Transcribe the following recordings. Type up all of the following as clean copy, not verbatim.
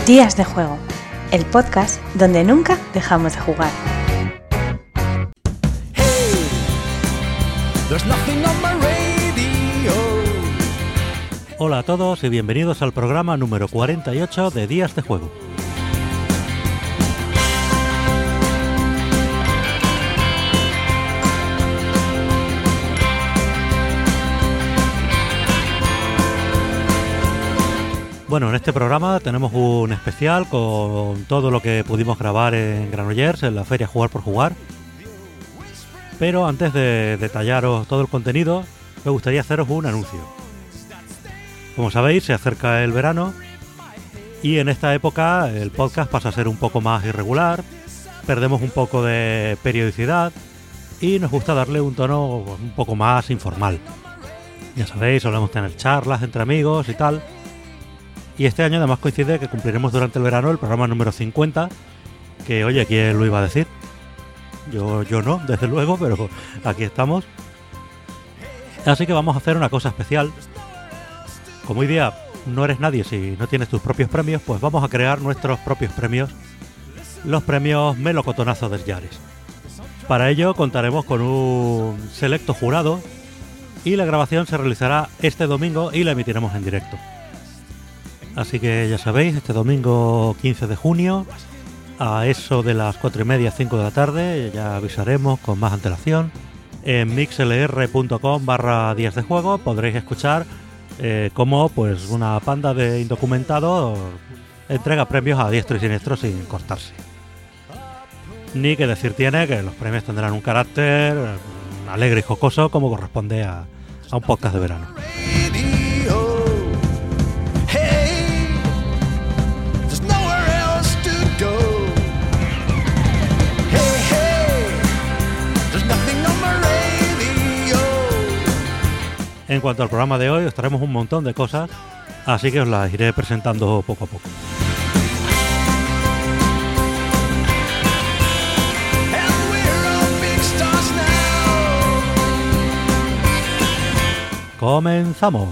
Días de Juego, el podcast donde nunca dejamos de jugar. Hola a todos y bienvenidos al programa número 48 de Días de Juego. Bueno, en este programa tenemos un especial con todo lo que pudimos grabar en Granollers, en la feria Jugar por Jugar. Pero antes de detallaros todo el contenido, me gustaría haceros un anuncio. Como sabéis, se acerca el verano y en esta época el podcast pasa a ser un poco más irregular, perdemos un poco de periodicidad y nos gusta darle un tono un poco más informal. Ya sabéis, solemos tener charlas entre amigos y tal. Y este año además coincide que cumpliremos durante el verano el programa número 50, que oye, ¿quién lo iba a decir? Yo no, desde luego, pero aquí estamos. Así que vamos a hacer una cosa especial. Como hoy día no eres nadie si no tienes tus propios premios, pues vamos a crear nuestros propios premios, los premios Melocotonazo del Yares. Para ello contaremos con un selecto jurado y la grabación se realizará este domingo y la emitiremos en directo. Así que ya sabéis, este domingo 15 de junio, a eso de las 4:30, 5 de la tarde, ya avisaremos con más antelación. En mixlr.com/días de juego podréis escuchar cómo pues una panda de indocumentados entrega premios a diestro y siniestro sin cortarse. Ni que decir tiene que los premios tendrán un carácter alegre y jocoso como corresponde a un podcast de verano. En cuanto al programa de hoy, os traemos un montón de cosas, así que os las iré presentando poco a poco. ¡Comenzamos!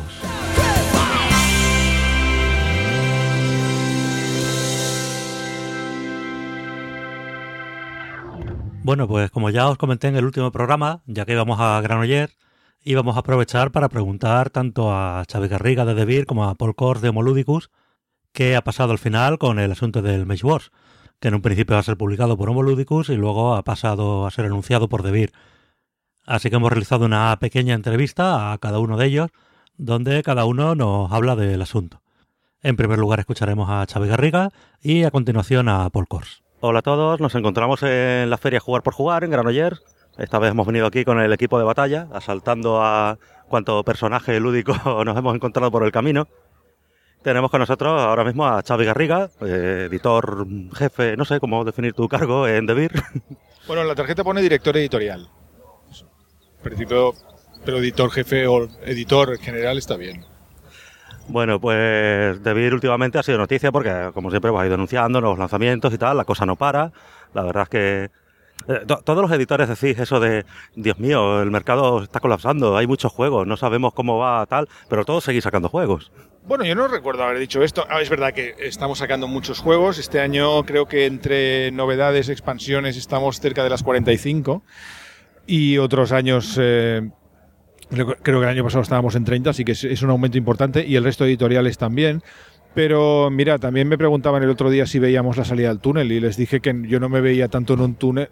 Bueno, pues como ya os comenté en el último programa, ya que íbamos a Granollers, íbamos a aprovechar para preguntar tanto a Xavi Garriga de Devir como a Paul Kors de Homoludicus qué ha pasado al final con el asunto del Mage Wars, que en un principio va a ser publicado por Homoludicus y luego ha pasado a ser anunciado por Devir. Así que hemos realizado una pequeña entrevista a cada uno de ellos, donde cada uno nos habla del asunto. En primer lugar escucharemos a Xavi Garriga y a continuación a Paul Kors. Hola a todos, nos encontramos en la feria Jugar por Jugar en Granollers. Esta vez hemos venido aquí con el equipo de batalla, asaltando a cuanto personaje lúdico nos hemos encontrado por el camino. Tenemos con nosotros ahora mismo a Xavi Garriga, editor jefe, no sé cómo definir tu cargo en Devir. Bueno, en la tarjeta pone director editorial. En principio, pero editor jefe o editor general está bien. Bueno, pues Devir últimamente ha sido noticia porque, como siempre, ha ido anunciando nuevos lanzamientos y tal, la cosa no para. La verdad es que todos los editores decís eso de Dios mío, el mercado está colapsando, hay muchos juegos, no sabemos cómo va tal, pero todos seguís sacando juegos. Bueno, yo no recuerdo haber dicho esto. Es verdad que estamos sacando muchos juegos. Este año creo que entre novedades, expansiones, estamos cerca de las 45. Y otros años, creo que el año pasado estábamos en 30, así que es un aumento importante. Y el resto de editoriales también. Pero mira, también me preguntaban el otro día si veíamos la salida del túnel y les dije que yo no me veía tanto en un túnel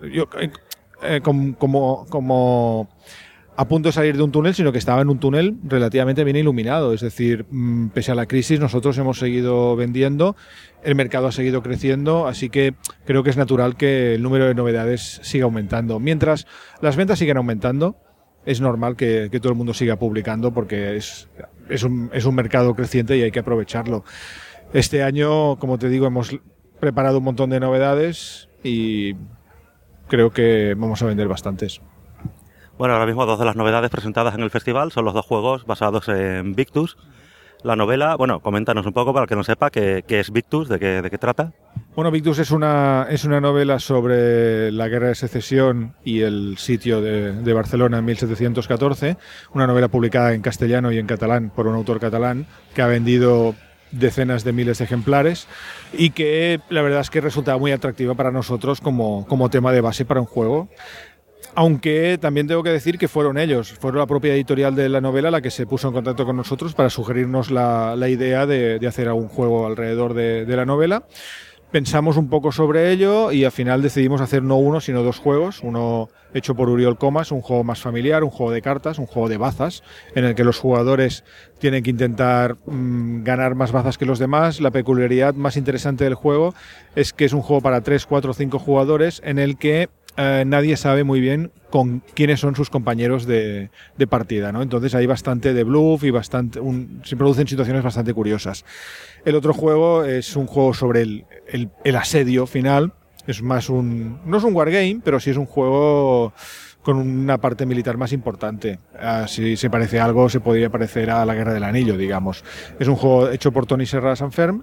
como a punto de salir de un túnel, sino que estaba en un túnel relativamente bien iluminado. Es decir, pese a la crisis, nosotros hemos seguido vendiendo, el mercado ha seguido creciendo, así que creo que es natural que el número de novedades siga aumentando. Mientras las ventas siguen aumentando, es normal que todo el mundo siga publicando porque es un mercado creciente y hay que aprovecharlo. Este año, como te digo, hemos preparado un montón de novedades y creo que vamos a vender bastantes. Bueno, ahora mismo dos de las novedades presentadas en el festival son los dos juegos basados en Victus. La novela, bueno, coméntanos un poco para el que no sepa qué es Victus, de qué trata. Bueno, Victus es una novela sobre la Guerra de Secesión y el sitio de Barcelona en 1714, una novela publicada en castellano y en catalán por un autor catalán que ha vendido decenas de miles de ejemplares y que la verdad es que resultaba muy atractiva para nosotros como tema de base para un juego. Aunque también tengo que decir que fueron la propia editorial de la novela la que se puso en contacto con nosotros para sugerirnos la idea de hacer algún juego alrededor de la novela. Pensamos un poco sobre ello y al final decidimos hacer no uno, sino 2 juegos. Uno hecho por Uriol Comas, un juego más familiar, un juego de cartas, un juego de bazas, en el que los jugadores tienen que intentar ganar más bazas que los demás. La peculiaridad más interesante del juego es que es un juego para 3, 4, 5 jugadores en el que nadie sabe muy bien con quiénes son sus compañeros de partida, ¿no? Entonces hay bastante de bluff y se producen situaciones bastante curiosas. El otro juego es un juego sobre el asedio final. Es más no es un wargame, pero sí es un juego con una parte militar más importante. Si se parece a algo, se podría parecer a la Guerra del Anillo, digamos. Es un juego hecho por Toni Serra-Sanferm.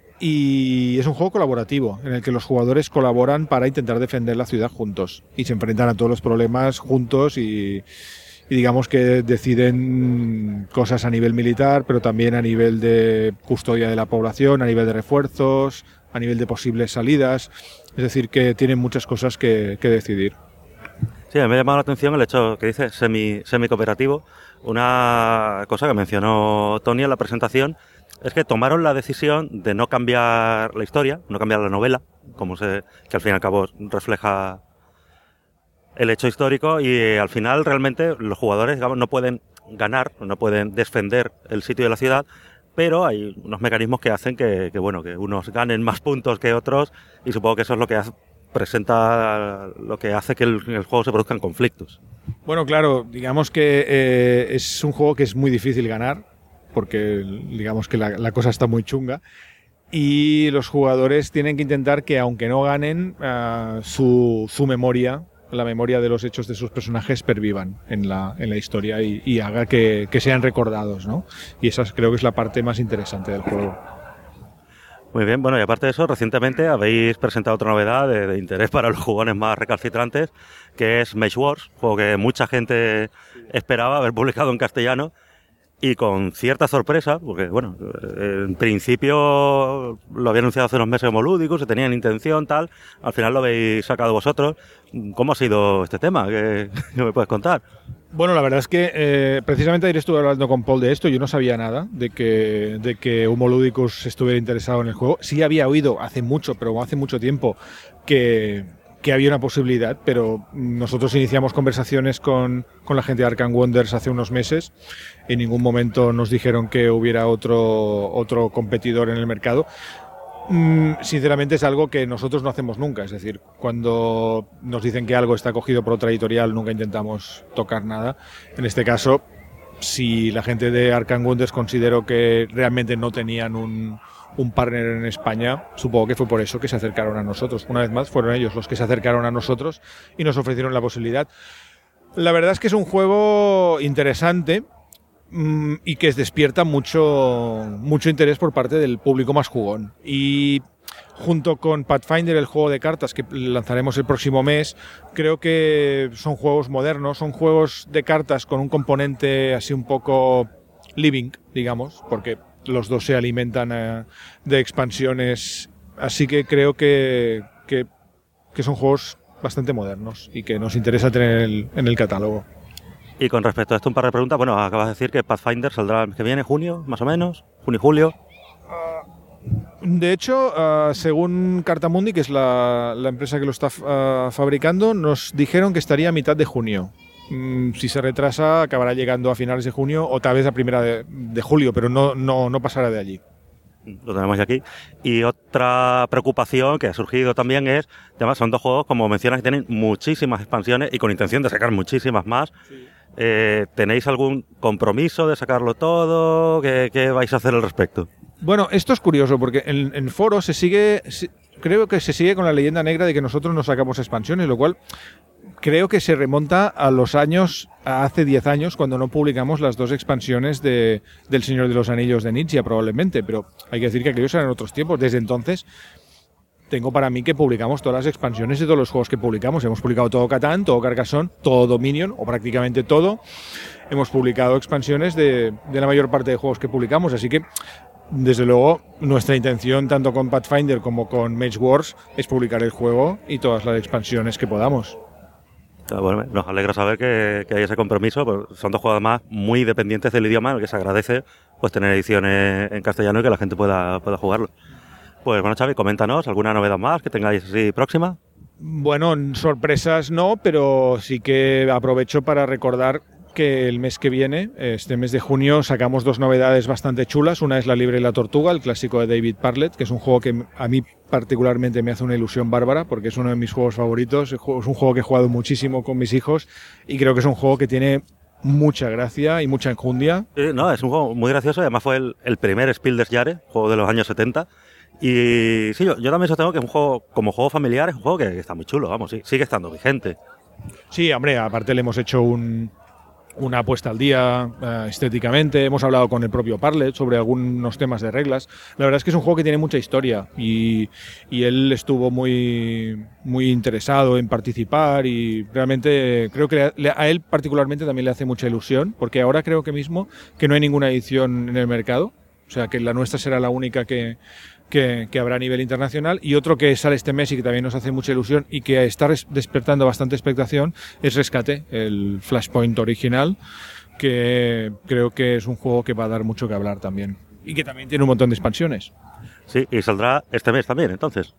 Y es un juego colaborativo en el que los jugadores colaboran para intentar defender la ciudad juntos y se enfrentan a todos los problemas juntos y digamos que deciden cosas a nivel militar, pero también a nivel de custodia de la población, a nivel de refuerzos, a nivel de posibles salidas. Es decir, que tienen muchas cosas que decidir. Sí, me ha llamado la atención el hecho que dice semi-cooperativo. Una cosa que mencionó Toni en la presentación es que tomaron la decisión de no cambiar la historia, no cambiar la novela, que al fin y al cabo refleja el hecho histórico, y al final realmente los jugadores, digamos, no pueden ganar, no pueden defender el sitio de la ciudad, pero hay unos mecanismos que hacen que unos ganen más puntos que otros, y supongo que eso es lo que presenta lo que hace que en el juego se produzcan conflictos. Bueno, claro, digamos que es un juego que es muy difícil ganar, porque digamos que la cosa está muy chunga y los jugadores tienen que intentar que, aunque no ganen, su memoria, la memoria de los hechos de sus personajes pervivan en la historia y haga que sean recordados, ¿no? Y esa creo que es la parte más interesante del juego. Muy bien, bueno, y aparte de eso, recientemente habéis presentado otra novedad de interés para los jugones más recalcitrantes, que es Mage Wars, juego que mucha gente esperaba haber publicado en castellano. Y con cierta sorpresa, porque bueno, en principio lo había anunciado hace unos meses Homolúdicos, se tenían intención, tal, al final lo habéis sacado vosotros. ¿Cómo ha sido este tema? ¿Qué me puedes contar? Bueno, la verdad es que precisamente ayer estuve hablando con Paul de esto. Yo no sabía nada de que Homolúdicos estuviera interesado en el juego. Sí había oído hace mucho tiempo que había una posibilidad, pero nosotros iniciamos conversaciones con la gente de Arkham Wonders hace unos meses. En ningún momento nos dijeron que hubiera otro competidor en el mercado. Sinceramente es algo que nosotros no hacemos nunca. Es decir, cuando nos dicen que algo está cogido por otra editorial, nunca intentamos tocar nada. En este caso, si la gente de Arkham Wonders consideró que realmente no tenían un partner en España, supongo que fue por eso que se acercaron a nosotros. Una vez más, fueron ellos los que se acercaron a nosotros y nos ofrecieron la posibilidad. La verdad es que es un juego interesante y que despierta mucho interés por parte del público más jugón. Y junto con Pathfinder, el juego de cartas que lanzaremos el próximo mes, creo que son juegos modernos, son juegos de cartas con un componente así un poco living, digamos, porque los dos se alimentan de expansiones, así que creo que son juegos bastante modernos y que nos interesa tener en el catálogo. Y con respecto a esto, un par de preguntas. Bueno, acabas de decir que Pathfinder saldrá el mes que viene, junio, más o menos, junio y julio. De hecho, según Cartamundi, que es la empresa que lo está fabricando, nos dijeron que estaría a mitad de junio. Si se retrasa, acabará llegando a finales de junio o tal vez a primera de julio, pero no pasará de allí. Lo tenemos ya aquí. Y otra preocupación que ha surgido también es, además son dos juegos, como mencionas, que tienen muchísimas expansiones y con intención de sacar muchísimas más. Sí. ¿Tenéis algún compromiso de sacarlo todo? ¿Qué vais a hacer al respecto? Bueno, esto es curioso porque en foros creo que se sigue con la leyenda negra de que nosotros no sacamos expansiones, lo cual creo que se remonta a los años, a hace 10 años, cuando no publicamos las 2 expansiones del Señor de los Anillos de Nietzsche, probablemente, pero hay que decir que aquellos eran otros tiempos. Desde entonces, tengo para mí que publicamos todas las expansiones de todos los juegos que publicamos. Hemos publicado todo Catán, todo Carcassonne, todo Dominion, o prácticamente todo. Hemos publicado expansiones de la mayor parte de juegos que publicamos, así que desde luego, nuestra intención, tanto con Pathfinder como con Mage Wars, es publicar el juego y todas las expansiones que podamos. Bueno, nos alegra saber que hay ese compromiso, pues son dos juegos además muy dependientes del idioma, en el que se agradece pues tener ediciones en castellano y que la gente pueda jugarlo. Pues bueno, Xavi, coméntanos alguna novedad más que tengáis así próxima. Bueno, sorpresas no, pero sí que aprovecho para recordar que el mes que viene, este mes de junio, sacamos dos novedades bastante chulas. Una es La Liebre y la Tortuga, el clásico de David Parlett, que es un juego que a mí particularmente me hace una ilusión bárbara, porque es uno de mis juegos favoritos. Es un juego que he jugado muchísimo con mis hijos y creo que es un juego que tiene mucha gracia y mucha enjundia. No, es un juego muy gracioso, además fue el primer Spiel des Jahres, juego de los años 70. Y sí, yo también sostengo que es un juego, como juego familiar, es un juego que está muy chulo, vamos, sí, sigue estando vigente. Sí, hombre, aparte le hemos hecho una apuesta al día estéticamente, hemos hablado con el propio Parlett sobre algunos temas de reglas. La verdad es que es un juego que tiene mucha historia y él estuvo muy interesado en participar y realmente creo que a él particularmente también le hace mucha ilusión, porque ahora creo que mismo que no hay ninguna edición en el mercado, o sea que la nuestra será la única que habrá a nivel internacional, y otro que sale este mes y que también nos hace mucha ilusión y que está despertando bastante expectación es Rescate, el Flashpoint original, que creo que es un juego que va a dar mucho que hablar también y que también tiene un montón de expansiones. Sí, y saldrá este mes también, entonces.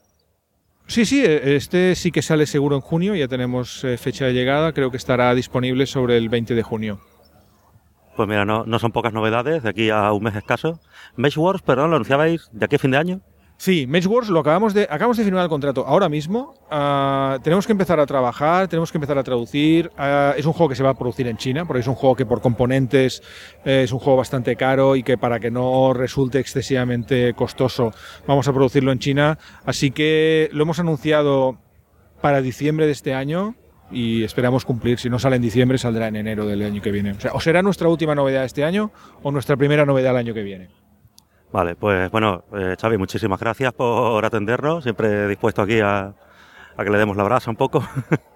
Sí, este sí que sale seguro en junio, ya tenemos fecha de llegada, creo que estará disponible sobre el 20 de junio. Pues mira, no son pocas novedades, de aquí a un mes escaso. Mage Wars, perdón, ¿lo anunciabais de aquí a fin de año? Sí, Mage Wars lo acabamos de firmar el contrato ahora mismo. Tenemos que empezar a trabajar, tenemos que empezar a traducir. Es un juego que se va a producir en China, porque es un juego que por componentes es un juego bastante caro y que para que no resulte excesivamente costoso vamos a producirlo en China. Así que lo hemos anunciado para diciembre de este año y esperamos cumplir. Si no sale en diciembre, saldrá en enero del año que viene. O sea, o será nuestra última novedad este año o nuestra primera novedad el año que viene. Vale, pues bueno, Xavi, muchísimas gracias por atendernos, siempre dispuesto aquí a que le demos la brasa un poco.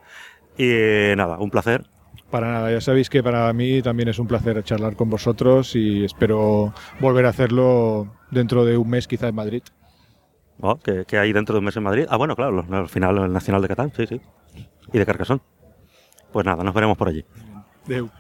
Y nada, un placer. Para nada, ya sabéis que para mí también es un placer charlar con vosotros y espero volver a hacerlo dentro de un mes, quizá en Madrid. Oh, ¿qué hay dentro de un mes en Madrid? Ah, bueno, claro, al final el Nacional de Catán, sí. Y de Carcassonne. Pues nada, nos veremos por allí. Deu.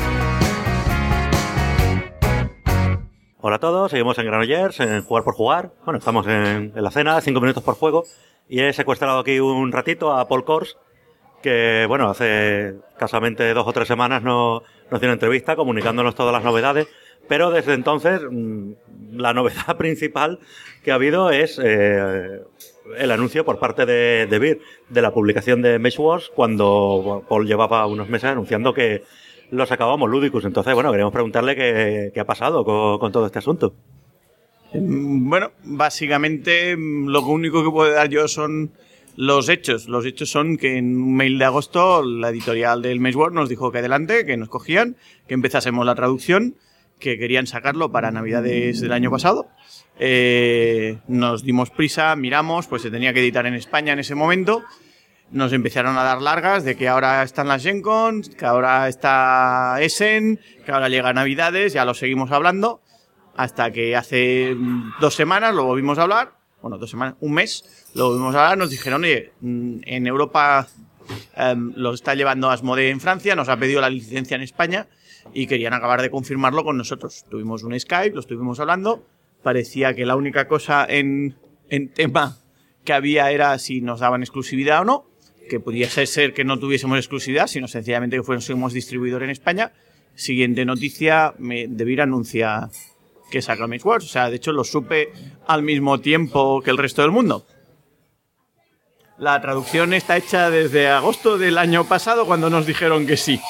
Hola a todos, seguimos en Granollers, en Jugar por Jugar. Bueno, estamos en la cena, 5 minutos por juego. Y he secuestrado aquí un ratito a Paul Kors, que, bueno, hace casualmente 2 o 3 semanas nos dio una entrevista comunicándonos todas las novedades. Pero desde entonces, la novedad principal que ha habido es el anuncio por parte de Beer de la publicación de Mage Wars, cuando Paul llevaba unos meses anunciando que lo sacábamos Ludicus. Entonces, bueno, queremos preguntarle qué ha pasado con todo este asunto. Bueno, básicamente lo único que puedo dar yo son los hechos. Los hechos son que en un mail de agosto la editorial del Mage Wars nos dijo que adelante, que nos cogían, que empezásemos la traducción, que querían sacarlo para Navidades del año pasado. Nos dimos prisa, miramos, pues se tenía que editar en España en ese momento. Nos empezaron a dar largas de que ahora están las Gen Con, que ahora está Essen, que ahora llega Navidades, ya lo seguimos hablando, hasta que hace 2 semanas lo volvimos a hablar, bueno, 2 semanas, un mes, lo volvimos a hablar, nos dijeron, oye, en Europa lo está llevando Asmodee en Francia, nos ha pedido la licencia en España y querían acabar de confirmarlo con nosotros. Tuvimos un Skype, lo estuvimos hablando, parecía que la única cosa en tema que había era si nos daban exclusividad o no, que pudiese ser que no tuviésemos exclusividad, sino sencillamente que fuésemos distribuidor en España. Siguiente noticia, Devir anuncia que saca Mage Wars. O sea, de hecho lo supe al mismo tiempo que el resto del mundo. La traducción está hecha desde agosto del año pasado, cuando nos dijeron que sí.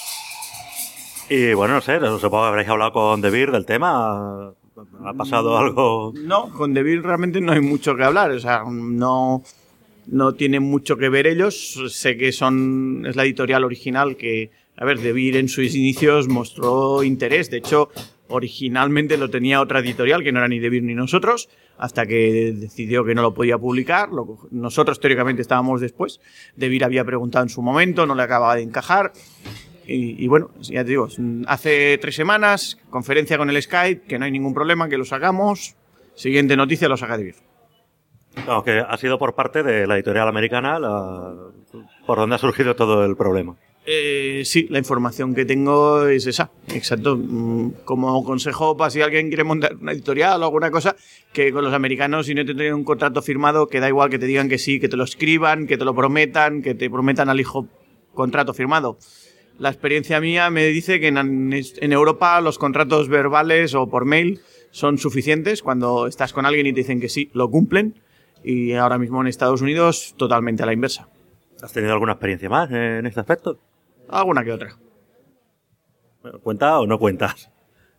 Y bueno, no sé, supongo que habréis hablado con Devir del tema. ¿Ha pasado algo? No, con Devir realmente no hay mucho que hablar. O sea, no tienen mucho que ver ellos. Sé que es la editorial original que, a ver, Devir en sus inicios mostró interés. De hecho, originalmente lo tenía otra editorial que no era ni Devir ni nosotros, hasta que decidió que no lo podía publicar. Nosotros teóricamente estábamos después. Devir había preguntado en su momento, no le acababa de encajar. Y bueno, ya te digo, hace 3 semanas, conferencia con el Skype, que no hay ningún problema, que lo sacamos. Siguiente noticia, lo saca de Vir. No, que ha sido por parte de la editorial americana por donde ha surgido todo el problema. Sí, la información que tengo es esa, exacto. Como consejo para si alguien quiere montar una editorial o alguna cosa, que con los americanos, si no te tienen un contrato firmado, que da igual que te digan que sí, que te lo escriban, que te lo prometan, que te prometan al hijo contrato firmado. La experiencia mía me dice que en Europa los contratos verbales o por mail son suficientes. Cuando estás con alguien y te dicen que sí, lo cumplen. Y ahora mismo en Estados Unidos, totalmente a la inversa. ¿Has tenido alguna experiencia más en este aspecto? Alguna que otra. ¿Cuenta o no cuentas?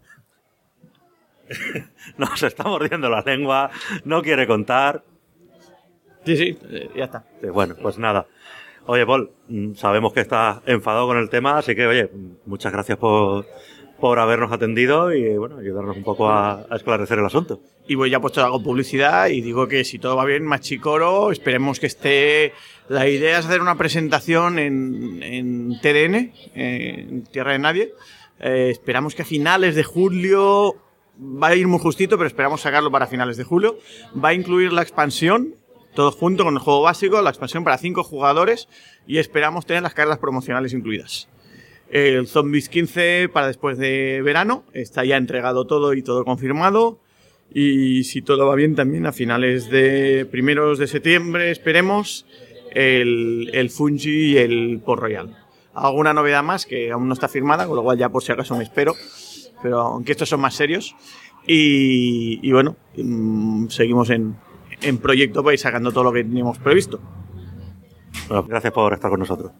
Nos está mordiendo la lengua, no quiere contar. Sí, ya está. Sí, bueno, pues nada. Oye, Paul, sabemos que estás enfadado con el tema, así que, oye, muchas gracias por habernos atendido y, bueno, ayudarnos un poco a esclarecer el asunto. Y voy ya puesto hago publicidad y digo que si todo va bien, Machicoro, esperemos que esté... La idea es hacer una presentación en TDN, en Tierra de Nadie. Esperamos que a finales de julio, va a ir muy justito, pero esperamos sacarlo para finales de julio. Va a incluir la expansión, todo junto con el juego básico, la expansión para 5 jugadores y esperamos tener las cartas promocionales incluidas. El Zombies 15 para después de verano, está ya entregado todo y todo confirmado. Y si todo va bien también a finales de primeros de septiembre, esperemos, el Fungi y el Port Royal. Alguna novedad más que aún no está firmada, con lo cual ya por si acaso me espero, pero aunque estos son más serios. Y bueno, seguimos en proyecto para ir sacando todo lo que teníamos previsto. Bueno, gracias por estar con nosotros.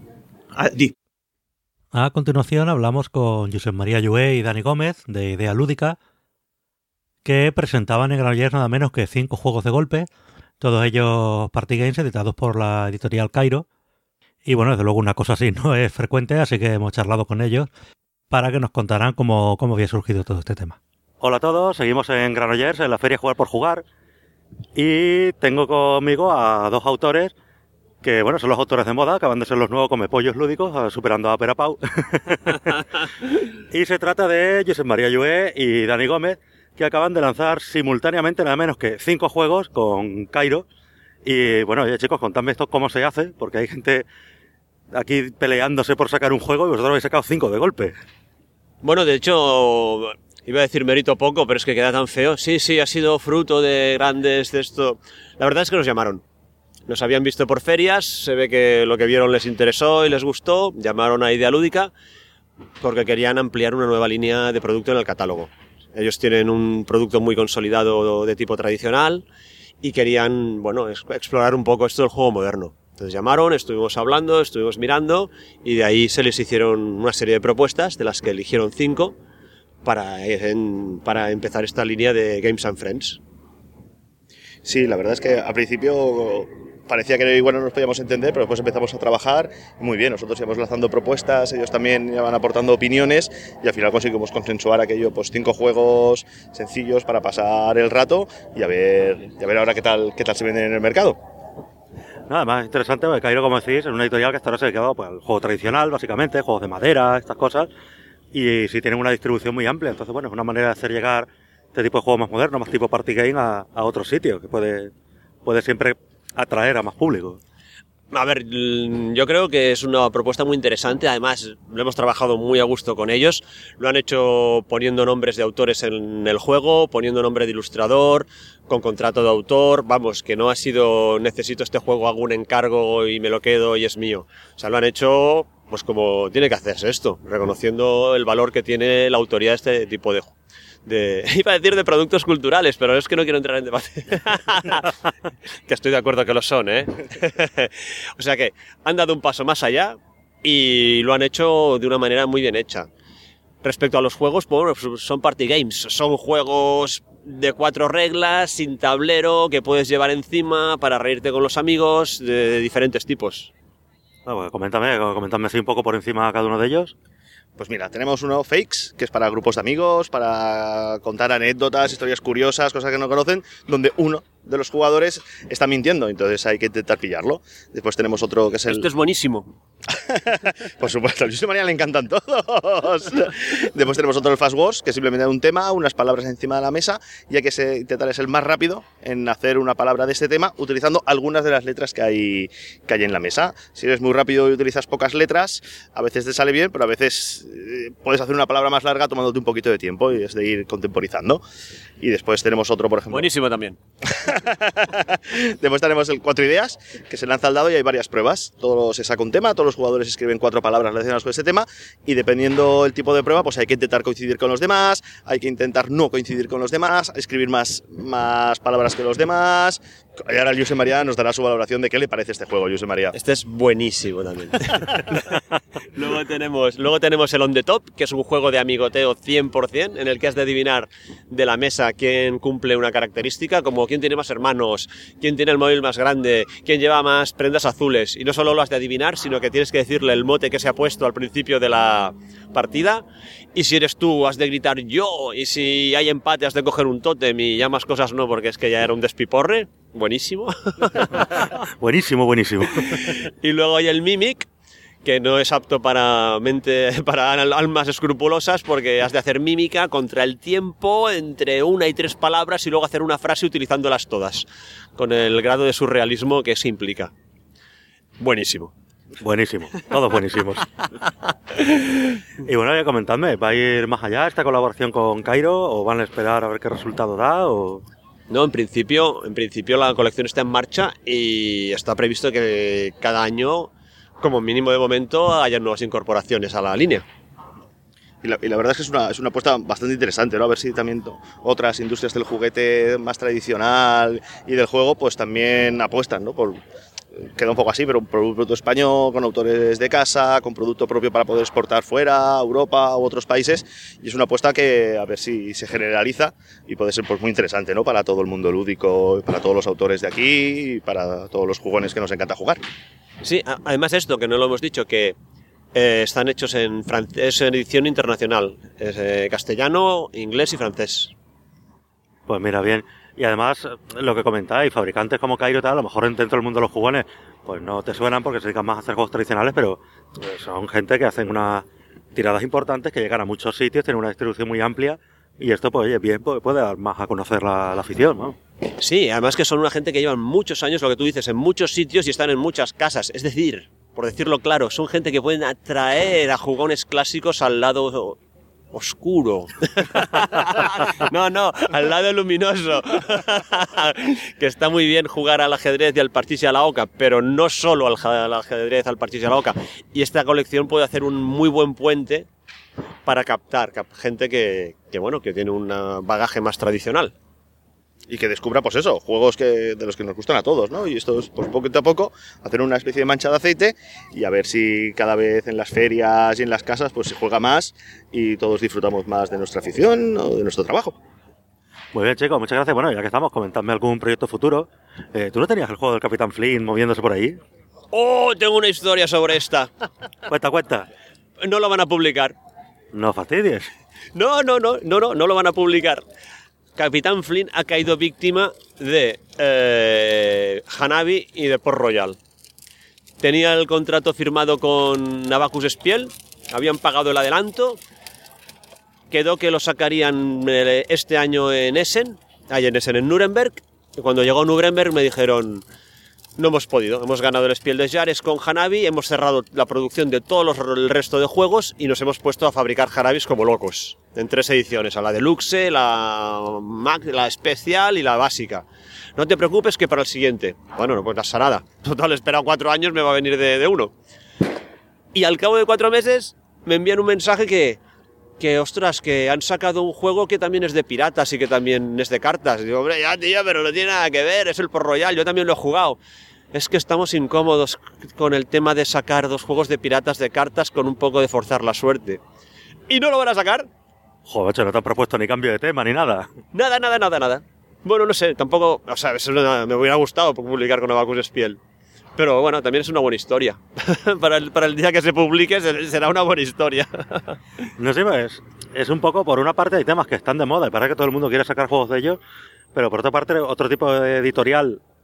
A continuación hablamos con Josep María Llué y Dani Gómez de Idea Lúdica, que presentaban en Granollers nada menos que 5 juegos de golpe, todos ellos party games editados por la editorial Cairo. Y bueno, desde luego una cosa así no es frecuente, así que hemos charlado con ellos para que nos contaran cómo había surgido todo este tema. Hola a todos, seguimos en Granollers, en la feria Jugar por Jugar, y tengo conmigo a 2 autores que, bueno, son los autores de moda, acaban de ser los nuevos comepollos lúdicos, superando a Perapau. Y se trata de Josep María Llué y Dani Gómez, que acaban de lanzar simultáneamente nada menos que 5 juegos con Cairo. Y bueno, oye chicos, contadme esto cómo se hace, porque hay gente aquí peleándose por sacar un juego y vosotros habéis sacado 5 de golpe. Bueno, de hecho, iba a decir mérito poco, pero es que queda tan feo. Sí, ha sido fruto de grandes de esto. La verdad es que nos llamaron. Nos habían visto por ferias, se ve que lo que vieron les interesó y les gustó, llamaron a Idea Lúdica porque querían ampliar una nueva línea de producto en el catálogo. Ellos tienen un producto muy consolidado de tipo tradicional y querían, bueno, explorar un poco esto del juego moderno. Entonces llamaron, estuvimos hablando, estuvimos mirando y de ahí se les hicieron una serie de propuestas, de las que eligieron 5 para empezar esta línea de Games and Friends. Sí, la verdad es que al principio parecía que igual no nos podíamos entender, pero después empezamos a trabajar muy bien. Nosotros íbamos lanzando propuestas, ellos también iban aportando opiniones y al final conseguimos consensuar aquello, pues 5 juegos sencillos para pasar el rato y a ver ahora qué tal se venden en el mercado. Nada más interesante, porque Cairo, como decís, es una editorial que hasta ahora se ha quedado pues, al juego tradicional, básicamente, juegos de madera, estas cosas, y sí tienen una distribución muy amplia. Entonces, bueno, es una manera de hacer llegar este tipo de juegos más modernos, más tipo party game a otros sitios, que puede siempre atraer a más público. A ver, yo creo que es una propuesta muy interesante, además lo hemos trabajado muy a gusto con ellos, lo han hecho poniendo nombres de autores en el juego, poniendo nombre de ilustrador, con contrato de autor, vamos, que no ha sido necesito este juego, hago un encargo y me lo quedo y es mío. O sea, lo han hecho pues como tiene que hacerse esto, reconociendo el valor que tiene la autoría de este tipo de iba a decir de productos culturales, pero es que no quiero entrar en debate. Que estoy de acuerdo que lo son, ¿eh? O sea que han dado un paso más allá y lo han hecho de una manera muy bien hecha. Respecto a los juegos, bueno, son party games, son juegos de 4 reglas, sin tablero, que puedes llevar encima para reírte con los amigos, de diferentes tipos. Bueno, coméntame así un poco por encima cada uno de ellos. Pues mira, tenemos uno Fakes, que es para grupos de amigos, para contar anécdotas, historias curiosas, cosas que no conocen, donde uno de los jugadores está mintiendo, entonces hay que intentar pillarlo. Después tenemos otro que es Esto es buenísimo. Por supuesto, a Josep María le encantan todos. Después tenemos otro, el Fast Wars, que simplemente da un tema, unas palabras encima de la mesa, y hay que intentar ser el más rápido en hacer una palabra de este tema utilizando algunas de las letras que hay en la mesa. Si eres muy rápido y utilizas pocas letras, a veces te sale bien, pero a veces puedes hacer una palabra más larga tomándote un poquito de tiempo y es de ir contemporizando. Y después tenemos otro, por ejemplo. Buenísimo también. Después tenemos el 4 ideas, que se lanza al dado y hay varias pruebas. Todo se saca un tema, todos los jugadores escriben 4 palabras relacionadas con ese tema y dependiendo el tipo de prueba, pues hay que intentar coincidir con los demás, hay que intentar no coincidir con los demás, escribir más palabras que los demás. Y ahora el Josep María nos dará su valoración de qué le parece este juego, Josep María. Este es buenísimo también. Luego tenemos el On the Top, que es un juego de amigoteo 100%, en el que has de adivinar de la mesa quién cumple una característica, como quién tiene más hermanos, quién tiene el móvil más grande, quién lleva más prendas azules. Y no solo lo has de adivinar, sino que tienes que decirle el mote que se ha puesto al principio de la partida. Y si eres tú, has de gritar yo. Y si hay empate, has de coger un tótem y ya más cosas no, porque es que ya era un despiporre. Buenísimo. Buenísimo. Y luego hay el Mimic, que no es apto para almas escrupulosas, porque has de hacer mímica contra el tiempo entre 1 y 3 palabras y luego hacer una frase utilizándolas todas, con el grado de surrealismo que eso implica. Buenísimo. Todos buenísimos. Y bueno, ya comentadme, ¿va a ir más allá esta colaboración con Cairo o van a esperar a ver qué resultado da? O... No, en principio la colección está en marcha y está previsto que cada año, como mínimo de momento, haya nuevas incorporaciones a la línea. Y la verdad es que es una apuesta bastante interesante, ¿no? A ver si también otras industrias del juguete más tradicional y del juego pues también apuestan, ¿no? Queda un poco así, pero un producto español, con autores de casa, con producto propio para poder exportar fuera, a Europa u otros países, y es una apuesta que a ver si se generaliza y puede ser pues muy interesante, ¿no? Para todo el mundo lúdico, para todos los autores de aquí y para todos los jugones que nos encanta jugar. Sí, además esto, que no lo hemos dicho, que están hechos en francés, en edición internacional, castellano, inglés y francés. Pues mira, bien. Y además, lo que comentáis, fabricantes como Cairo y tal, a lo mejor dentro del mundo de los jugones, pues no te suenan porque se dedican más a hacer juegos tradicionales, pero son gente que hacen unas tiradas importantes, que llegan a muchos sitios, tienen una distribución muy amplia, y esto, pues oye, bien, puede dar más a conocer la afición, ¿no? Sí, además que son una gente que llevan muchos años, lo que tú dices, en muchos sitios y están en muchas casas. Es decir, por decirlo claro, son gente que pueden atraer a jugones clásicos al lado oscuro. No, al lado luminoso. Que está muy bien jugar al ajedrez y al parchís y a la oca, pero no solo al ajedrez, al parchís y a la oca. Y esta colección puede hacer un muy buen puente para captar gente que tiene un bagaje más tradicional. Y que descubra, pues eso, juegos de los que nos gustan a todos, ¿no? Y esto es, pues poquito a poco, hacer una especie de mancha de aceite y a ver si cada vez en las ferias y en las casas pues se juega más y todos disfrutamos más de nuestra afición o de nuestro trabajo. Muy bien, chicos, muchas gracias. Bueno, ya que estamos, comentadme algún proyecto futuro. ¿Tú no tenías el juego del Capitán Flynn moviéndose por ahí? ¡Oh, tengo una historia sobre esta! Cuenta. No lo van a publicar. No fastidies. No lo van a publicar. Capitán Flynn ha caído víctima de Hanabi y de Port Royal. Tenía el contrato firmado con Abacus Spiel, habían pagado el adelanto, quedó que lo sacarían este año en Nuremberg, y cuando llegó a Nuremberg me dijeron: no hemos podido, hemos ganado el Spiel des Jahres con Hanabi, hemos cerrado la producción de el resto de juegos y nos hemos puesto a fabricar Hanabis como locos, en 3 ediciones, a la Deluxe, la especial y la básica. No te preocupes que para el siguiente. Bueno, no pues pasa nada. Total, he esperado 4 años, me va a venir de uno. Y al cabo de 4 meses me envían un mensaje que ostras, que han sacado un juego que también es de piratas y que también es de cartas. Y digo, hombre, ya tío, pero no tiene nada que ver, es el Port Royal, yo también lo he jugado. Es que estamos incómodos con el tema de sacar 2 juegos de piratas de cartas con un poco de forzar la suerte. ¿Y no lo van a sacar? Joder, no te han propuesto ni cambio de tema ni nada. Nada. Bueno, no sé, tampoco, o sea, me hubiera gustado publicar con Abacus Spiel. Pero bueno, también es una buena historia. para el día que se publique será una buena historia. No sé, es un poco, por una parte hay temas que están de moda y parece que todo el mundo quiere sacar juegos de ellos, pero por otra parte otro tipo de editorial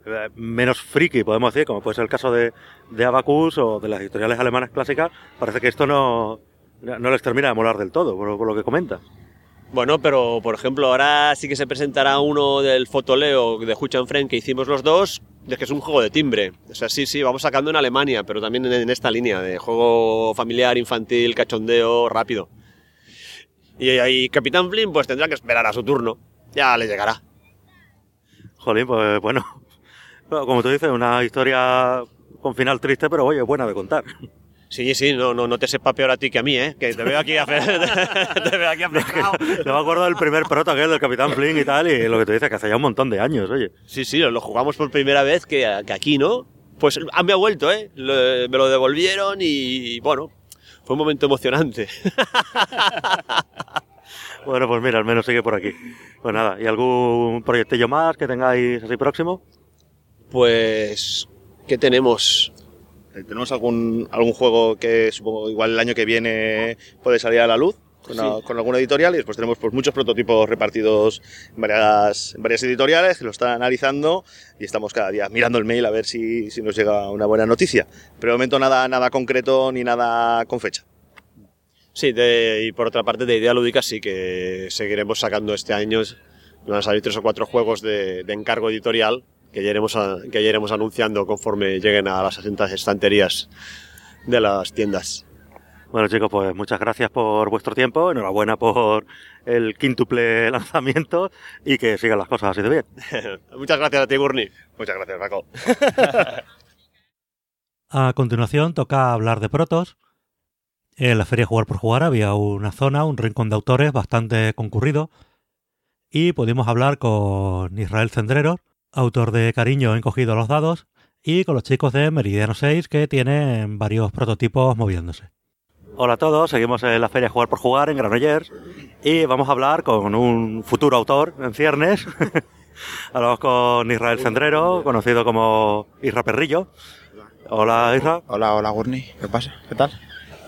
menos friki, podemos decir, como puede ser el caso de Abacus o de las editoriales alemanas clásicas, parece que esto no les termina de molar del todo, por lo que comentas. Bueno, pero por ejemplo, ahora sí que se presentará uno del Fotoleo de Huch and Friend que hicimos los dos, de que es un juego de timbre. O sea, sí, vamos sacando en Alemania, pero también en esta línea de juego familiar, infantil, cachondeo, rápido. Y ahí Capitán Flynn pues tendrá que esperar a su turno. Ya le llegará. Jolín, pues bueno, como tú dices, una historia con final triste, pero oye, buena de contar. Sí, no te sepa peor a ti que a mí, ¿eh? Que te veo aquí afectado. Yo me acuerdo del primer proto aquel del Capitán Flynn y tal, y lo que tú dices, que hace ya un montón de años, oye. Sí, lo jugamos por primera vez que aquí, ¿no? Pues me ha vuelto, ¿eh? Me lo devolvieron y, bueno, fue un momento emocionante. Bueno, pues mira, al menos sigue por aquí. Pues nada, ¿y algún proyectillo más que tengáis así próximo? Pues, ¿qué tenemos? ¿Tenemos algún juego que supongo igual el año que viene puede salir a la luz con alguna editorial? Y después tenemos pues muchos prototipos repartidos en varias editoriales que lo están analizando y estamos cada día mirando el mail a ver si nos llega una buena noticia. Pero de momento nada concreto ni nada con fecha. Sí, y por otra parte de idea lúdica sí que seguiremos sacando este año. Van a salir 3 o 4 juegos de encargo editorial que ya iremos anunciando conforme lleguen a las estanterías de las tiendas. Bueno, chicos, pues muchas gracias por vuestro tiempo, enhorabuena por el quíntuple lanzamiento y que sigan las cosas así de bien. Muchas gracias a ti, Gurney. Muchas gracias, Paco. A continuación toca hablar de protos. En la feria Jugar por Jugar había una zona, un rincón de autores bastante concurrido y pudimos hablar con Israel Cendrero, autor de Cariño encogido a los dados, y con los chicos de Meridiano 6 que tienen varios prototipos moviéndose. Hola a todos, seguimos en la feria Jugar por Jugar en Granollers y vamos a hablar con un futuro autor en ciernes. Hablamos con Israel Cendrero, conocido como Isra Perrillo. Hola, Isra. Hola, Gurney. ¿Qué pasa? ¿Qué tal?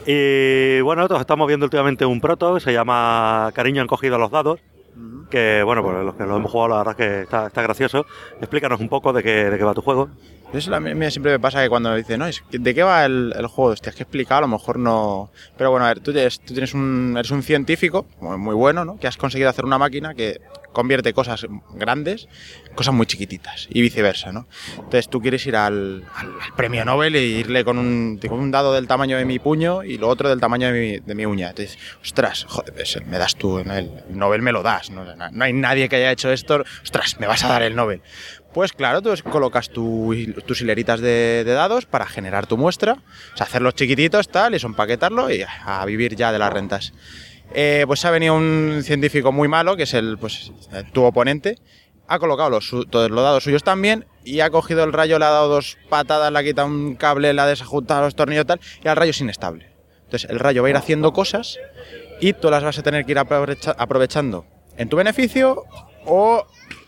Y bueno, nosotros estamos viendo últimamente un proto que se llama Cariño encogido a los dados, que bueno, pues los que lo hemos jugado la verdad es que está gracioso. Explícanos un poco de qué va tu juego. Eso a mí siempre me pasa que cuando me dicen, no, ¿de qué va el juego? Hostia, es que explicar a lo mejor no... Pero bueno, a ver, tú eres un científico muy bueno, ¿no? Que has conseguido hacer una máquina que convierte cosas grandes en cosas muy chiquititas y viceversa, ¿no? Entonces tú quieres ir al premio Nobel e irle con un dado del tamaño de mi puño y lo otro del tamaño de mi uña. Entonces, ostras, joder, pues me das tú el Nobel, me lo das, ¿no? No hay nadie que haya hecho esto, ostras, me vas a dar el Nobel. Pues claro, tú colocas tus hileritas de dados para generar tu muestra, o sea, hacerlos chiquititos, tal, y empaquetarlo y a vivir ya de las rentas. Pues ha venido un científico muy malo, que es tu oponente, ha colocado todos los dados suyos también y ha cogido el rayo, le ha dado 2 patadas, le ha quitado un cable, le ha desajuntado los tornillos tal, y el rayo es inestable. Entonces el rayo va a ir haciendo cosas y tú las vas a tener que ir aprovechando en tu beneficio o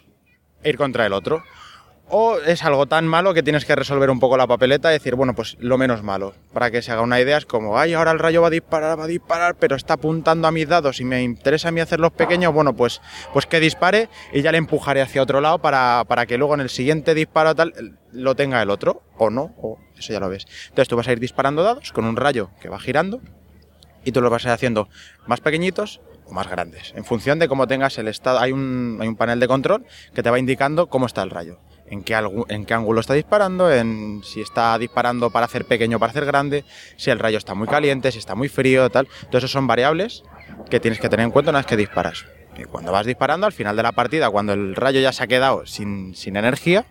ir contra el otro. O es algo tan malo que tienes que resolver un poco la papeleta y decir, bueno, pues lo menos malo. Para que se haga una idea es como, ay, ahora el rayo va a disparar, pero está apuntando a mis dados y me interesa a mí hacerlos pequeños, bueno, pues que dispare y ya le empujaré hacia otro lado para que luego en el siguiente disparo tal lo tenga el otro, o no, o eso ya lo ves. Entonces tú vas a ir disparando dados con un rayo que va girando y tú los vas a ir haciendo más pequeñitos o más grandes. En función de cómo tengas el estado, hay un panel de control que te va indicando cómo está el rayo. En qué ángulo está disparando, si está disparando para hacer pequeño o para hacer grande, si el rayo está muy caliente, si está muy frío, tal. Todos esos son variables que tienes que tener en cuenta una vez que disparas. Y cuando vas disparando, al final de la partida, cuando el rayo ya se ha quedado sin energía,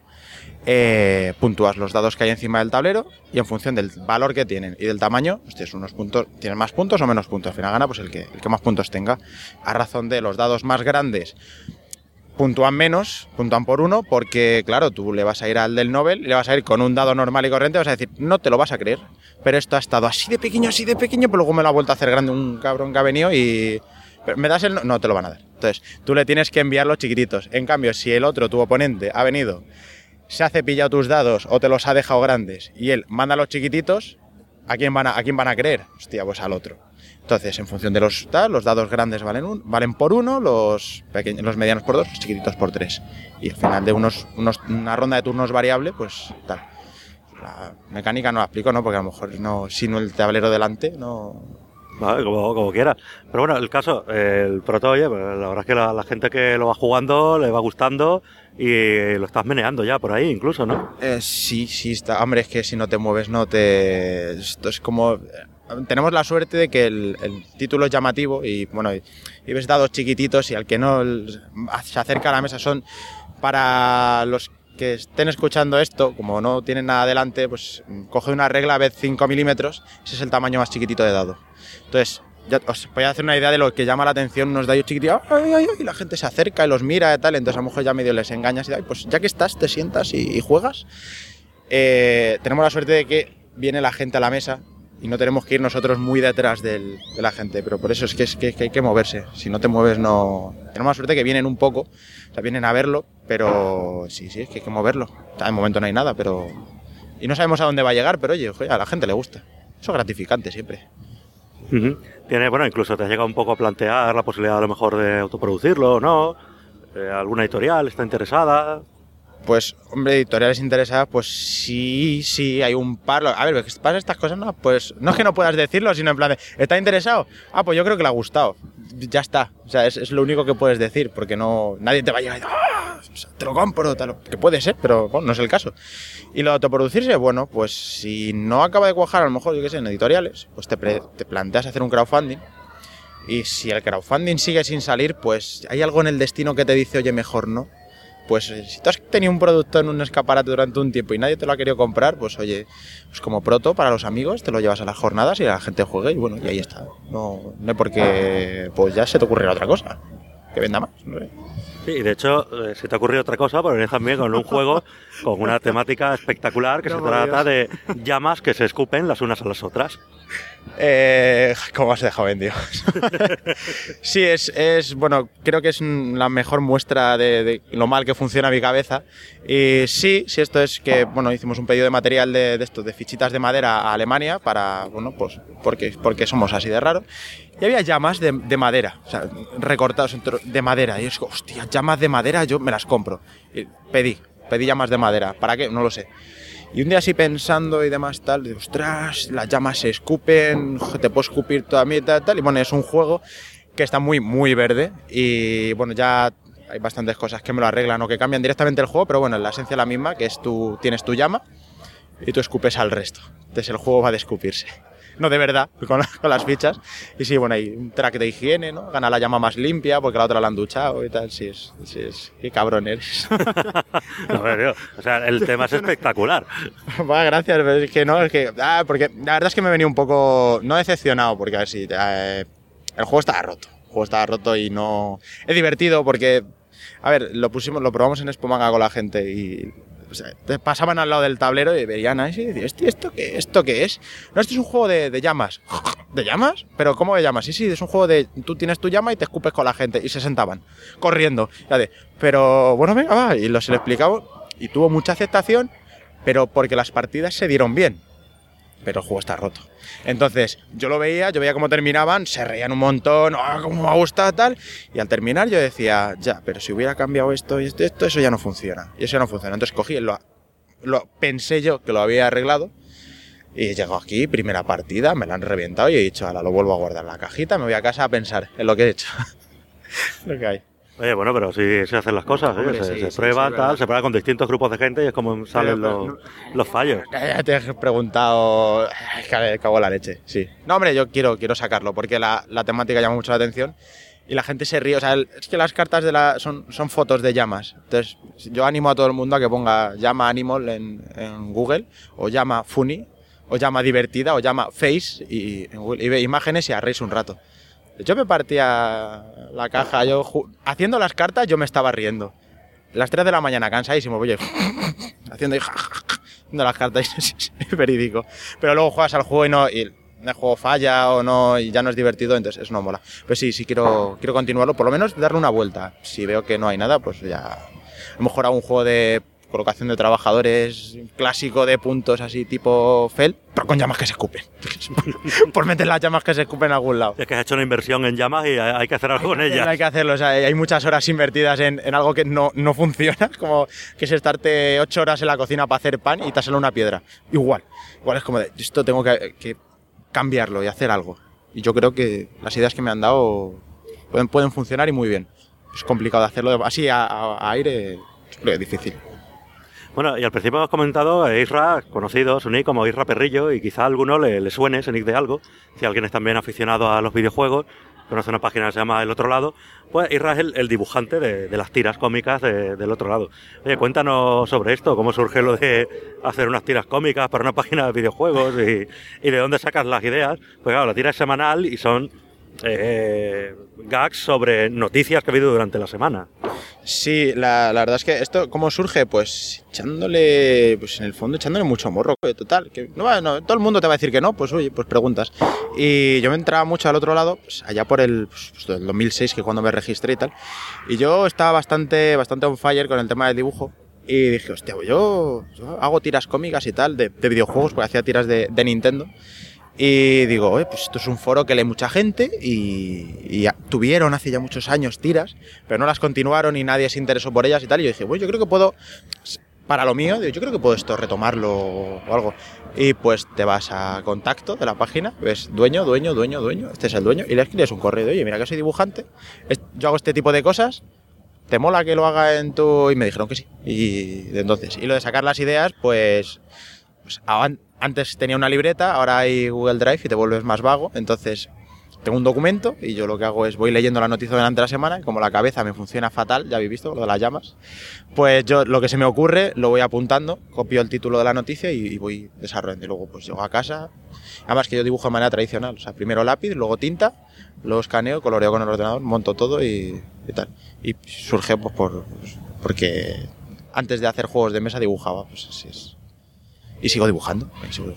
puntúas los dados que hay encima del tablero y en función del valor que tienen y del tamaño, pues unos puntos, tienen más puntos o menos puntos. Al final gana pues el que más puntos tenga. A razón de los dados más grandes, puntúan menos, puntúan por 1, porque claro, tú le vas a ir al del Nobel, le vas a ir con un dado normal y corriente, vas a decir, no te lo vas a creer, pero esto ha estado así de pequeño, pero luego me lo ha vuelto a hacer grande un cabrón que ha venido y... ¿me das el...? No te lo van a dar. Entonces, tú le tienes que enviar los chiquititos. En cambio, si el otro, tu oponente, ha venido, se ha cepillado tus dados o te los ha dejado grandes y él manda los chiquititos, ¿a quién van a creer? Hostia, pues al otro. Entonces, en función de los dados grandes valen por 1, los medianos por 2, los chiquititos por 3. Y al final de una ronda de turnos variable, pues tal. La mecánica no la explico, ¿no? Porque a lo mejor no, sin el tablero delante, no... Vale, como quiera. Pero bueno, el caso, el Proto, oye, pues la verdad es que la gente que lo va jugando le va gustando y lo estás meneando ya por ahí incluso, ¿no? Sí, está. Hombre, es que si no te mueves esto es como... Tenemos la suerte de que el título es llamativo y bueno, y ves dados chiquititos y al que no se acerca a la mesa son para los que estén escuchando esto, como no tienen nada delante, pues coge una regla, ved 5 milímetros, ese es el tamaño más chiquitito de dado. Entonces, ya os voy a hacer una idea de lo que llama la atención unos dados chiquititos, y la gente se acerca y los mira y tal, entonces a lo mejor ya medio les engañas y tal, pues ya que estás, te sientas y juegas. Tenemos la suerte de que viene la gente a la mesa y no tenemos que ir nosotros muy detrás de la gente, pero por eso es que hay que moverse. Si no te mueves, no... Tenemos la suerte que vienen un poco, o sea, vienen a verlo, pero sí, es que hay que moverlo. O sea, de momento no hay nada, pero... Y no sabemos a dónde va a llegar, pero oye, a la gente le gusta. Eso es gratificante siempre. Uh-huh. Bueno, incluso te has llegado un poco a plantear la posibilidad a lo mejor de autoproducirlo o no. ¿Alguna editorial está interesada? Pues, hombre, editoriales interesadas, pues sí, hay un par. A ver, ¿qué pasa estas cosas? No, pues no es que no puedas decirlo, sino en plan de, ¿está interesado? Ah, pues yo creo que le ha gustado. Ya está. O sea, es lo único que puedes decir, porque nadie te va a llegar y te lo compro, tal, que puede ser, pero bueno, no es el caso. Y lo de autoproducirse, bueno, pues si no acaba de cuajar, a lo mejor, yo qué sé, en editoriales, pues te planteas hacer un crowdfunding. Y si el crowdfunding sigue sin salir, pues hay algo en el destino que te dice, oye, mejor no. Pues si tú has tenido un producto en un escaparate durante un tiempo y nadie te lo ha querido comprar, pues oye, pues como proto para los amigos, te lo llevas a las jornadas y la gente juegue y bueno, y ahí está. No hay por qué, pues ya se te ocurrirá otra cosa, que venda más, no sé. Sí, de hecho, se te ha ocurrido otra cosa, pero vienes también con un juego con una temática espectacular que se trata de llamas que se escupen las unas a las otras. ¿Cómo has dejado en Dios? Sí, bueno, creo que es la mejor muestra de lo mal que funciona mi cabeza. Y sí, esto es que, bueno, hicimos un pedido de material de esto, de fichitas de madera a Alemania para, bueno, pues porque somos así de raros. Y había llamas de madera, o sea, recortados de madera. Y yo digo, hostia, llamas de madera, yo me las compro. Y pedí llamas de madera. ¿Para qué? No lo sé. Y un día así pensando y demás tal, digo, ostras, las llamas se escupen, te puedo escupir toda mi tal. Y bueno, es un juego que está muy, muy verde. Y bueno, ya hay bastantes cosas que me lo arreglan o que cambian directamente el juego, pero bueno, la esencia es la misma, que es tienes tu llama y tú escupes al resto. Entonces el juego va de escupirse. No de verdad, con las fichas. Y sí, bueno, hay un track de higiene, ¿no? Gana la llama más limpia porque la otra la han duchado y tal. Sí, qué cabrón eres. No, pero, o sea, el tema es espectacular. Bueno, gracias, pero es que no, porque la verdad es que me venía un poco, no decepcionado, porque a ver si el juego estaba roto. El juego estaba roto y no... Es divertido porque, a ver, lo probamos en Expo Manga con la gente y... O sea, pasaban al lado del tablero y veían ahí y decían, ¿esto qué es? No, esto es un juego de llamas. ¿De llamas? ¿Pero cómo de llamas? Sí, es un juego de... Tú tienes tu llama y te escupes con la gente. Y se sentaban, corriendo. Pero bueno, venga, va. Y se lo explicaba y tuvo mucha aceptación, pero porque las partidas se dieron bien. Pero el juego está roto. Entonces, yo veía cómo terminaban, se reían un montón, cómo me ha gustado tal, y al terminar yo decía, ya, pero si hubiera cambiado esto y esto, eso ya no funciona. Y eso ya no funciona. Entonces cogí, pensé yo que lo había arreglado, y llegó aquí, primera partida, me la han reventado y he dicho, lo vuelvo a guardar en la cajita, me voy a casa a pensar en lo que he hecho. Lo que hay. Oye, bueno, pero sí se hacen las cosas, ¿eh? Hombre, se prueban, se prueban con distintos grupos de gente y es como salen los fallos. Ya te he preguntado, cago en la leche, sí. No, hombre, yo quiero sacarlo porque la temática llama mucho la atención y la gente se ríe. O sea, es que las cartas son fotos de llamas. Entonces, yo animo a todo el mundo a que ponga llama animal en Google, o llama funny, o llama divertida, o llama face, y ve imágenes y a reírse un rato. Yo me partía la caja, haciendo las cartas yo me estaba riendo. Las 3 de la mañana, cansadísimo, oye, haciendo las cartas, es verídico. Pero luego juegas al juego y el juego falla o no, y ya no es divertido, entonces eso no mola. Pues sí, quiero continuarlo, por lo menos darle una vuelta. Si veo que no hay nada, pues ya... A lo mejor hago un juego colocación de trabajadores clásico de puntos así tipo Fel, pero con llamas que se escupen. Por meter las llamas que se escupen en algún lado. Es que has hecho una inversión en llamas y hay que hacer algo con ellas. Hay que hacerlo, o sea, hay muchas horas invertidas en algo que no funciona, como que es estarte 8 horas en la cocina para hacer pan y te sale una piedra. Igual es como de, esto tengo que cambiarlo y hacer algo. Y yo creo que las ideas que me han dado pueden funcionar y muy bien. Es complicado hacerlo así a aire, creo que es difícil. Bueno, y al principio hemos comentado Isra, conocido, su nick como Isra Perrillo, y quizá a alguno le suene ese nick de algo. Si alguien es también aficionado a los videojuegos, conoce una página que se llama El Otro Lado, pues Isra es el dibujante de las tiras cómicas del Otro Lado. Oye, cuéntanos sobre esto, cómo surge lo de hacer unas tiras cómicas para una página de videojuegos y de dónde sacas las ideas. Pues claro, la tira es semanal y son gags sobre noticias que ha habido durante la semana. Sí, la verdad es que esto, ¿cómo surge? Pues echándole, pues en el fondo echándole mucho morro, total, que no, todo el mundo te va a decir que no, pues oye, pues preguntas. Y yo me entraba mucho al Otro Lado, pues allá por el 2006, que cuando me registré y tal, y yo estaba bastante on fire con el tema del dibujo. Y dije, hostia, yo hago tiras cómicas y tal, de videojuegos, porque hacía tiras de Nintendo. Y digo, pues esto es un foro que lee mucha gente y tuvieron hace ya muchos años tiras, pero no las continuaron y nadie se interesó por ellas y tal. Y yo dije, yo creo que puedo, para lo mío, yo creo que puedo esto retomarlo o algo. Y pues te vas a contacto de la página, ves dueño, este es el dueño, y le escribes un correo de, oye, mira que soy dibujante, yo hago este tipo de cosas, ¿te mola que lo haga en tu...? Y me dijeron que sí. Y entonces, y lo de sacar las ideas, pues antes tenía una libreta, ahora hay Google Drive y te vuelves más vago. Entonces tengo un documento y yo lo que hago es voy leyendo la noticia durante la semana y como la cabeza me funciona fatal, ya habéis visto lo de las llamas, pues yo lo que se me ocurre lo voy apuntando, copio el título de la noticia y voy desarrollando. Y luego pues llego a casa, además que yo dibujo de manera tradicional, o sea, primero lápiz, luego tinta, luego escaneo, coloreo con el ordenador, monto todo y tal. Y surge pues porque antes de hacer juegos de mesa dibujaba, pues así es. Y sigo dibujando.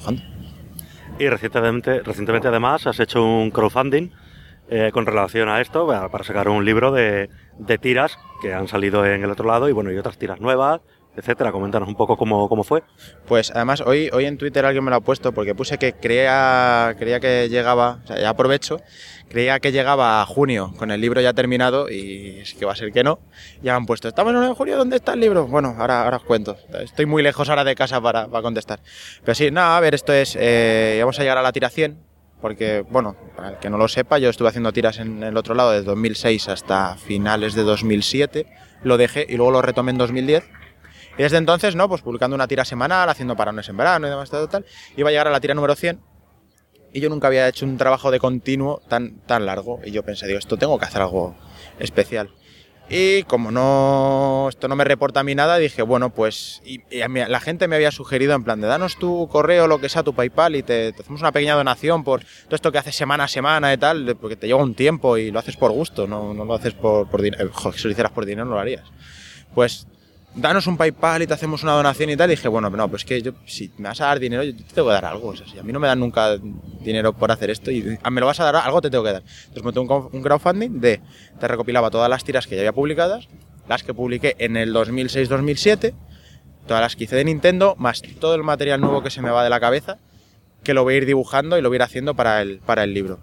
Y recientemente además has hecho un crowdfunding con relación a esto para sacar un libro de tiras que han salido en El Otro Lado y bueno, y otras tiras nuevas, etcétera. Coméntanos un poco cómo fue. Pues además hoy en Twitter alguien me lo ha puesto porque puse que creía que llegaba, o sea, ya aprovecho, creía que llegaba a junio con el libro ya terminado y es que va a ser que no. Ya me han puesto, estamos en el 9 de junio, ¿dónde está el libro? Bueno, ahora os cuento. Estoy muy lejos ahora de casa para contestar. Pero sí, nada, a ver, esto es, vamos a llegar a la tira 100, porque, bueno, para el que no lo sepa, yo estuve haciendo tiras en El Otro Lado desde 2006 hasta finales de 2007, lo dejé y luego lo retomé en 2010. Y desde entonces, ¿no? Pues publicando una tira semanal, haciendo parones en verano y demás, tal. Iba a llegar a la tira número 100 y yo nunca había hecho un trabajo de continuo tan largo. Y yo pensé, esto tengo que hacer algo especial. Y como esto no me reporta a mí nada, dije, bueno, pues... Y la gente me había sugerido en plan de danos tu correo, lo que sea, tu PayPal y te hacemos una pequeña donación por todo esto que haces semana a semana y tal, porque te lleva un tiempo y lo haces por gusto, no lo haces por dinero. Joder, si lo hicieras por dinero no lo harías. Pues... danos un PayPal y te hacemos una donación y tal. Y dije, bueno, no, pues que yo, si me vas a dar dinero, yo te tengo que dar algo. O sea, si a mí no me dan nunca dinero por hacer esto y me lo vas a dar, algo te tengo que dar. Entonces monté un crowdfunding te recopilaba todas las tiras que ya había publicadas, las que publiqué en el 2006-2007, todas las que hice de Nintendo, más todo el material nuevo que se me va de la cabeza, que lo voy a ir dibujando y lo voy a ir haciendo para el libro.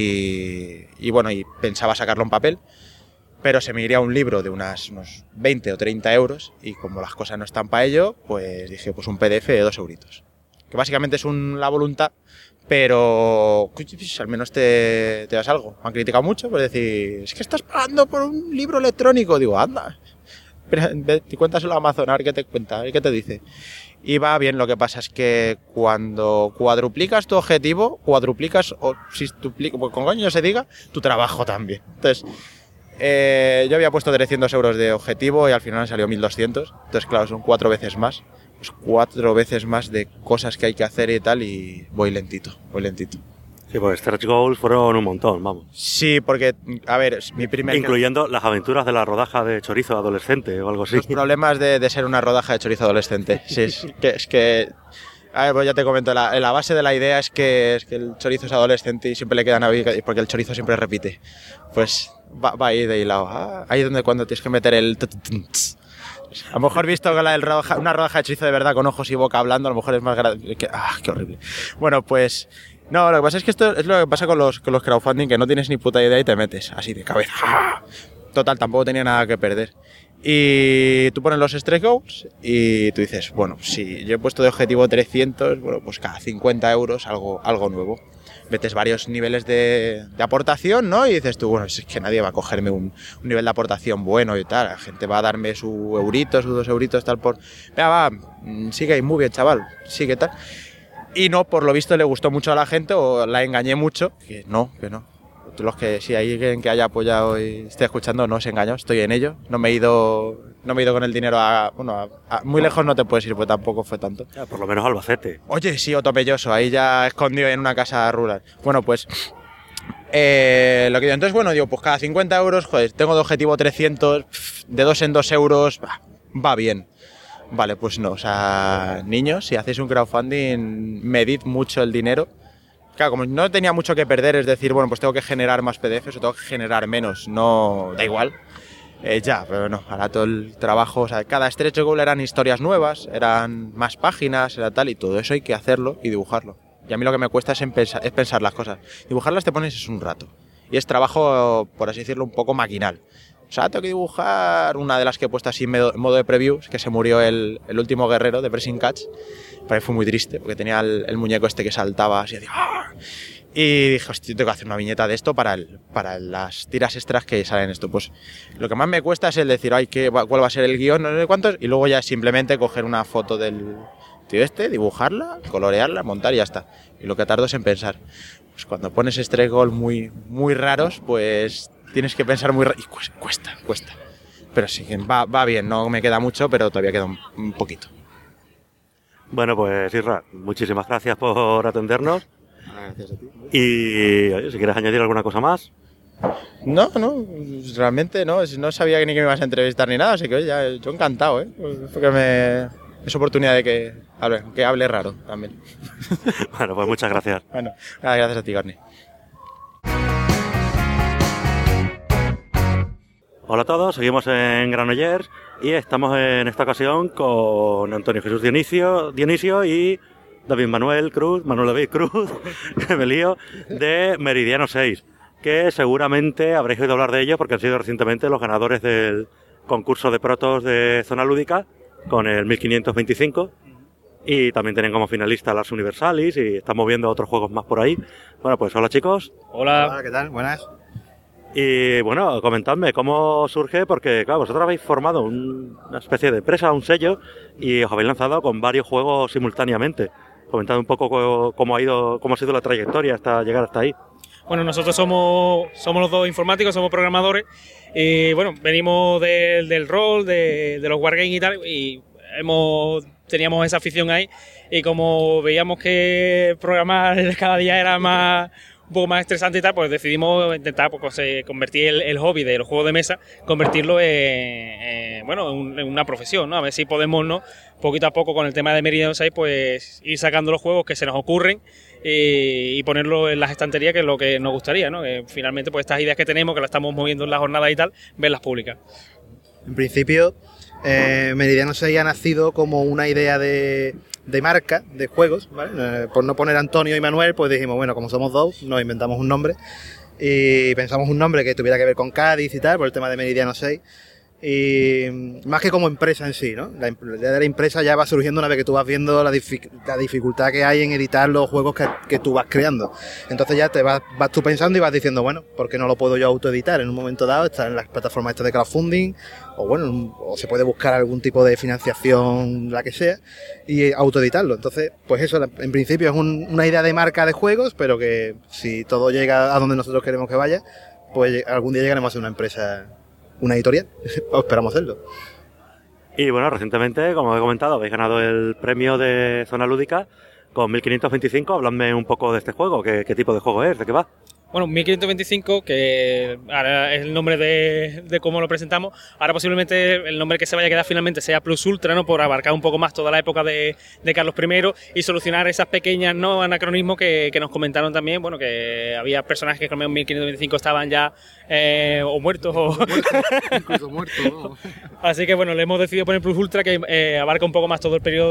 Y bueno, y pensaba sacarlo en papel, pero se me iría un libro de unos 20 o 30 euros y como las cosas no están para ello, pues dije, pues un PDF de 2 euritos. Que básicamente es la voluntad, pero al menos te das algo. Me han criticado mucho por decir, es que estás pagando por un libro electrónico. Digo, anda, te cuéntaselo a Amazon, a ver qué te cuenta, a ver qué te dice. Y va bien, lo que pasa es que cuando cuadruplicas tu objetivo, o sextuplicas, pues con coño se diga, tu trabajo también. Entonces... yo había puesto 300 euros de objetivo y al final me salió 1200. Entonces, claro, son 4 veces más. Pues 4 veces más de cosas que hay que hacer y tal, y voy lentito. Sí, pues stretch goals fueron un montón, vamos. Sí, porque, a ver, es mi primer... Incluyendo las aventuras de la rodaja de chorizo adolescente o algo así. Los problemas de ser una rodaja de chorizo adolescente. Sí, es que... A ver, pues ya te comento, la base de la idea es que el chorizo es adolescente y siempre le quedan porque el chorizo siempre repite. Pues va ahí de hilado. Ahí es donde cuando tienes que meter el... A lo mejor visto con una rodaja de chorizo de verdad con ojos y boca hablando, a lo mejor es más grande. ¡Qué horrible! Bueno, pues... No, lo que pasa es que esto es lo que pasa con los crowdfunding, que no tienes ni puta idea y te metes así de cabeza. ¡Ah! Total, tampoco tenía nada que perder. Y tú pones los stretch goals y tú dices, bueno, si yo he puesto de objetivo 300, bueno, pues cada 50 euros algo nuevo. Metes varios niveles de aportación, ¿no? Y dices tú, bueno, es que nadie va a cogerme un nivel de aportación bueno y tal. La gente va a darme su eurito, sus 2 euritos, tal por... Venga, va, sigue muy bien, chaval, sigue tal. Y no, por lo visto le gustó mucho a la gente o la engañé mucho. Que no. Los que si hay alguien que haya apoyado y esté escuchando, no os engaño, estoy en ello. No me he ido con el dinero muy lejos no te puedes ir, pues tampoco fue tanto. Ya, por lo menos Albacete. Oye, sí, Otopelloso, ahí ya escondido en una casa rural. Bueno, pues lo que digo, entonces, bueno, digo, pues cada 50 euros, joder, tengo de objetivo 300, de 2 en 2 euros, va bien. Vale, pues no, o sea, niños, si hacéis un crowdfunding, medid mucho el dinero. Claro, como no tenía mucho que perder, es decir, bueno, pues tengo que generar más PDFs o tengo que generar menos, no, da igual. Pero no, ahora todo el trabajo, o sea, cada stretch goal eran historias nuevas, eran más páginas, era tal, y todo eso hay que hacerlo y dibujarlo. Y a mí lo que me cuesta es pensar las cosas. Dibujarlas te pones es un rato. Y es trabajo, por así decirlo, un poco maquinal. O sea, tengo que dibujar una de las que he puesto así en modo de previews, que se murió el último guerrero de Pressing Catch. Para mí fue muy triste, porque tenía el muñeco este que saltaba así, ¡ah! Y dije, hostia, tengo que hacer una viñeta de esto para las tiras extras que salen esto. Pues lo que más me cuesta es el decir, cuál va a ser el guión, no sé cuántos, y luego ya simplemente coger una foto del tío este, dibujarla, colorearla, montar y ya está. Y lo que tardo es en pensar. Pues cuando pones stretch goals muy, muy raros, pues tienes que pensar muy rápido. Y cuesta. Pero sí, va bien, no me queda mucho, pero todavía queda un poquito. Bueno, pues Isra, muchísimas gracias por atendernos. Gracias a ti. Y oye, si quieres añadir alguna cosa más. No, realmente no sabía ni que me ibas a entrevistar ni nada, así que oye, yo encantado, porque es oportunidad de que hable raro también. Bueno, pues muchas gracias. Bueno, gracias a ti, Garni. Hola a todos, seguimos en Granollers y estamos en esta ocasión con Antonio Jesús Dionisio y Manuel David Cruz, que me lío, de Meridiano 6, que seguramente habréis oído hablar de ellos porque han sido recientemente los ganadores del concurso de protos de Zona Lúdica con el 1525 y también tienen como finalista las Universalis y estamos viendo otros juegos más por ahí. Bueno, pues hola chicos. Hola, ¿qué tal? Buenas. Y bueno, comentadme cómo surge, porque claro, vosotros habéis formado una especie de empresa, un sello, y os habéis lanzado con varios juegos simultáneamente. Comentad un poco cómo ha sido la trayectoria hasta llegar hasta ahí. Bueno, nosotros somos los dos informáticos, somos programadores, y bueno, venimos del rol, de los wargames y tal, y teníamos esa afición ahí, y como veíamos que programar cada día era un poco más estresante y tal, pues decidimos intentar convertir el hobby de los juegos de mesa, convertirlo en una profesión, ¿no? A ver si podemos, ¿no?, poquito a poco con el tema de Meridiano 6, pues ir sacando los juegos que se nos ocurren y ponerlo en las estanterías, que es lo que nos gustaría, ¿no? Que finalmente, pues estas ideas que tenemos, que las estamos moviendo en la jornada y tal, verlas públicas. En principio, Meridiano 6 ha nacido como una idea de marca, de juegos, ¿vale? Por no poner Antonio y Manuel, pues dijimos, bueno, como somos dos, nos inventamos un nombre y pensamos un nombre que tuviera que ver con Cádiz y tal, por el tema de Meridiano 6. Y más que como empresa en sí, ¿no? La idea de la empresa ya va surgiendo una vez que tú vas viendo la dificultad que hay en editar los juegos que tú vas creando. Entonces ya vas tú pensando y vas diciendo, bueno, ¿por qué no lo puedo yo autoeditar? En un momento dado está en las plataformas estas de crowdfunding, o se puede buscar algún tipo de financiación, la que sea, y autoeditarlo. Entonces, pues eso, en principio es una idea de marca de juegos, pero que si todo llega a donde nosotros queremos que vaya, pues algún día llegaremos a ser una empresa, una editorial, o esperamos hacerlo. Y bueno, recientemente, como he comentado, habéis ganado el premio de Zona Lúdica con 1525. Habladme un poco de este juego, ¿qué tipo de juego es? ¿De qué va? Bueno, 1525, que ahora es el nombre de cómo lo presentamos. Ahora posiblemente el nombre que se vaya a quedar finalmente sea Plus Ultra, ¿no? Por abarcar un poco más toda la época de Carlos I y solucionar esas pequeñas, ¿no?, anacronismos que nos comentaron también. Bueno, que había personajes que en 1525 estaban ya o muertos o... Incluso muertos, ¿no? Así que bueno, le hemos decidido poner Plus Ultra, que abarca un poco más todo el periodo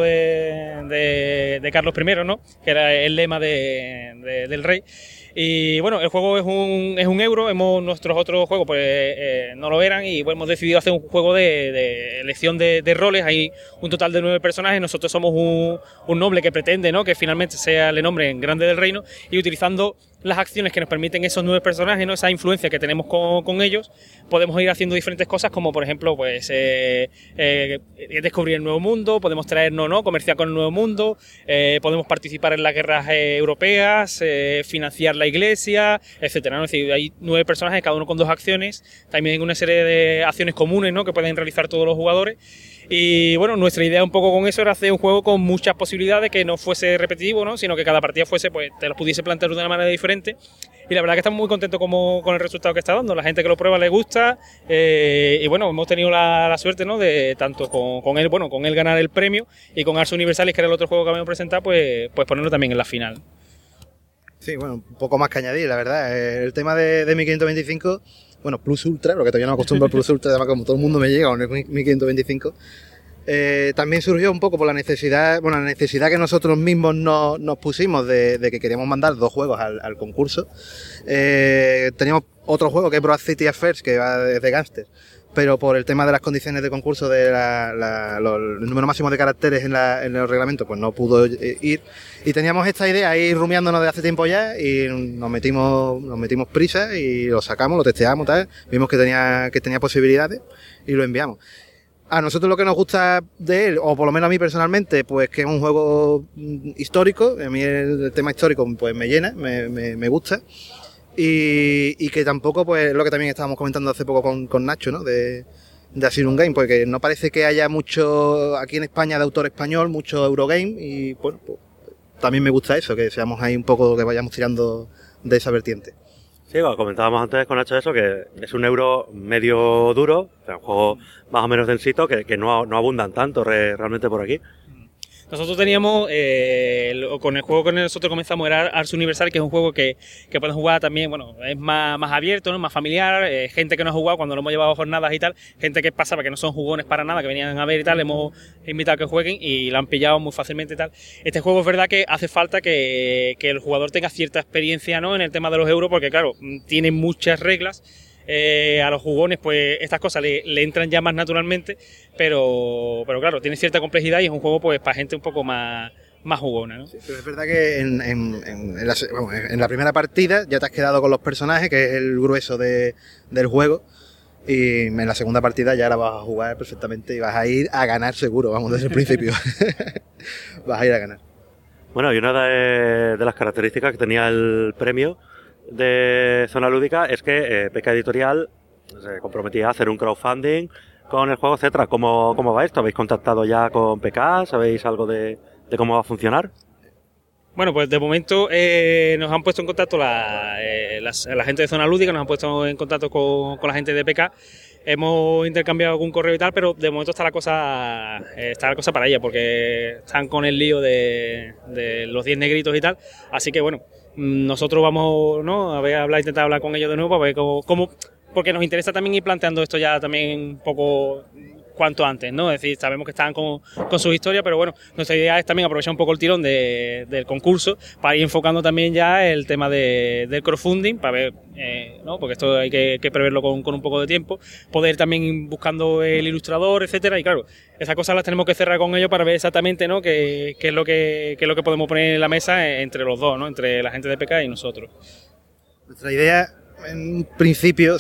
de Carlos I, ¿no? Que era el lema del rey. Y bueno, el juego es un euro. Nuestros otros juegos pues no lo eran, y bueno, hemos decidido hacer un juego de elección de roles. Hay un total de 9 personajes. Nosotros somos un noble que pretende, ¿no?, que finalmente sea el nombre en grande del reino, y utilizando las acciones que nos permiten esos 9 personajes, ¿no?, esa influencia que tenemos con ellos, podemos ir haciendo diferentes cosas, como por ejemplo pues descubrir el nuevo mundo, podemos traernos, ¿no?, comerciar con el nuevo mundo, podemos participar en las guerras europeas, financiar la iglesia, etcétera, ¿no? Es decir, hay 9 personajes, cada uno con 2 acciones, también una serie de acciones comunes, ¿no?, que pueden realizar todos los jugadores. Y bueno, nuestra idea un poco con eso era hacer un juego con muchas posibilidades, que no fuese repetitivo, ¿no?, sino que cada partida fuese, pues te lo pudiese plantear de una manera diferente. Y la verdad que estamos muy contentos con el resultado que está dando. La gente que lo prueba le gusta, y bueno, hemos tenido la suerte, ¿no?, de tanto con él ganar el premio, y con Ars Universalis, que era el otro juego que habíamos presentado, pues ponerlo también en la final. Sí, bueno, un poco más que añadir, la verdad. El tema de 1525, bueno, Plus Ultra, porque todavía no me acostumbro al Plus Ultra, además como todo el mundo me llega con el 1525, también surgió un poco por la necesidad que nosotros mismos nos pusimos de que queríamos mandar 2 juegos al concurso. Teníamos otro juego que es Broad City Affairs, que va de Gangster, pero por el tema de las condiciones de concurso, de el número máximo de caracteres en el reglamento, pues no pudo ir. Y teníamos esta idea ahí rumiándonos de hace tiempo ya, y nos metimos prisa y lo sacamos, lo testeamos, tal, vimos que tenía posibilidades y lo enviamos. A nosotros lo que nos gusta de él, o por lo menos a mí personalmente, pues que es un juego histórico. A mí el tema histórico pues me llena, me gusta. Y que tampoco, pues lo que también estábamos comentando hace poco con Nacho, ¿no?, de Asylum Game, porque no parece que haya mucho aquí en España de autor español, mucho Eurogame, y bueno, pues también me gusta eso, que seamos ahí un poco, que vayamos tirando de esa vertiente. Sí, como comentábamos antes con Nacho eso, que es un euro medio duro, o sea, un juego más o menos densito, que no abundan tanto realmente por aquí. Nosotros teníamos, con el juego que nosotros comenzamos, era Ars Universal, que es un juego que pueden jugar también, bueno, es más abierto, ¿no?, más familiar, gente que no ha jugado cuando lo hemos llevado a jornadas y tal, gente que pasaba, que no son jugones para nada, que venían a ver y tal, hemos invitado a que jueguen y lo han pillado muy fácilmente y tal. Este juego es verdad que hace falta que el jugador tenga cierta experiencia, ¿no?, en el tema de los euros, porque claro, tiene muchas reglas. A los jugones pues estas cosas le entran ya más naturalmente, pero claro, tiene cierta complejidad y es un juego pues para gente un poco más jugona, ¿no? Sí, pero es verdad que en la primera partida ya te has quedado con los personajes, que es el grueso del juego, y en la segunda partida ya la vas a jugar perfectamente y vas a ir a ganar seguro, vamos, desde el principio. Vas a ir a ganar. Bueno, y una de las características que tenía el premio de Zona Lúdica es que PK Editorial se comprometía a hacer un crowdfunding con el juego, etcétera. ¿Cómo va esto? ¿Habéis contactado ya con PK? ¿Sabéis algo de cómo va a funcionar? Bueno, pues de momento nos han puesto en contacto la gente de Zona Lúdica, nos han puesto en contacto con la gente de PK. Hemos intercambiado algún correo y tal, pero de momento está la cosa para ella, porque están con el lío de los 10 negritos y tal. Así que bueno, nosotros vamos, ¿no?, a intentar hablar con ellos de nuevo, a ver cómo, porque nos interesa también ir planteando esto ya también un poco cuanto antes, ¿no? Es decir, sabemos que están con sus historias, pero bueno, nuestra idea es también aprovechar un poco el tirón del concurso para ir enfocando también ya el tema del crowdfunding, para ver, ¿no?, porque esto hay que preverlo con un poco de tiempo, poder también ir buscando el ilustrador, etcétera, y claro, esas cosas las tenemos que cerrar con ellos para ver exactamente, ¿no?, qué es lo que podemos poner en la mesa entre los dos, ¿no?, entre la gente de PK y nosotros. Nuestra idea, en un principio,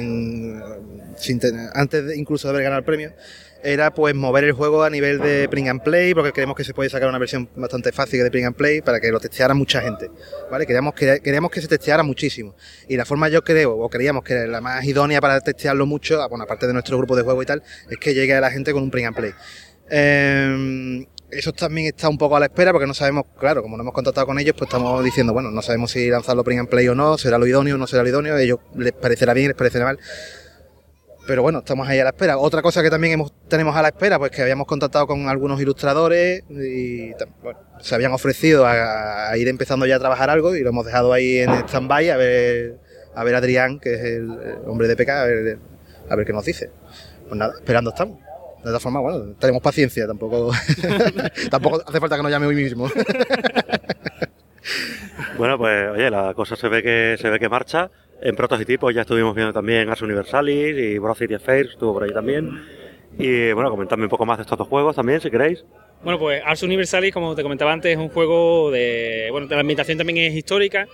antes incluso de haber ganado el premio, era pues mover el juego a nivel de print and play, porque creemos que se puede sacar una versión bastante fácil de print and play para que lo testeara mucha gente, ¿vale? Queríamos que se testeara muchísimo, y la forma, yo creo, o creíamos que la más idónea para testearlo mucho, bueno, aparte de nuestro grupo de juego y tal, es que llegue a la gente con un print and play. eso también está un poco a la espera porque no sabemos, claro, como no hemos contactado con ellos, pues estamos diciendo, bueno, no sabemos si lanzarlo print and play o no, será lo idóneo o no será lo idóneo, a ellos les parecerá bien, les parecerá mal. Pero bueno, estamos ahí a la espera. Otra cosa que también tenemos a la espera, pues que habíamos contactado con algunos ilustradores y bueno, se habían ofrecido a ir empezando ya a trabajar algo y lo hemos dejado ahí en stand-by a ver Adrián, que es el hombre de PK, a ver qué nos dice. Pues nada, esperando estamos. De todas formas, bueno, tenemos paciencia, tampoco hace falta que nos llame hoy mismo. Bueno, pues oye, la cosa se ve que marcha. En prototipos ya estuvimos viendo también Ars Universalis y Bros City Affairs estuvo por ahí también. Y bueno, comentadme un poco más de estos dos juegos también, si queréis. Bueno, pues Ars Universalis, como te comentaba antes, es un juego de la ambientación también es histórica.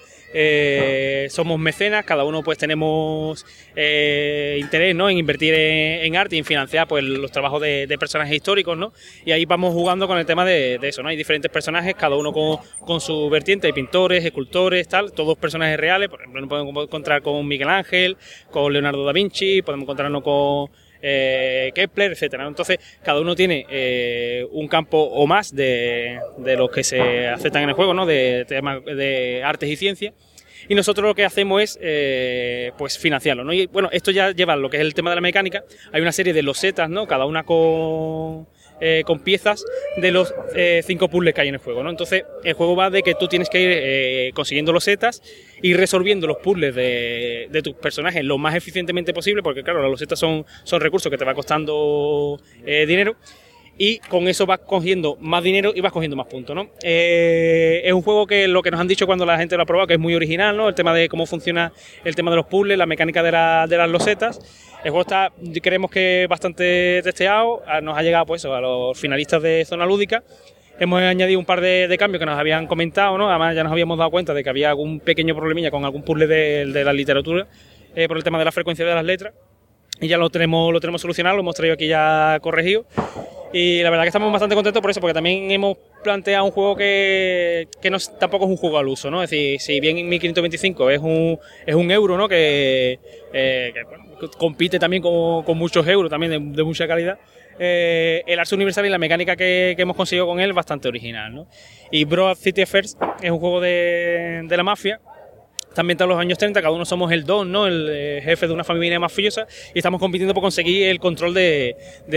Somos mecenas, cada uno pues tenemos interés, ¿no?, en invertir en arte y en financiar pues los trabajos de personajes históricos, ¿no? Y ahí vamos jugando con el tema de eso, ¿no? Hay diferentes personajes, cada uno con su vertiente, hay pintores, escultores, tal, todos personajes reales. Por ejemplo, nos podemos encontrar con Miguel Ángel, con Leonardo da Vinci, podemos encontrarnos con Kepler, etcétera. Entonces cada uno tiene un campo o más de los que se aceptan en el juego, ¿no?, de temas de artes y ciencias, y nosotros lo que hacemos es pues financiarlo, ¿no? Y bueno, esto ya lleva lo que es el tema de la mecánica. Hay una serie de losetas, ¿no?, cada una con piezas de los 5 puzzles que hay en el juego, ¿no? Entonces el juego va de que tú tienes que ir consiguiendo losetas y resolviendo los puzzles de tus personajes lo más eficientemente posible, porque claro, las losetas son recursos que te va costando dinero, y con eso vas cogiendo más dinero y vas cogiendo más puntos, ¿no? Es un juego que lo que nos han dicho cuando la gente lo ha probado, que es muy original, ¿no? El tema de cómo funciona el tema de los puzzles, la mecánica de las losetas. El juego está, creemos que bastante testeado, nos ha llegado pues a los finalistas de Zona Lúdica. Hemos añadido un par de cambios que nos habían comentado, ¿no? Además ya nos habíamos dado cuenta de que había algún pequeño problemilla con algún puzzle de la literatura por el tema de la frecuencia de las letras, y ya lo tenemos solucionado, lo hemos traído aquí ya corregido. Y la verdad que estamos bastante contentos por eso, porque también hemos planteado un juego que tampoco es un juego al uso, ¿no? Es decir, si bien en 1525 es un euro, ¿no?, que bueno, compite también con muchos euros también de mucha calidad, el Ars Universal y la mecánica que hemos conseguido con él es bastante original, ¿no? Y Bros City Affairs es un juego de la mafia. También está en los años 30, cada uno somos el don, ¿no?, el jefe de una familia mafiosa, y estamos compitiendo por conseguir el control del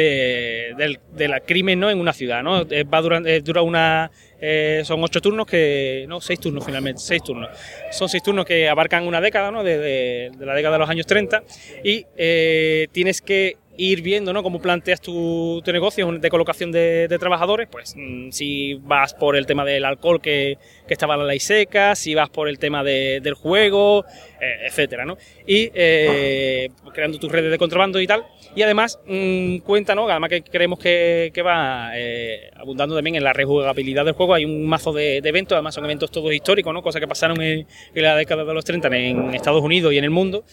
crimen, ¿no?, en una ciudad, ¿no? Dura son 8 turnos no, 6 turnos finalmente, 6 turnos. Son 6 turnos que abarcan una década, ¿no?, de la década de los años 30, y tienes que ir viendo, ¿no?, cómo planteas tu negocio de colocación de trabajadores. Pues si vas por el tema del alcohol que estaba la ley seca, si vas por el tema del juego, etcétera, ¿no? Y creando tus redes de contrabando y tal. Y además cuenta, ¿no?, además que creemos que va abundando también en la rejugabilidad del juego. Hay un mazo de eventos, además son eventos todos históricos, ¿no?, cosas que pasaron en la década de los 30 en Estados Unidos y en el mundo.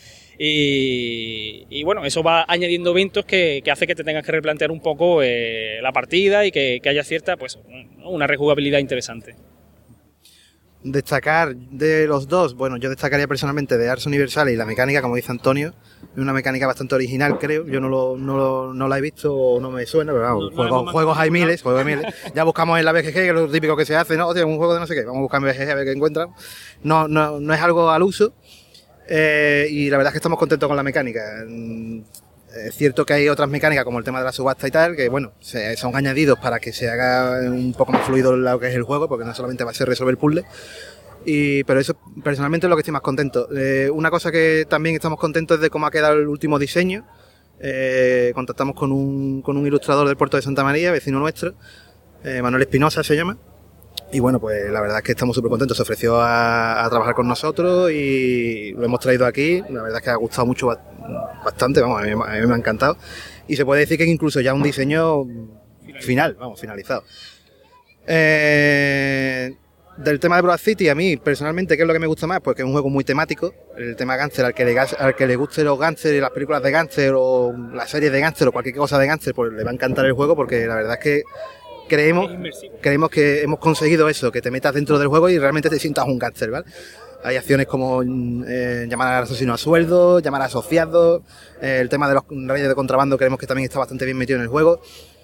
Y bueno, eso va añadiendo eventos que hace que te tengas que replantear un poco la partida y que haya cierta, pues, una rejugabilidad interesante. Destacar de los dos, bueno, yo destacaría personalmente de Ars Universal y la mecánica, como dice Antonio, es una mecánica bastante original, creo. Yo no la he visto o no me suena, pero vamos, juegos hay miles. Ya buscamos en la BGG, que es lo típico que se hace, ¿no? O sea, un juego de no sé qué, vamos a buscar en BGG a ver qué encuentran. No es algo al uso. Y la verdad es que estamos contentos con la mecánica. Es cierto que hay otras mecánicas como el tema de la subasta y tal, que bueno, son añadidos para que se haga un poco más fluido lo que es el juego, porque no solamente va a ser resolver puzzles. Pero eso personalmente es lo que estoy más contento. Una cosa que también estamos contentos es de cómo ha quedado el último diseño. Contactamos con un ilustrador del puerto de Santa María, vecino nuestro, Manuel Espinosa se llama. Y bueno, pues la verdad es que estamos súper contentos. Se ofreció a trabajar con nosotros y lo hemos traído aquí. La verdad es que ha gustado mucho, bastante, vamos, a mí me ha encantado. Y se puede decir que incluso ya un diseño finalizado. Del tema de Bros City, a mí personalmente, ¿qué es lo que me gusta más? Pues que es un juego muy temático. El tema gánster, al que le guste los gánster y las películas de gánster o las series de gánster o cualquier cosa de gánster, pues le va a encantar el juego, porque la verdad es que creemos que hemos conseguido eso, que te metas dentro del juego y realmente te sientas un gánster, ¿vale? Hay acciones como llamar al asesino a sueldo, llamar a asociados, el tema de los reyes de contrabando creemos que también está bastante bien metido en el juego.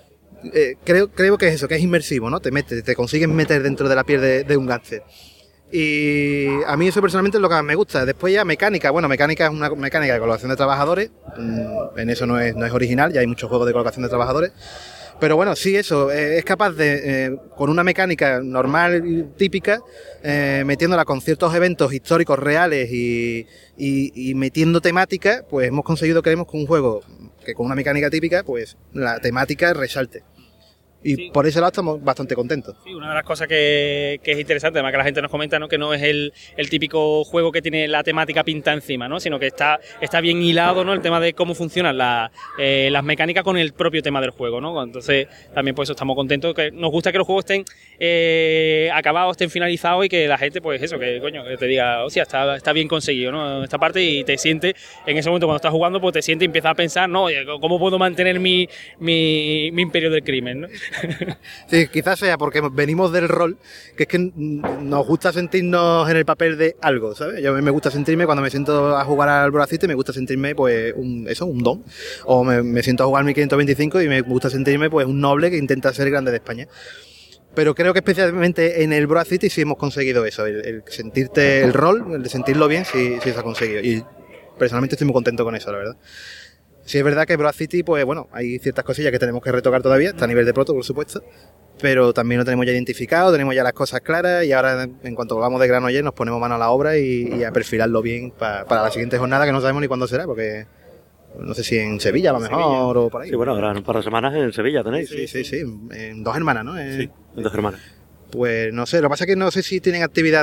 creo que es eso, que es inmersivo, ¿no? Te consigues meter dentro de la piel de un gángster. Y a mí eso personalmente es lo que más me gusta. Después ya mecánica es una mecánica de colocación de trabajadores. En eso no es original, ya hay muchos juegos de colocación de trabajadores. Pero bueno, sí, eso, es capaz de, con una mecánica normal y típica, metiéndola con ciertos eventos históricos reales y metiendo temática, pues hemos conseguido, creemos, que un juego que con una mecánica típica, pues la temática resalte. Y sí, por ese lado estamos bastante contentos. Sí, una de las cosas que es interesante, además que la gente nos comenta, ¿no? Que no es el típico juego que tiene la temática pinta encima, ¿no? Sino que está bien hilado, ¿no? El tema de cómo funcionan las mecánicas con el propio tema del juego, ¿no? Entonces también pues eso, estamos contentos, que nos gusta que los juegos estén acabados, estén finalizados y que la gente, pues eso, que coño, que te diga, o sea, está bien conseguido, ¿no? Esta parte, y te sientes, en ese momento cuando estás jugando, pues te sientes y empiezas a pensar, ¿no? ¿Cómo puedo mantener mi imperio del crimen, ¿no? Sí, quizás sea porque venimos del rol, que es que nos gusta sentirnos en el papel de algo, ¿sabes? Yo me gusta sentirme, cuando me siento a jugar al Brocity, me gusta sentirme pues un don, o me siento a jugar 1525 y me gusta sentirme pues un noble que intenta ser grande de España. Pero creo que especialmente en el Brocity sí hemos conseguido eso, el sentirte el rol, el de sentirlo bien, sí se ha conseguido, y personalmente estoy muy contento con eso, la verdad. Sí, es verdad que Brocity, pues bueno, hay ciertas cosillas que tenemos que retocar todavía, está a nivel de proto, por supuesto, pero también lo tenemos ya identificado, tenemos ya las cosas claras, y ahora en cuanto volvamos de Granollers nos ponemos mano a la obra y a perfilarlo bien para la siguiente jornada, que no sabemos ni cuándo será, porque no sé si en Sevilla a lo mejor o por ahí. Sí, bueno, ahora en un par de semanas en Sevilla tenéis. Sí, en Dos Hermanas, ¿no? Sí, en Dos Hermanas. Pues no sé, lo que pasa es que no sé si tienen actividad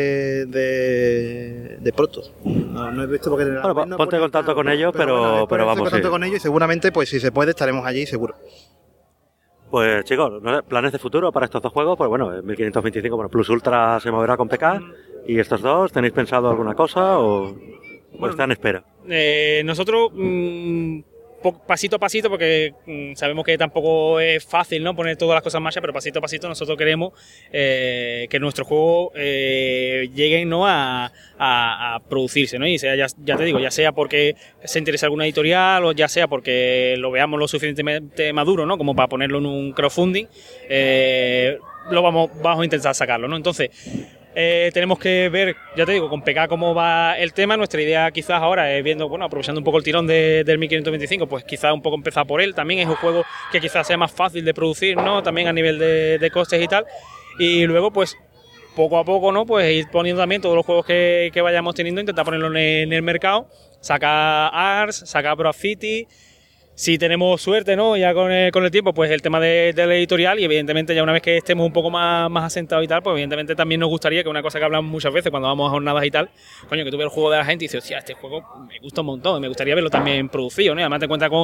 de protos. No he visto porque... Bueno, ponte en contacto con ellos, pero vamos. En contacto con ellos y seguramente, pues si se puede, estaremos allí, seguro. Pues chicos, planes de futuro para estos dos juegos, pues bueno, 1525, bueno, Plus Ultra se moverá con PK, y estos dos, ¿tenéis pensado alguna cosa o está en espera? Nosotros... pasito a pasito, porque sabemos que tampoco es fácil, ¿no?, poner todas las cosas en marcha, pero pasito a pasito nosotros queremos que nuestros juegos lleguen, ¿no?, a producirse, ¿no? Y sea, ya te digo, ya sea porque se interese alguna editorial, o ya sea porque lo veamos lo suficientemente maduro, ¿no?, como para ponerlo en un crowdfunding, vamos a intentar sacarlo, ¿no? Entonces tenemos que ver, ya te digo, con PK cómo va el tema. Nuestra idea quizás ahora es viendo, bueno, aprovechando un poco el tirón del 1525, pues quizás un poco empezar por él. También es un juego que quizás sea más fácil de producir, ¿no?, también a nivel de costes y tal. Y luego, pues, poco a poco, ¿no?, pues ir poniendo también todos los juegos que vayamos teniendo, intentar ponerlos en el mercado, sacar Ars, sacar Brocity. Si tenemos suerte, ¿no?, ya con el tiempo, pues el tema de la editorial, y evidentemente ya una vez que estemos un poco más asentados y tal, pues evidentemente también nos gustaría, que una cosa que hablamos muchas veces cuando vamos a jornadas y tal, coño, que tú ves el juego de la gente y dices, hostia, este juego me gusta un montón, y me gustaría verlo también producido, ¿no? Y además te encuentras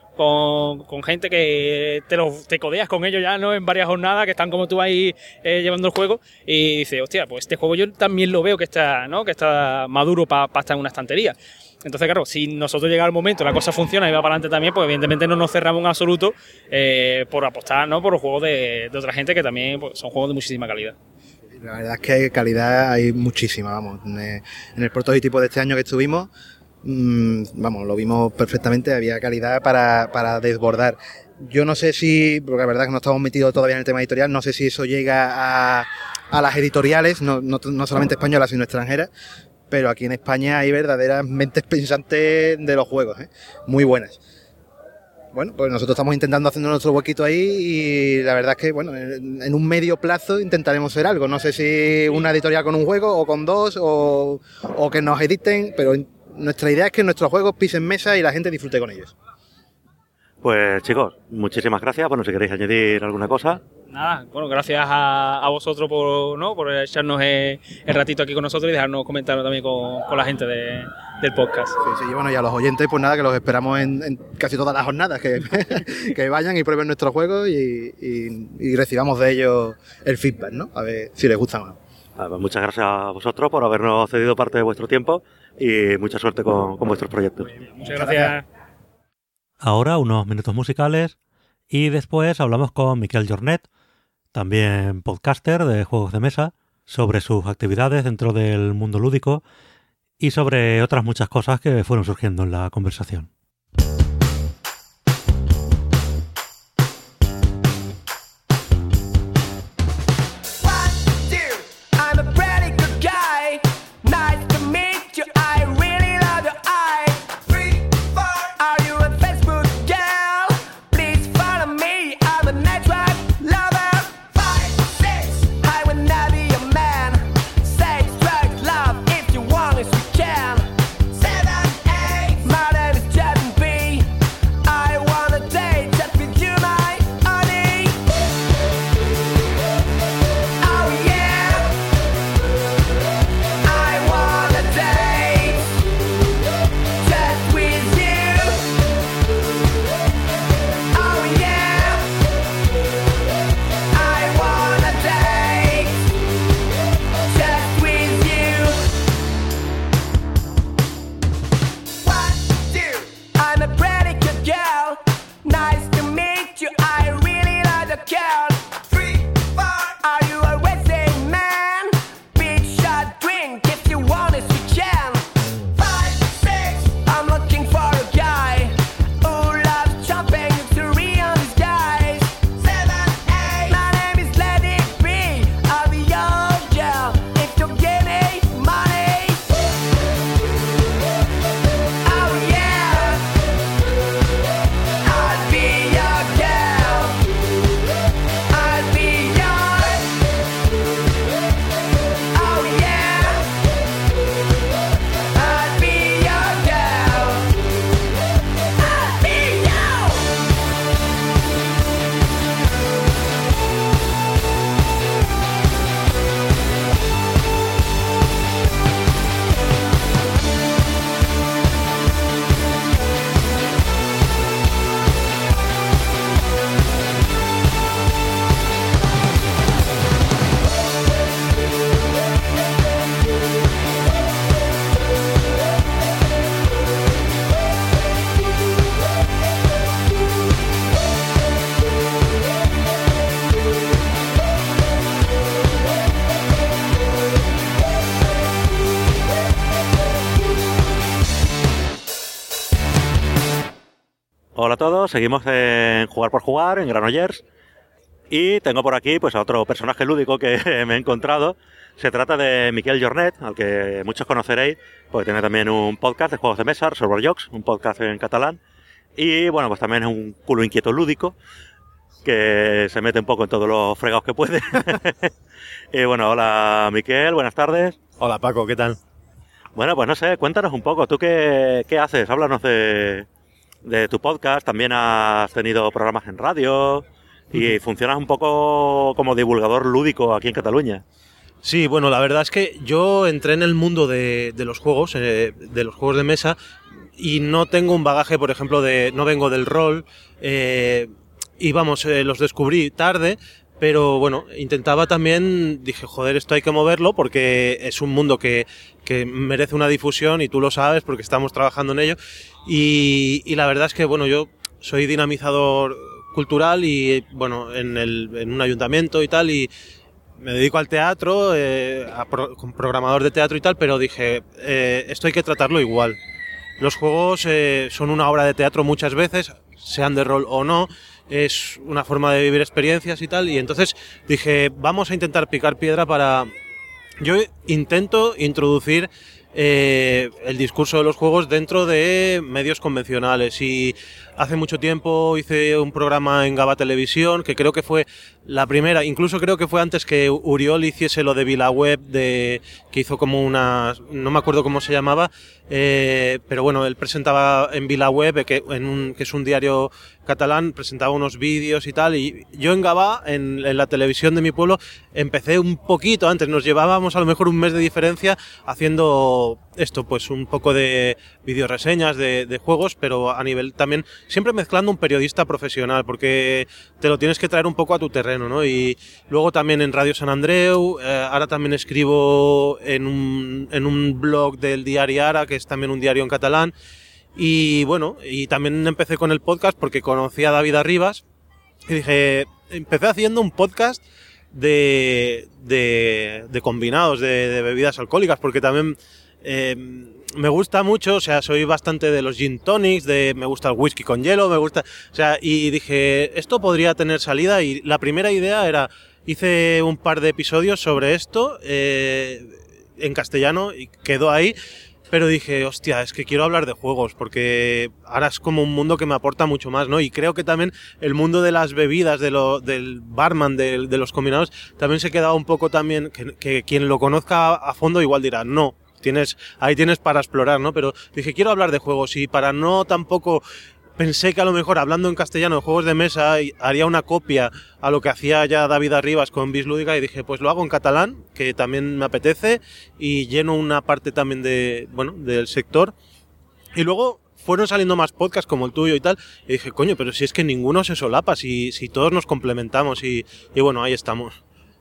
con gente que te codeas con ellos ya, ¿no?, en varias jornadas, que están como tú ahí llevando el juego, y dices, hostia, pues este juego yo también lo veo que está maduro para estar en una estantería. Entonces, claro, si nosotros llega el momento, la cosa funciona y va para adelante también, pues evidentemente no nos cerramos en absoluto por apostar, ¿no?, por los juegos de otra gente, que también pues, son juegos de muchísima calidad. La verdad es que calidad hay muchísima, vamos. En el prototipo de este año que estuvimos, vamos, lo vimos perfectamente, había calidad para desbordar. Yo no sé si, porque la verdad es que no estamos metidos todavía en el tema editorial, no sé si eso llega a las editoriales, no solamente españolas, sino extranjeras. Pero aquí en España hay verdaderas mentes pensantes de los juegos, muy buenas. Bueno, pues nosotros estamos intentando haciendo nuestro huequito ahí, y la verdad es que, bueno, en un medio plazo intentaremos hacer algo. No sé si una editorial con un juego o con dos, o que nos editen, pero nuestra idea es que nuestros juegos pisen mesa y la gente disfrute con ellos. Pues chicos, muchísimas gracias. Bueno, si queréis añadir alguna cosa. Nada, bueno, gracias a vosotros por echarnos el ratito aquí con nosotros y dejarnos comentar también con la gente del podcast. Sí, bueno, y a los oyentes, pues nada, que los esperamos en casi todas las jornadas, que vayan y prueben nuestros juegos y recibamos de ellos el feedback, ¿no? A ver si les gustan o no. Pues muchas gracias a vosotros por habernos cedido parte de vuestro tiempo, y mucha suerte con vuestros proyectos. Muchas gracias. Ahora unos minutos musicales y después hablamos con Miquel Jornet, también podcaster de juegos de mesa, sobre sus actividades dentro del mundo lúdico y sobre otras muchas cosas que fueron surgiendo en la conversación. Hola a todos, seguimos en Jugar por Jugar, en Granollers, y tengo por aquí pues a otro personaje lúdico que me he encontrado. Se trata de Miquel Jornet, al que muchos conoceréis, porque tiene también un podcast de juegos de mesa, Server Jocs, un podcast en catalán, y bueno, pues también es un culo inquieto lúdico, que se mete un poco en todos los fregados que puede. Y bueno, hola Miquel, buenas tardes. Hola Paco, ¿qué tal? Bueno, pues no sé, cuéntanos un poco, ¿tú qué haces? Háblanos de tu podcast, también has tenido programas en radio y funcionas un poco como divulgador lúdico aquí en Cataluña. Sí, bueno, la verdad es que yo entré en el mundo de los juegos de mesa, y no tengo un bagaje, por ejemplo, no vengo del rol, y vamos, los descubrí tarde, pero bueno, intentaba también, dije, joder, esto hay que moverlo porque es un mundo que merece una difusión y tú lo sabes porque estamos trabajando en ello, y la verdad es que, bueno, yo soy dinamizador cultural y, bueno, en un ayuntamiento y tal, y me dedico al teatro, como programador de teatro y tal, pero dije, esto hay que tratarlo igual. Los juegos son una obra de teatro muchas veces, sean de rol o no, es una forma de vivir experiencias y tal, y entonces dije, vamos a intentar picar piedra para... Yo intento introducir el discurso de los juegos dentro de medios convencionales, y hace mucho tiempo hice un programa en Gaba Televisión, que creo que fue la primera, incluso creo que fue antes que Uriol hiciese lo de VilaWeb, que hizo como no me acuerdo cómo se llamaba, pero bueno, él presentaba en VilaWeb, que es un diario catalán, presentaba unos vídeos y tal, y yo en Gaba, en la televisión de mi pueblo, empecé un poquito antes, nos llevábamos a lo mejor un mes de diferencia haciendo esto, pues un poco de videoreseñas de juegos, pero a nivel también, siempre mezclando un periodista profesional, porque te lo tienes que traer un poco a tu terreno, ¿no? Y luego también en Radio Sant Andreu, ahora también escribo en un blog del diari Ara, que es también un diario en catalán, y bueno, y también empecé con el podcast porque conocí a David Arribas, y dije, empecé haciendo un podcast de combinados, de bebidas alcohólicas, porque también me gusta mucho, o sea, soy bastante de los gin tonics, me gusta el whisky con hielo, me gusta, o sea, y dije, esto podría tener salida, y la primera idea era, hice un par de episodios sobre esto en castellano y quedó ahí, pero dije, hostia, es que quiero hablar de juegos, porque ahora es como un mundo que me aporta mucho más, ¿no? Y creo que también el mundo de las bebidas, del barman, de los combinados, también se quedaba un poco también, que quien lo conozca a fondo igual dirá, no, ahí tienes para explorar, ¿no? Pero dije, quiero hablar de juegos, y para no tampoco... Pensé que a lo mejor hablando en castellano de juegos de mesa haría una copia a lo que hacía ya David Arribas con Vis Lúdica, y dije, pues lo hago en catalán, que también me apetece, y lleno una parte también del sector. Y luego fueron saliendo más podcasts como el tuyo y tal, y dije, coño, pero si es que ninguno se solapa, si todos nos complementamos, y bueno, ahí estamos.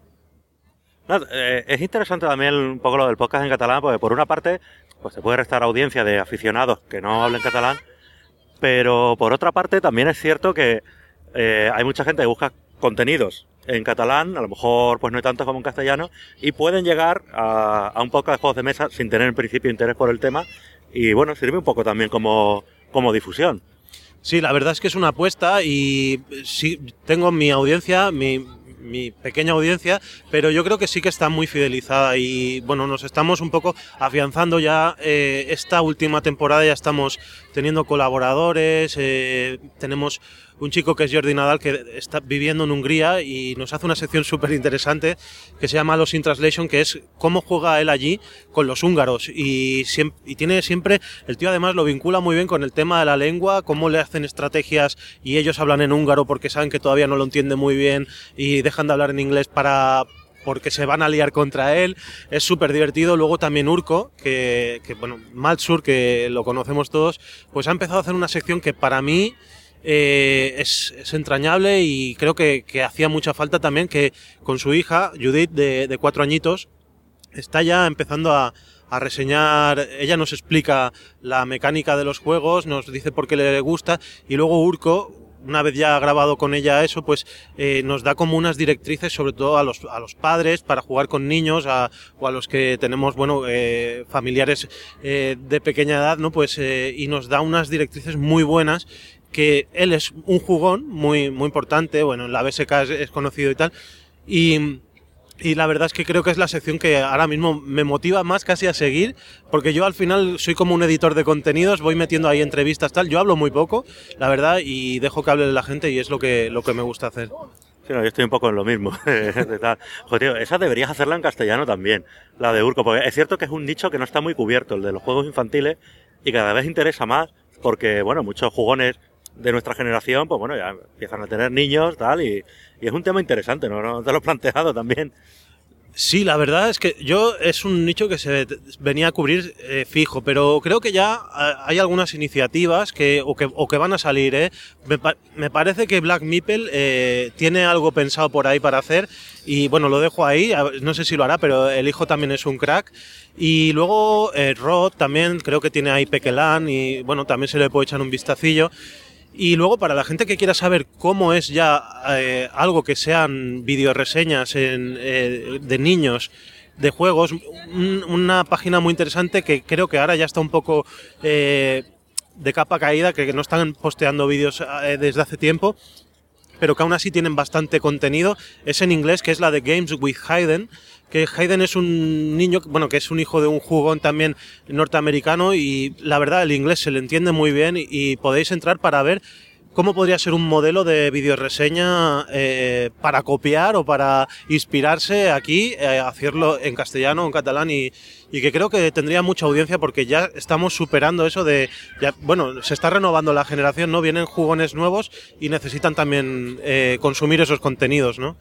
No, es interesante también un poco lo del podcast en catalán, porque por una parte pues se puede restar audiencia de aficionados que no hablen catalán, pero por otra parte también es cierto que hay mucha gente que busca contenidos en catalán, a lo mejor pues no hay tantos como en castellano, y pueden llegar a un podcast de juegos de mesa sin tener en principio interés por el tema, y bueno, sirve un poco también como difusión. Sí, la verdad es que es una apuesta, y sí, tengo mi audiencia, mi pequeña audiencia, pero yo creo que sí que está muy fidelizada, y bueno, nos estamos un poco afianzando ya. Esta última temporada ya estamos teniendo colaboradores, tenemos un chico que es Jordi Nadal, que está viviendo en Hungría y nos hace una sección súper interesante que se llama Los in Translation, que es cómo juega él allí con los húngaros, y tiene siempre, el tío además lo vincula muy bien con el tema de la lengua, cómo le hacen estrategias y ellos hablan en húngaro porque saben que todavía no lo entienden muy bien y dejan de hablar en inglés porque se van a liar contra él. Es súper divertido. Luego también Urko, que bueno, Maltsur, que lo conocemos todos, pues ha empezado a hacer una sección que para mí es entrañable, y creo que hacía mucha falta también, que con su hija, Judith, de 4 añitos, está ya empezando a reseñar. Ella nos explica la mecánica de los juegos, nos dice por qué le gusta, y luego Urko, una vez ya grabado con ella eso, pues nos da como unas directrices, sobre todo a los padres, para jugar con niños, o a los que tenemos, bueno, familiares de pequeña edad, ¿no? Pues y nos da unas directrices muy buenas que él es un jugón muy, muy importante, bueno, en la BSK es conocido y tal, y la verdad es que creo que es la sección que ahora mismo me motiva más casi a seguir, porque yo al final soy como un editor de contenidos, voy metiendo ahí entrevistas, tal. Yo hablo muy poco, la verdad, y dejo que hable la gente y es lo que me gusta hacer. Sí, no, yo estoy un poco en lo mismo. Joder, tío, esa deberías hacerla en castellano también, la de Urco, porque es cierto que es un nicho que no está muy cubierto, el de los juegos infantiles, y cada vez interesa más, porque, bueno, muchos jugones de nuestra generación, pues bueno, ya empiezan a tener niños, tal, y es un tema interesante, ¿no? ¿Te lo has planteado también? Sí, la verdad es que es un nicho que se venía a cubrir fijo, pero creo que ya hay algunas iniciativas que van a salir, ¿eh? Me parece que Black Meeple tiene algo pensado por ahí para hacer y bueno, lo dejo ahí, no sé si lo hará, pero el hijo también es un crack. Y luego Rod también creo que tiene ahí Pequelan y bueno, también se le puede echar un vistacillo. Y luego para la gente que quiera saber cómo es ya algo que sean videoreseñas de niños de juegos, una página muy interesante que creo que ahora ya está un poco de capa caída, que no están posteando vídeos desde hace tiempo, pero que aún así tienen bastante contenido, es en inglés, que es la de Games with Hayden, que Hayden es un niño, bueno, que es un hijo de un jugón también norteamericano y la verdad el inglés se le entiende muy bien y podéis entrar para ver cómo podría ser un modelo de videoreseña para copiar o para inspirarse aquí, hacerlo en castellano o en catalán y que creo que tendría mucha audiencia porque ya estamos superando eso de, bueno, se está renovando la generación, ¿no? Vienen jugones nuevos y necesitan también consumir esos contenidos, ¿no?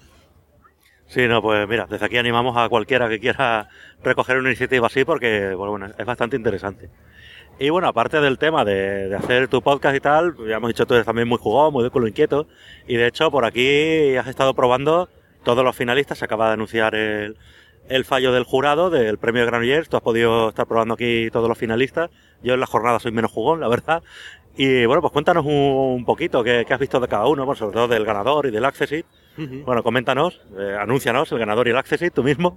Sí, no, pues mira, desde aquí animamos a cualquiera que quiera recoger una iniciativa así porque, bueno, es bastante interesante. Y bueno, aparte del tema de hacer tu podcast y tal, ya hemos dicho tú eres también muy jugón, muy de culo inquieto, y de hecho por aquí has estado probando todos los finalistas, se acaba de anunciar el fallo del jurado del premio de Granollers, tú has podido estar probando aquí todos los finalistas, yo en la jornada soy menos jugón, la verdad, y bueno, pues cuéntanos un poquito qué has visto de cada uno, bueno, sobre todo del ganador y del Accessit. Bueno, coméntanos, anúncianos el ganador y el Accessit, tú mismo.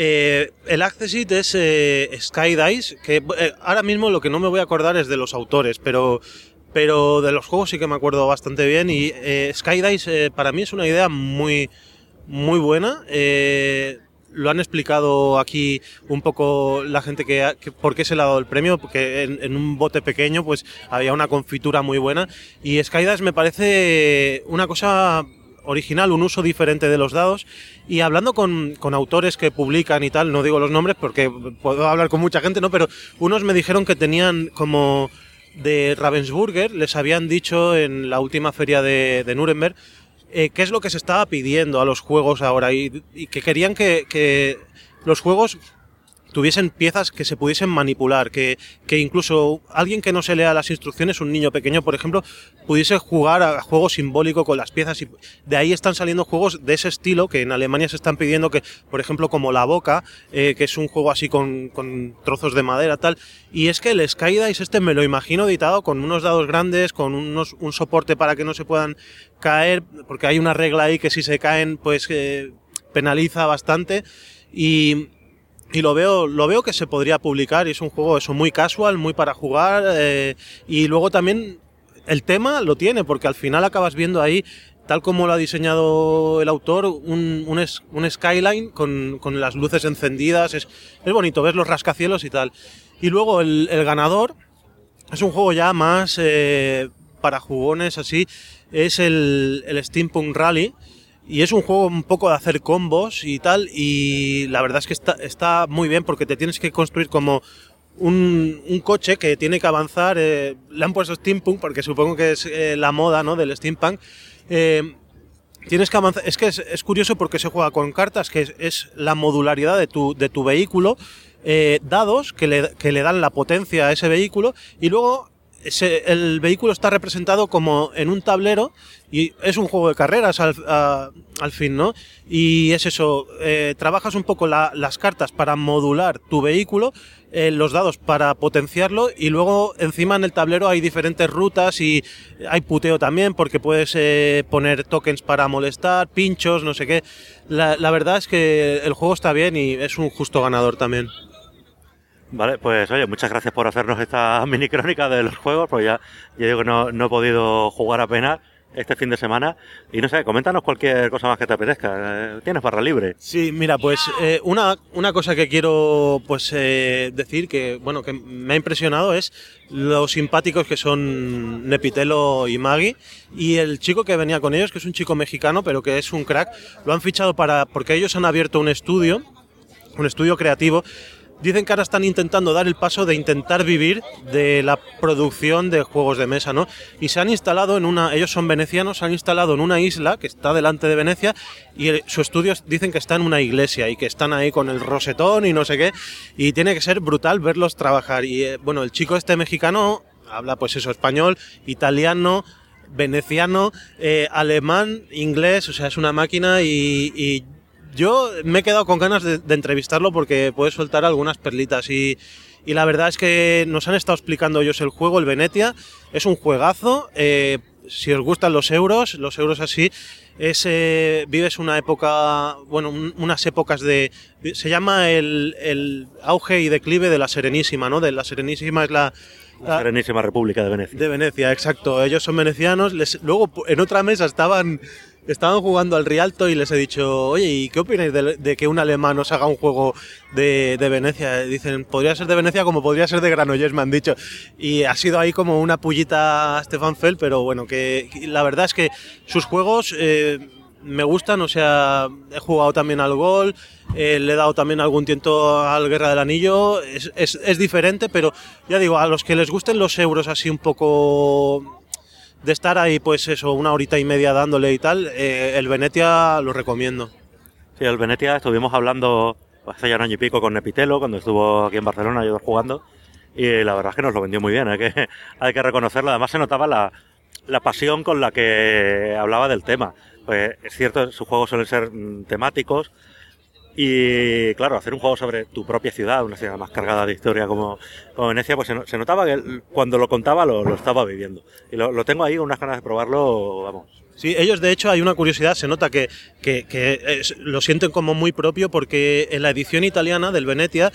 El Accessit es Skydice, que ahora mismo lo que no me voy a acordar es de los autores, pero de los juegos sí que me acuerdo bastante bien y Skydice para mí es una idea muy, muy buena. Lo han explicado aquí un poco la gente que por qué se le ha dado el premio, porque en un bote pequeño pues había una confitura muy buena y Skydice me parece una cosa original, un uso diferente de los dados y hablando con autores que publican y tal, no digo los nombres porque puedo hablar con mucha gente, ¿no? Pero unos me dijeron que tenían como de Ravensburger, les habían dicho en la última feria de Nuremberg qué es lo que se estaba pidiendo a los juegos ahora y que querían que los juegos tuviesen piezas que se pudiesen manipular, que incluso alguien que no se lea las instrucciones, un niño pequeño, por ejemplo, pudiese jugar a juego simbólico con las piezas y de ahí están saliendo juegos de ese estilo que en Alemania se están pidiendo, que por ejemplo como La Boca, que es un juego así con trozos de madera tal, y es que el Skydice me lo imagino editado con unos dados grandes, con un soporte para que no se puedan caer, porque hay una regla ahí que si se caen pues penaliza bastante y lo veo que se podría publicar y es un juego eso muy casual, muy para jugar y luego también el tema lo tiene porque al final acabas viendo ahí tal como lo ha diseñado el autor un skyline con las luces encendidas, es bonito, ves los rascacielos y tal. Y luego el ganador es un juego ya más para jugones así, es el Steampunk Rally. Y es un juego un poco de hacer combos y tal, y la verdad es que está muy bien porque te tienes que construir como un coche que tiene que avanzar. Le han puesto steampunk porque supongo que es la moda, ¿no?, del steampunk. Tienes que avanzar. Es que es curioso porque se juega con cartas, que es la modularidad de tu vehículo, dados que le dan la potencia a ese vehículo, y luego el vehículo está representado como en un tablero y es un juego de carreras al fin, ¿no? Y es eso, trabajas un poco las cartas para modular tu vehículo, los dados para potenciarlo y luego encima en el tablero hay diferentes rutas y hay puteo también porque puedes poner tokens para molestar, pinchos, no sé qué. La verdad es que el juego está bien y es un justo ganador también. Vale, pues oye, muchas gracias por hacernos esta mini crónica de los juegos, pues ya digo que no he podido jugar apenas este fin de semana. Y no sé, coméntanos cualquier cosa más que te apetezca. Tienes barra libre. Sí, mira, pues una cosa que quiero pues decir que bueno que me ha impresionado es lo simpáticos que son Nepitelo y Maggie, y el chico que venía con ellos, que es un chico mexicano pero que es un crack, lo han fichado porque ellos han abierto un estudio creativo. Dicen que ahora están intentando dar el paso de intentar vivir de la producción de juegos de mesa, ¿no? Y se han instalado ellos son venecianos, se han instalado en una isla que está delante de Venecia, y su estudio dicen que está en una iglesia y que están ahí con el rosetón y no sé qué, y tiene que ser brutal verlos trabajar. Y bueno, el chico este mexicano habla pues eso, español, italiano, veneciano, alemán, inglés, o sea, es una máquina y yo me he quedado con ganas de entrevistarlo porque puede soltar algunas perlitas y la verdad es que nos han estado explicando ellos el juego, el Venetia. Es un juegazo, si os gustan los euros así, vives una época, bueno, unas épocas se llama el auge y declive de la Serenísima, ¿no? De la Serenísima es la Serenísima República de Venecia. De Venecia, exacto. Ellos son venecianos. Luego en otra mesa estaban jugando al Rialto y les he dicho, oye, ¿y qué opináis de que un alemán os haga un juego de Venecia? Dicen, podría ser de Venecia como podría ser de Granollers, me han dicho. Y ha sido ahí como una pullita a Stefan Feld, pero bueno, que la verdad es que sus juegos me gustan, o sea, he jugado también al Gol, le he dado también algún tiento al Guerra del Anillo, es diferente, pero ya digo, a los que les gusten los euros así un poco de estar ahí, pues eso, una horita y media dándole y tal, el Venetia lo recomiendo. Sí, el Venetia estuvimos hablando hace ya un año y pico con Nepitelo, cuando estuvo aquí en Barcelona, yo jugando, y la verdad es que nos lo vendió muy bien, hay que reconocerlo. Además se notaba la pasión con la que hablaba del tema. Pues es cierto, sus juegos suelen ser temáticos, y claro, hacer un juego sobre tu propia ciudad, una ciudad más cargada de historia como Venecia, pues se notaba que cuando lo contaba lo estaba viviendo. Y lo tengo ahí, unas ganas de probarlo, vamos. Sí, ellos de hecho hay una curiosidad, se nota que lo sienten como muy propio, porque en la edición italiana del Venetia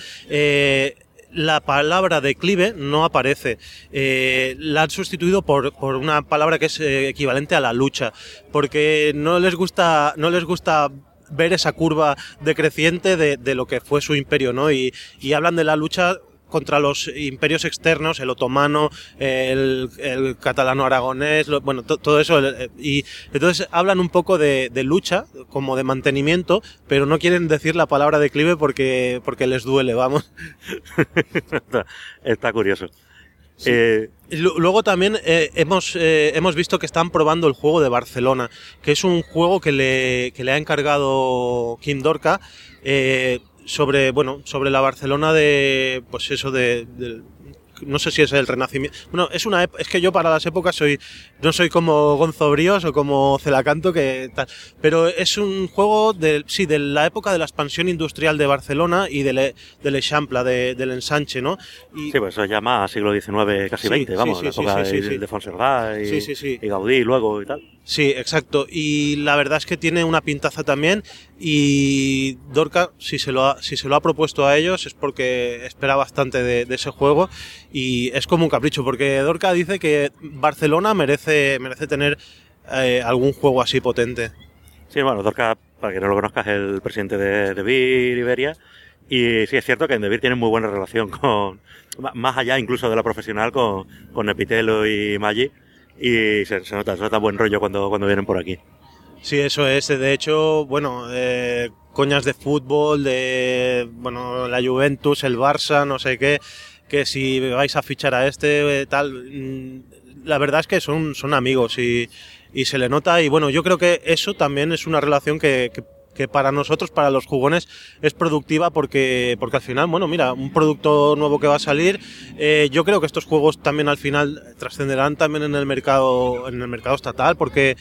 la palabra declive no aparece, la han sustituido por una palabra que es equivalente a la lucha, porque no les gusta ver esa curva decreciente de lo que fue su imperio, ¿no? Y hablan de la lucha contra los imperios externos, el otomano, el catalano-aragonés, bueno, todo eso, y entonces hablan un poco de lucha, como de mantenimiento, pero no quieren decir la palabra declive porque les duele, vamos. Está curioso. Sí. Luego también hemos visto que están probando el juego de Barcelona, que es un juego que le ha encargado Quim Dorca, sobre la Barcelona de, pues eso, no sé si es el Renacimiento. Bueno, es que yo para las épocas no soy como Gonzo Bríos o como Celacanto, que tal, pero es un juego de la época de la expansión industrial de Barcelona y del Eixample, del ensanche, ¿no? Sí, pues eso llama siglo XIX, casi XX, vamos, la época de Fonserdà y Gaudí luego y tal. Sí, exacto, y la verdad es que tiene una pintaza también, y Dorca, si se lo ha propuesto a ellos es porque espera bastante de ese juego, y es como un capricho, porque Dorca dice que Barcelona merece tener algún juego así potente. Sí, bueno, Dorca, para que no lo conozcas, es el presidente de Devir Iberia, y sí es cierto que en Devir tienen muy buena relación más allá incluso de la profesional, con Nepitelo y Maggi. Y se nota buen rollo cuando vienen por aquí. Sí, eso es. De hecho, bueno, coñas de fútbol, la Juventus, el Barça, no sé qué, que si vais a fichar a tal, la verdad es que son amigos y se le nota, y bueno, yo creo que eso también es una relación que para nosotros, para los jugones, es productiva, porque al final, bueno, mira, un producto nuevo que va a salir, yo creo que estos juegos también al final trascenderán también en el mercado estatal, porque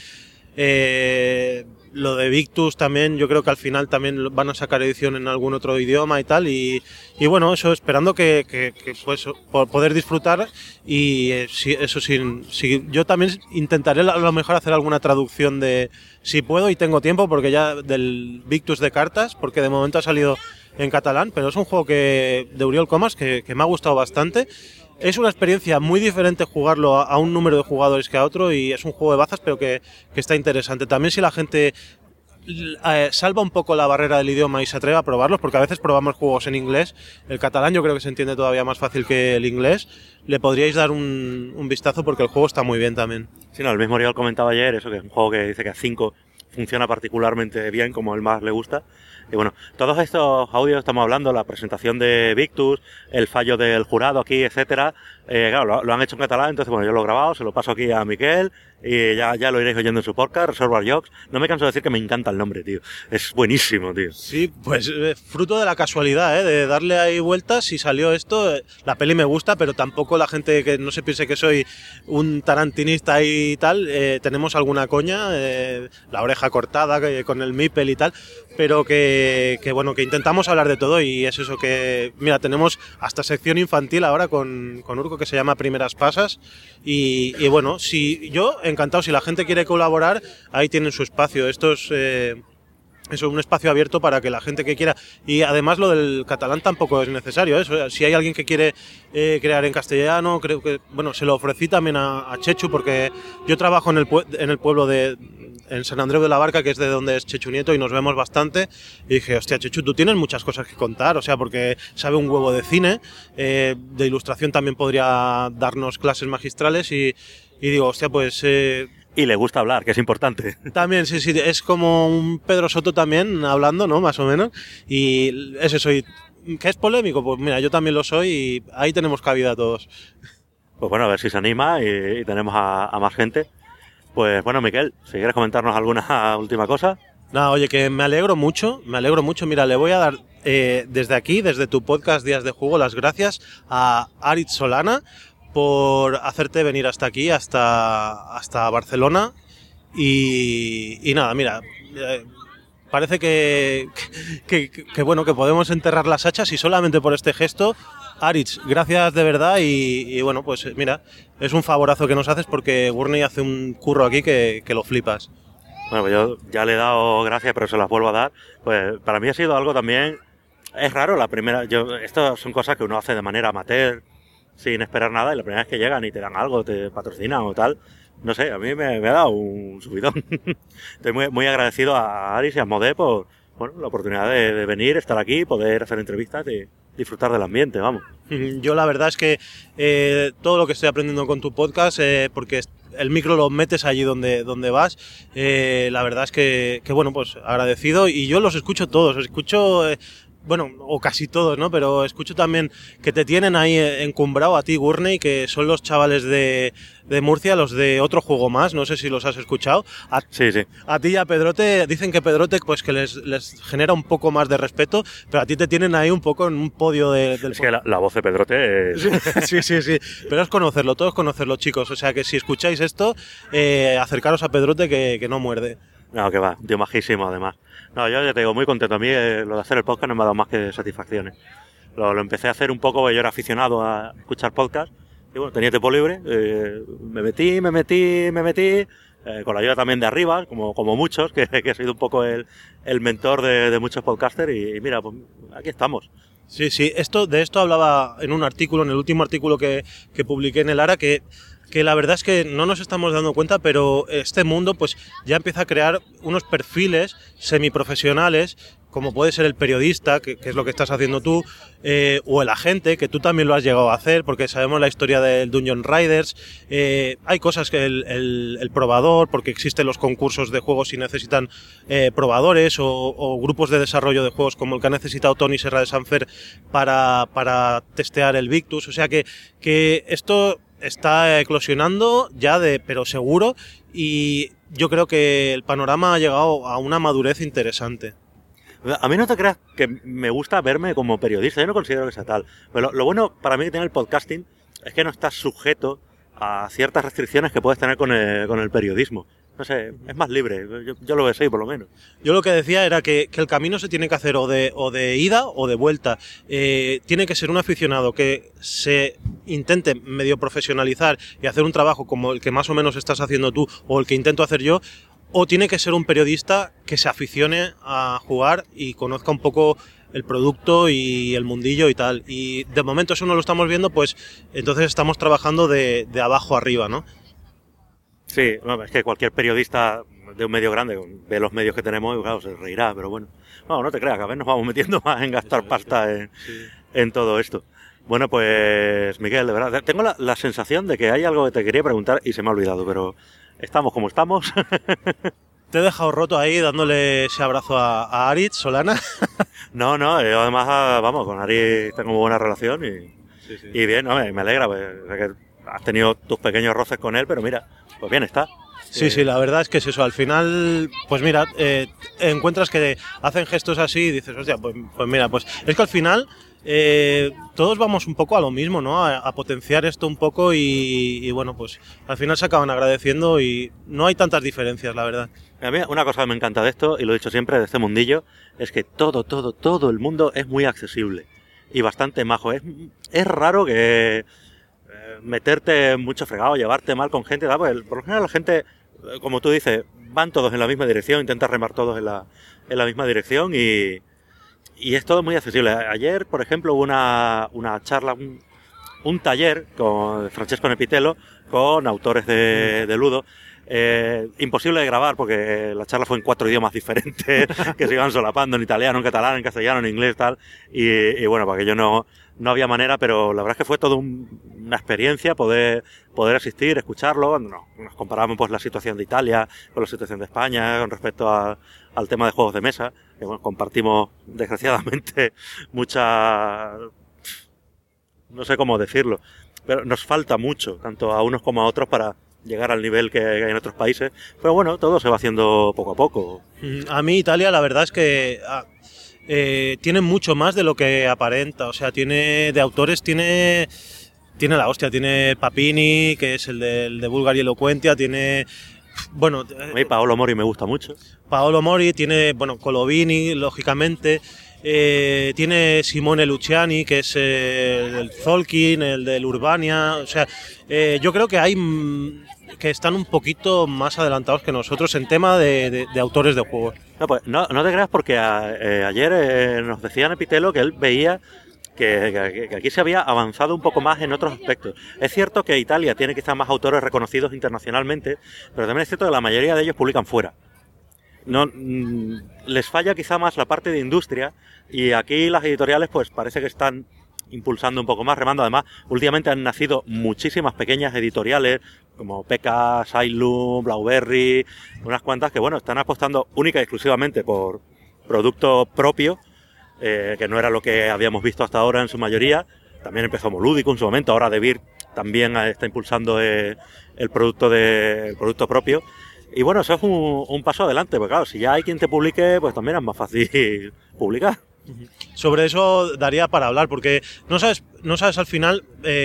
lo de Victus también, yo creo que al final también van a sacar edición en algún otro idioma y tal, y bueno, eso, esperando que pues poder disfrutar, y eso sí, yo también intentaré a lo mejor hacer alguna traducción si puedo y tengo tiempo, porque ya del Victus de cartas, porque de momento ha salido en catalán, pero es un juego de Oriol Comas que me ha gustado bastante. Es una experiencia muy diferente jugarlo a un número de jugadores que a otro, y es un juego de bazas, pero que está interesante. También si la gente salva un poco la barrera del idioma y se atreve a probarlos, porque a veces probamos juegos en inglés, el catalán yo creo que se entiende todavía más fácil que el inglés, le podríais dar un vistazo porque el juego está muy bien también. Sí, no, el mismo Oriol comentaba ayer eso, que es un juego que dice que a 5 funciona particularmente bien, como él más le gusta. Y bueno, todos estos audios estamos hablando, la presentación de Victus, el fallo del jurado aquí, etcétera, claro, lo han hecho en catalán, entonces bueno, yo lo he grabado, se lo paso aquí a Miquel y ya lo iréis oyendo en su podcast, Reservoir Jokes. No me canso de decir que me encanta el nombre, tío. Es buenísimo, tío. Sí, pues fruto de la casualidad, de darle ahí vueltas y salió esto. La peli me gusta, pero tampoco la gente que no se piense que soy un tarantinista y tal. Tenemos alguna coña, la oreja cortada con el Mipel y tal, pero que bueno, que intentamos hablar de todo, y es eso que, mira, tenemos hasta sección infantil ahora con Urco que se llama Primeras Pasas, y bueno, si yo encantado, si la gente quiere colaborar, ahí tienen su espacio. Esto es un espacio abierto para que la gente que quiera, y además lo del catalán tampoco es necesario, ¿eh? Si hay alguien que quiere crear en castellano, creo que, bueno, se lo ofrecí también a Chechu, porque yo trabajo en el pueblo en San Andreu de la Barca, que es de donde es Chechu Nieto, y nos vemos bastante, y dije, hostia, Chechu, tú tienes muchas cosas que contar, o sea, porque sabe un huevo de cine, de ilustración también podría darnos clases magistrales, y digo, hostia, pues... Y le gusta hablar, que es importante. También, sí, es como un Pedro Soto también hablando, ¿no? Más o menos. Y es eso. ¿Qué es polémico? Pues mira, yo también lo soy, y ahí tenemos cabida todos. Pues bueno, a ver si se anima y tenemos a más gente. Pues bueno, Miquel, si quieres comentarnos alguna última cosa. Nada, oye, que me alegro mucho. Mira, le voy a dar desde aquí, desde tu podcast Días de Juego, las gracias a Aritz Solana por hacerte venir hasta aquí, hasta Barcelona, y nada, mira, parece que bueno, que podemos enterrar las hachas, y solamente por este gesto, Aritz, gracias de verdad, y bueno, pues mira, es un favorazo que nos haces, porque Gurney hace un curro aquí que lo flipas. Bueno, pues yo ya le he dado gracias, pero se las vuelvo a dar. Pues para mí ha sido algo también, es raro la primera, esto son cosas que uno hace de manera amateur, sin esperar nada, y la primera vez que llegan y te dan algo, te patrocinan o tal, no sé, a mí me ha dado un subidón. Estoy muy, muy agradecido a Aritz y a Modé por la oportunidad de venir, estar aquí, poder hacer entrevistas y disfrutar del ambiente, vamos. Yo la verdad es que todo lo que estoy aprendiendo con tu podcast, porque el micro lo metes allí donde vas, la verdad es que bueno, pues agradecido, y yo los escucho todos, escucho... bueno, o casi todos, ¿no? Pero escucho también que te tienen ahí encumbrado a ti, Gurney, que son los chavales de Murcia, los de Otro Juego Más, no sé si los has escuchado. Sí. A ti y a Pedrote, dicen que Pedrote pues que les genera un poco más de respeto, pero a ti te tienen ahí un poco en un podio del... Es que la voz de Pedrote es... Sí. Pero es conocerlo, todo es conocerlo, chicos. O sea que si escucháis esto, acercaros a Pedrote que no muerde. No, que va, tío majísimo además. No, yo ya te digo, muy contento. A mí lo de hacer el podcast no me ha dado más que satisfacciones. Lo empecé a hacer un poco, yo era aficionado a escuchar podcast, y bueno, tenía tiempo libre, me metí, con la ayuda también de Arriba, como muchos, que he sido un poco el mentor de muchos podcasters, y mira, pues aquí estamos. Sí, de esto hablaba en un artículo, en el último artículo que publiqué en el ARA, que la verdad es que no nos estamos dando cuenta, pero este mundo pues ya empieza a crear unos perfiles semiprofesionales, como puede ser el periodista, que es lo que estás haciendo tú, o el agente, que tú también lo has llegado a hacer, porque sabemos la historia del Dungeon Riders. Hay cosas que el probador, porque existen los concursos de juegos y necesitan probadores, o grupos de desarrollo de juegos como el que ha necesitado Tony Serra de Sanfer para testear el Victus. O sea que esto está eclosionando ya pero seguro, y yo creo que el panorama ha llegado a una madurez interesante. A mí no te creas que me gusta verme como periodista, yo no considero que sea tal. Pero lo bueno para mí que tiene el podcasting es que no estás sujeto a ciertas restricciones que puedes tener con el periodismo. No sé, es más libre, yo lo veo así por lo menos. Yo lo que decía era que el camino se tiene que hacer o de ida o de vuelta. Tiene que ser un aficionado que se intente medio profesionalizar y hacer un trabajo como el que más o menos estás haciendo tú o el que intento hacer yo, o tiene que ser un periodista que se aficione a jugar y conozca un poco el producto y el mundillo y tal. Y de momento eso no lo estamos viendo, pues entonces estamos trabajando de abajo arriba, ¿no? Sí, es que cualquier periodista de un medio grande ve los medios que tenemos y claro, se reirá, pero bueno. No te creas, cada vez nos vamos metiendo más en gastar pasta en todo esto. Bueno, pues Miguel, de verdad, tengo la sensación de que hay algo que te quería preguntar y se me ha olvidado, pero estamos como estamos. Te he dejado roto ahí dándole ese abrazo a Aritz Solana. No, yo además, vamos, con Aritz tengo muy buena relación y bien, no, me alegra, pues, que has tenido tus pequeños roces con él, pero mira, pues bien está. Sí, la verdad es que es eso. Al final, pues mira, encuentras que hacen gestos así y dices, hostia, pues mira, pues es que al final todos vamos un poco a lo mismo, ¿no? A potenciar esto un poco y bueno, pues al final se acaban agradeciendo y no hay tantas diferencias, la verdad. A mí una cosa que me encanta de esto, y lo he dicho siempre, de este mundillo, es que todo el mundo es muy accesible y bastante majo. Es raro que meterte mucho fregado, llevarte mal con gente, ¿verdad? Porque por lo general la gente, como tú dices, van todos en la misma dirección, intentan remar todos en la misma dirección y es todo muy accesible. Ayer, por ejemplo, hubo una charla, un taller con Francesco Nepitello con autores de Ludo. Imposible de grabar porque la charla fue en 4 idiomas diferentes que se iban solapando, en italiano, en catalán, en castellano, en inglés, tal. Y bueno, para aquello no había manera, pero la verdad es que fue toda una experiencia poder asistir, escucharlo. Nos comparábamos pues la situación de Italia con la situación de España con respecto al tema de juegos de mesa, que bueno, compartimos desgraciadamente no sé cómo decirlo, pero nos falta mucho, tanto a unos como a otros, para llegar al nivel que hay en otros países, pero bueno, todo se va haciendo poco a poco. A mí Italia la verdad es que tiene mucho más de lo que aparenta, o sea, tiene de autores, tiene la hostia, tiene Papini, que es el de Bulgari Eloquentia, tiene... Bueno, a mí Paolo Mori me gusta mucho. Paolo Mori, tiene, bueno, Colovini, lógicamente, tiene Simone Luciani, que es el Zolkin, el del Urbania, o sea, yo creo que hay que están un poquito más adelantados que nosotros en tema de autores de juegos. No, pues no te creas, porque ayer nos decía Nepitello que él veía que aquí se había avanzado un poco más en otros aspectos. Es cierto que Italia tiene quizás más autores reconocidos internacionalmente, pero también es cierto que la mayoría de ellos publican fuera. Les falla quizá más la parte de industria, y aquí las editoriales pues parece que están impulsando un poco más, remando. Además, últimamente han nacido muchísimas pequeñas editoriales como Pekka, Sailum, Blauberry, unas cuantas que bueno, están apostando única y exclusivamente por producto propio, que no era lo que habíamos visto hasta ahora en su mayoría. También empezó Molúdico en su momento, ahora De Beer también está impulsando el producto propio. Y bueno, eso es un paso adelante, porque claro, si ya hay quien te publique, pues también es más fácil publicar. Sobre eso daría para hablar, porque no sabes al final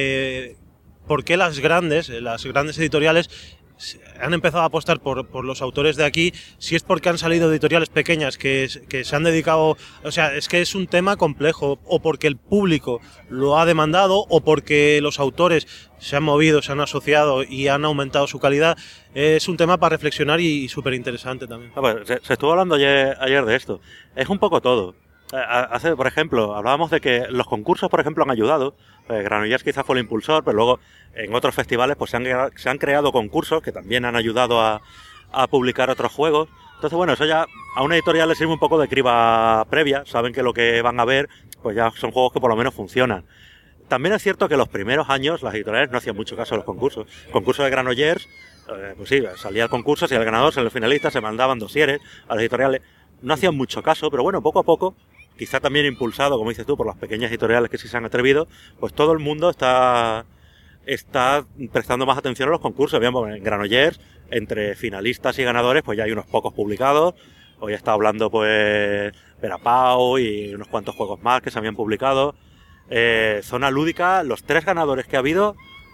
por qué las grandes editoriales han empezado a apostar por los autores de aquí, si es porque han salido editoriales pequeñas que se han dedicado, o sea, es que es un tema complejo, o porque el público lo ha demandado, o porque los autores se han movido, se han asociado y han aumentado su calidad. Es un tema para reflexionar y súper interesante también. Se estuvo hablando ayer de esto. Es un poco todo. Por ejemplo, hablábamos de que los concursos, por ejemplo, han ayudado. Granollers quizás fue el impulsor, pero luego en otros festivales pues se han creado concursos que también han ayudado a publicar otros juegos. Entonces, bueno, eso ya a una editorial le sirve un poco de criba previa. Saben que lo que van a ver pues ya son juegos que por lo menos funcionan. También es cierto que los primeros años las editoriales no hacían mucho caso a los concursos. Concurso de Granollers, pues sí, salía el concurso, salía el ganador, salía el finalista, se mandaban dosieres a las editoriales. No hacían mucho caso, pero bueno, poco a poco, quizá también impulsado, como dices tú, por las pequeñas editoriales que sí se han atrevido, pues todo el mundo está prestando más atención a los concursos. Bien, en Granollers, entre finalistas y ganadores, pues ya hay unos pocos publicados. Hoy está hablando pues Verapau y unos cuantos juegos más que se habían publicado. Zona Lúdica, los 3 ganadores que ha habido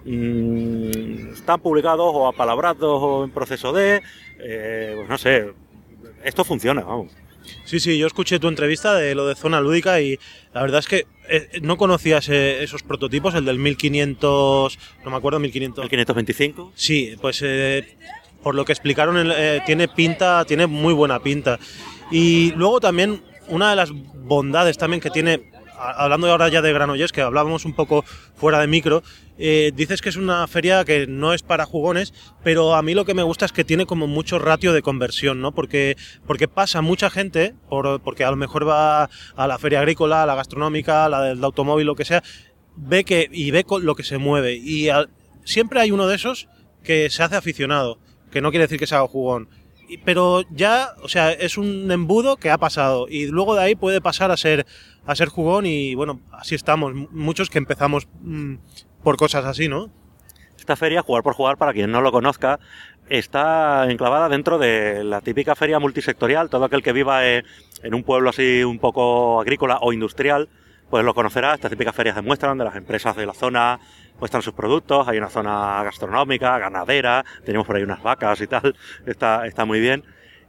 están publicados o apalabrados o en proceso de... pues no sé, esto funciona, vamos. Sí, yo escuché tu entrevista de lo de Zona Lúdica y la verdad es que no conocías esos prototipos, el del 1500, no me acuerdo, 1525. Sí, pues por lo que explicaron tiene muy buena pinta. Y luego también una de las bondades también que tiene, hablando ahora ya de Granollers, que hablábamos un poco fuera de micro, dices que es una feria que no es para jugones, pero a mí lo que me gusta es que tiene como mucho ratio de conversión, ¿no? Porque pasa mucha gente, porque a lo mejor va a la feria agrícola, a la gastronómica, a la del automóvil, lo que sea, ve lo que se mueve, y siempre hay uno de esos que se hace aficionado, que no quiere decir que se haga jugón. Pero ya, o sea, es un embudo que ha pasado, y luego de ahí puede pasar a ser jugón, y bueno, así estamos, muchos que empezamos por cosas así, ¿no? Esta feria, Jugar por Jugar, para quien no lo conozca, está enclavada dentro de la típica feria multisectorial. Todo aquel que viva en un pueblo así un poco agrícola o industrial, pues lo conocerá. Estas típicas ferias de muestra donde las empresas de la zona muestran sus productos. Hay una zona gastronómica, ganadera, tenemos por ahí unas vacas y tal, está muy bien.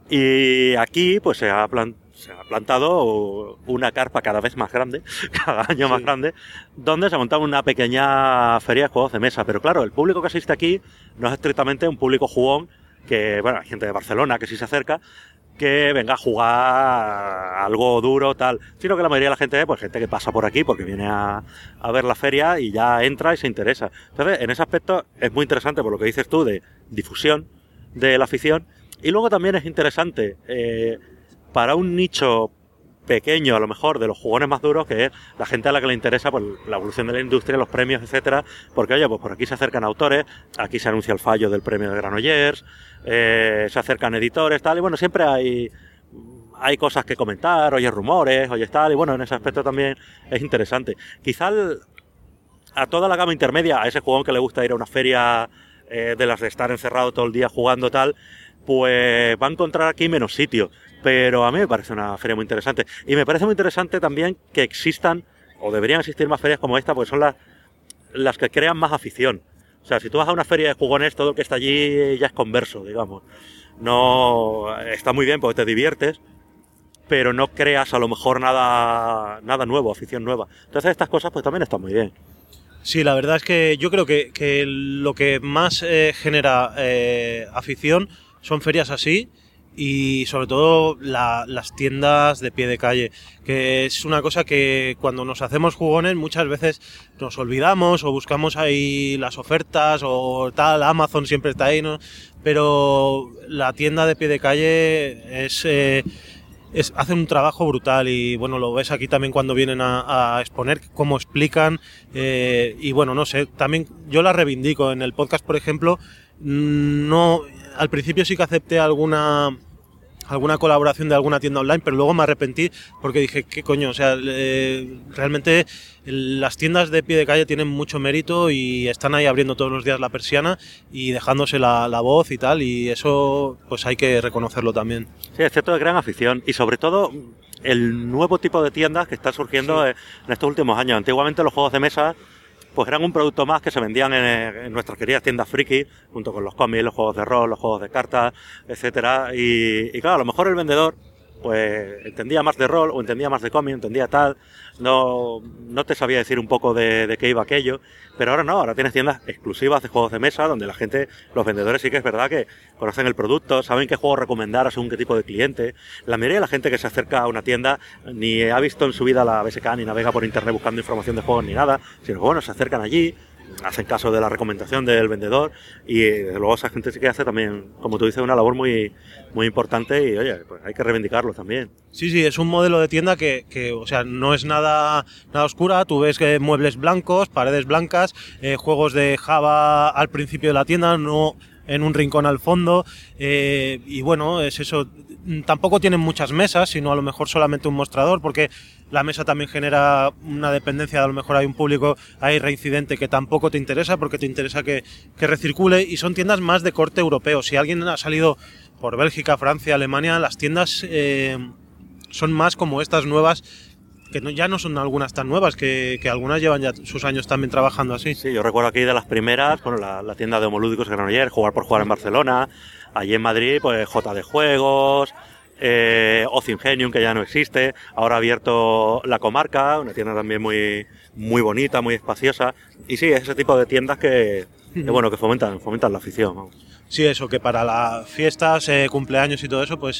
Y aquí pues se ha plantado una carpa cada vez más grande, cada año más grande, donde se ha montado una pequeña feria de juegos de mesa. Pero claro, el público que asiste aquí no es estrictamente un público jugón, que bueno, hay gente de Barcelona que sí se acerca, que venga a jugar algo duro, tal, sino que la mayoría de la gente, pues gente que pasa por aquí porque viene a ver la feria y ya entra y se interesa. Entonces, en ese aspecto es muy interesante por lo que dices tú de difusión de la afición, y luego también es interesante para un nicho pequeño, a lo mejor, de los jugones más duros, que es la gente a la que le interesa pues, la evolución de la industria, los premios, etcétera, porque oye, pues por aquí se acercan autores, aquí se anuncia el fallo del premio de Granollers, se acercan editores, tal, y bueno, siempre hay cosas que comentar, oyes rumores, oyes tal, y bueno, en ese aspecto también es interesante. Quizá a toda la gama intermedia, a ese jugón que le gusta ir a una feria de las de estar encerrado todo el día jugando tal, pues va a encontrar aquí menos sitio. Pero a mí me parece una feria muy interesante. Y me parece muy interesante también que existan, o deberían existir más ferias como esta, porque son las que crean más afición. O sea, si tú vas a una feria de jugones, todo el que está allí ya es converso, digamos. No, está muy bien porque te diviertes, pero no creas a lo mejor nada nuevo, afición nueva. Entonces estas cosas pues también están muy bien. Sí, la verdad es que yo creo que lo que más genera afición son ferias así, y sobre todo las tiendas de pie de calle, que es una cosa que cuando nos hacemos jugones muchas veces nos olvidamos o buscamos ahí las ofertas o tal, Amazon siempre está ahí, ¿no? Pero la tienda de pie de calle hacen un trabajo brutal, y bueno, lo ves aquí también cuando vienen a exponer, cómo explican, y bueno, no sé, también yo la reivindico en el podcast, por ejemplo. No, al principio sí que acepté alguna colaboración de alguna tienda online, pero luego me arrepentí porque dije, ¿qué coño? O sea, realmente las tiendas de pie de calle tienen mucho mérito y están ahí abriendo todos los días la persiana y dejándose la voz y tal, y eso pues hay que reconocerlo también. Sí, es cierto, de gran afición, y sobre todo el nuevo tipo de tiendas que está surgiendo en estos últimos años. Antiguamente los juegos de mesa pues eran un producto más que se vendían en nuestras queridas tiendas friki, junto con los cómics, los juegos de rol, los juegos de cartas, etcétera. Y claro, a lo mejor el vendedor pues entendía más de rol o entendía más de cómic, entendía tal, no te sabía decir un poco de qué iba aquello, pero ahora no, ahora tienes tiendas exclusivas de juegos de mesa donde la gente, los vendedores sí que es verdad que conocen el producto, saben qué juego recomendar a según qué tipo de cliente. La mayoría de la gente que se acerca a una tienda ni ha visto en su vida la BSK, ni navega por internet buscando información de juegos ni nada, sino que bueno, se acercan allí, hacen caso de la recomendación del vendedor, y desde luego esa gente sí que hace también, como tú dices, una labor muy, muy importante, y oye, pues hay que reivindicarlo también. Sí, es un modelo de tienda que o sea, no es nada oscura. Tú ves que muebles blancos, paredes blancas, juegos de Java al principio de la tienda, no en un rincón al fondo, y bueno, es eso. Tampoco tienen muchas mesas, sino a lo mejor solamente un mostrador, porque la mesa también genera una dependencia. A lo mejor hay un público ahí reincidente que tampoco te interesa, porque te interesa que recircule, y son tiendas más de corte europeo. Si alguien ha salido por Bélgica, Francia, Alemania, las tiendas son más como estas nuevas, que ya no son algunas tan nuevas, que algunas llevan ya sus años también trabajando así. Sí, yo recuerdo aquí de las primeras, bueno, la tienda de Homolúdicos de Granollers, Jugar por Jugar en Barcelona, allí en Madrid, pues JD Juegos, Ocio Ingenium, que ya no existe, ahora ha abierto La Comarca, una tienda también muy, muy bonita, muy espaciosa, y sí, es ese tipo de tiendas que bueno, que fomentan la afición, vamos. Sí, eso, que para las fiestas, cumpleaños y todo eso, pues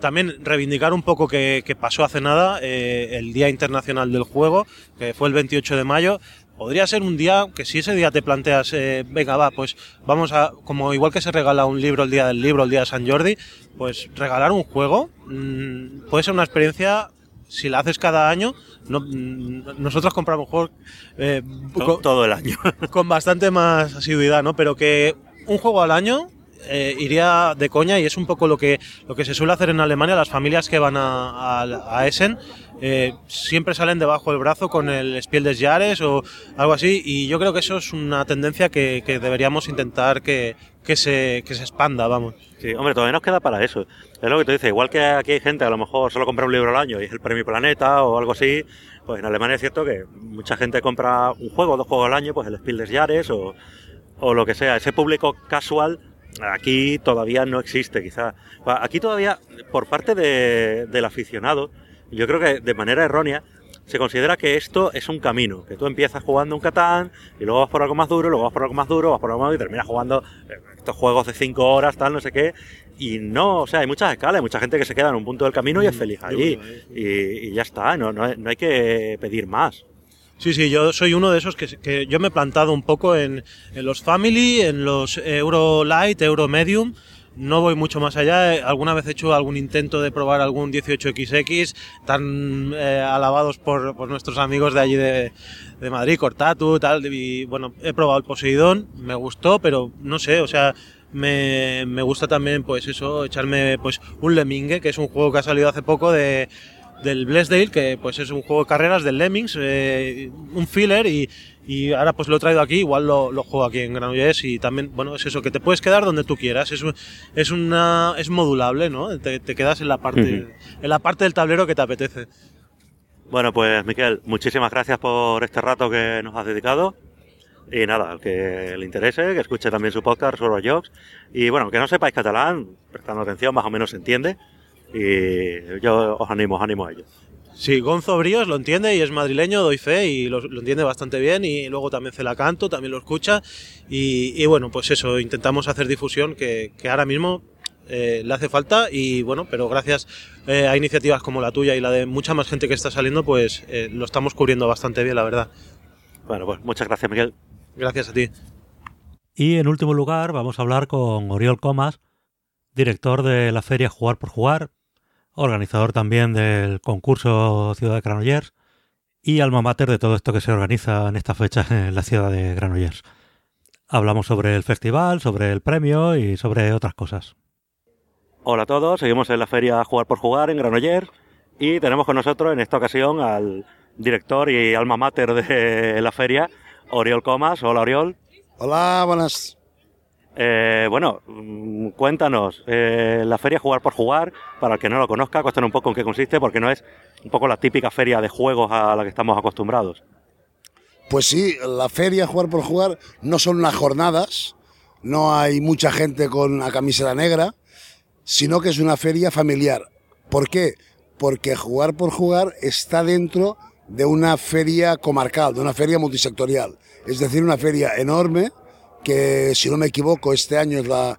también reivindicar un poco que pasó hace nada el Día Internacional del Juego, que fue el 28 de mayo. Podría ser un día que si ese día te planteas, venga, va, pues vamos a, como igual que se regala un libro el día del libro, el día de San Jordi, pues regalar un juego puede ser una experiencia, si la haces cada año. Nosotros compramos juegos todo el año con bastante más asiduidad, ¿no? Pero que un juego al año iría de coña, y es un poco lo que se suele hacer en Alemania. Las familias que van a Essen siempre salen debajo del brazo con el Spiel des Jahres o algo así, y yo creo que eso es una tendencia que deberíamos intentar que se expanda, vamos. Sí, hombre, todavía nos queda para eso. Es lo que tú dices, igual que aquí hay gente que a lo mejor solo compra un libro al año y es el Premio Planeta o algo así, pues en Alemania es cierto que mucha gente compra un juego o 2 juegos al año, pues el Spiel des Jahres o lo que sea. Ese público casual aquí todavía no existe, quizás. Aquí todavía, por parte del aficionado, yo creo que de manera errónea, se considera que esto es un camino, que tú empiezas jugando un Catán y luego vas por algo más duro, luego vas por algo más duro, vas por algo más duro y terminas jugando estos juegos de 5 horas, tal, no sé qué. Y no, o sea, hay muchas escalas, hay mucha gente que se queda en un punto del camino y es feliz allí. Y ya está, no hay que pedir más. Sí, yo soy uno de esos que yo me he plantado un poco en los Family, en los Euro Light, Euro Medium. No voy mucho más allá. Alguna vez he hecho algún intento de probar algún 18XX, tan alabados por nuestros amigos de allí de Madrid, Cortatu, tal. Y bueno, he probado el Poseidón, me gustó, pero no sé, o sea, me gusta también, pues eso, echarme pues un Lemminge, que es un juego que ha salido hace poco del Blessdale, que pues es un juego de carreras del Lemmings, un filler, y ahora pues lo he traído aquí, igual lo juego aquí en Granollers, y también, bueno, es eso, que te puedes quedar donde tú quieras, es modulable, ¿no? Te quedas en la parte del tablero que te apetece. Bueno, pues Miquel, muchísimas gracias por este rato que nos has dedicado. Y nada, al que le interese, que escuche también su podcast sobre los jocs. Y bueno, que no sepáis catalán, prestando atención, más o menos se entiende. Y yo os animo a ello. Sí, Gonzo Bríos lo entiende y es madrileño, doy fe, y lo entiende bastante bien, y luego también Celacanto también lo escucha, y bueno, pues eso, intentamos hacer difusión que ahora mismo le hace falta, y bueno, pero gracias a iniciativas como la tuya y la de mucha más gente que está saliendo, pues lo estamos cubriendo bastante bien, la verdad. Bueno, pues muchas gracias, Miguel. Gracias a ti. Y en último lugar vamos a hablar con Oriol Comas, director de la feria Jugar por Jugar, organizador también del concurso Ciudad de Granollers y alma mater de todo esto que se organiza en esta fecha en la ciudad de Granollers. Hablamos sobre el festival, sobre el premio y sobre otras cosas. Hola a todos, seguimos en la feria Jugar por Jugar en Granollers y tenemos con nosotros en esta ocasión al director y alma mater de la feria, Oriol Comas. Hola, Oriol. Hola, buenas. Bueno, cuéntanos, la feria Jugar por Jugar, para el que no lo conozca, cuéntanos un poco en qué consiste, porque no es un poco la típica feria de juegos a la que estamos acostumbrados. Pues sí, la feria Jugar por Jugar no son unas jornadas, no hay mucha gente con la camiseta negra, sino que es una feria familiar. ¿Por qué? Porque Jugar por Jugar está dentro de una feria comarcal, de una feria multisectorial, es decir, una feria enorme, que si no me equivoco este año es la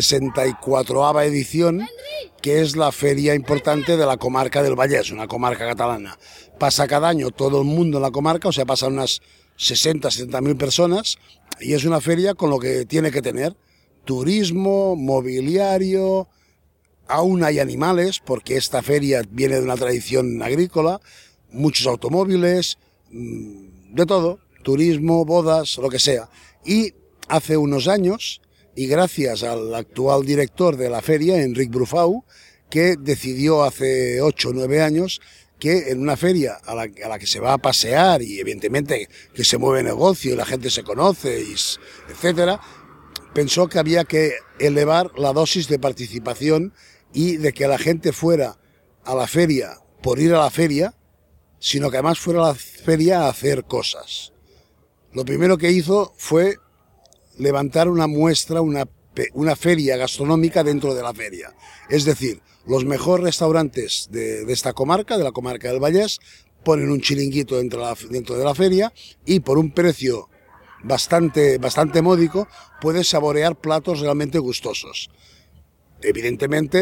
64ª edición, que es la feria importante de la comarca del Vallès, una comarca catalana. Pasa cada año todo el mundo en la comarca, o sea, pasan unas 60.000 personas, y es una feria con lo que tiene que tener: turismo, mobiliario, aún hay animales, porque esta feria viene de una tradición agrícola, muchos automóviles, de todo, turismo, bodas, lo que sea. Y hace unos años, y gracias al actual director de la feria, Enric Brufau, que decidió hace 8 o 9 años que en una feria a la que se va a pasear y evidentemente que se mueve negocio y la gente se conoce, etcétera, pensó que había que elevar la dosis de participación y de que la gente fuera a la feria por ir a la feria, sino que además fuera a la feria a hacer cosas. Lo primero que hizo fue levantar una muestra, una feria gastronómica dentro de la feria. Es decir, los mejores restaurantes de esta comarca, de la comarca del Vallès, ponen un chiringuito dentro de la feria y por un precio bastante módico puedes saborear platos realmente gustosos. Evidentemente,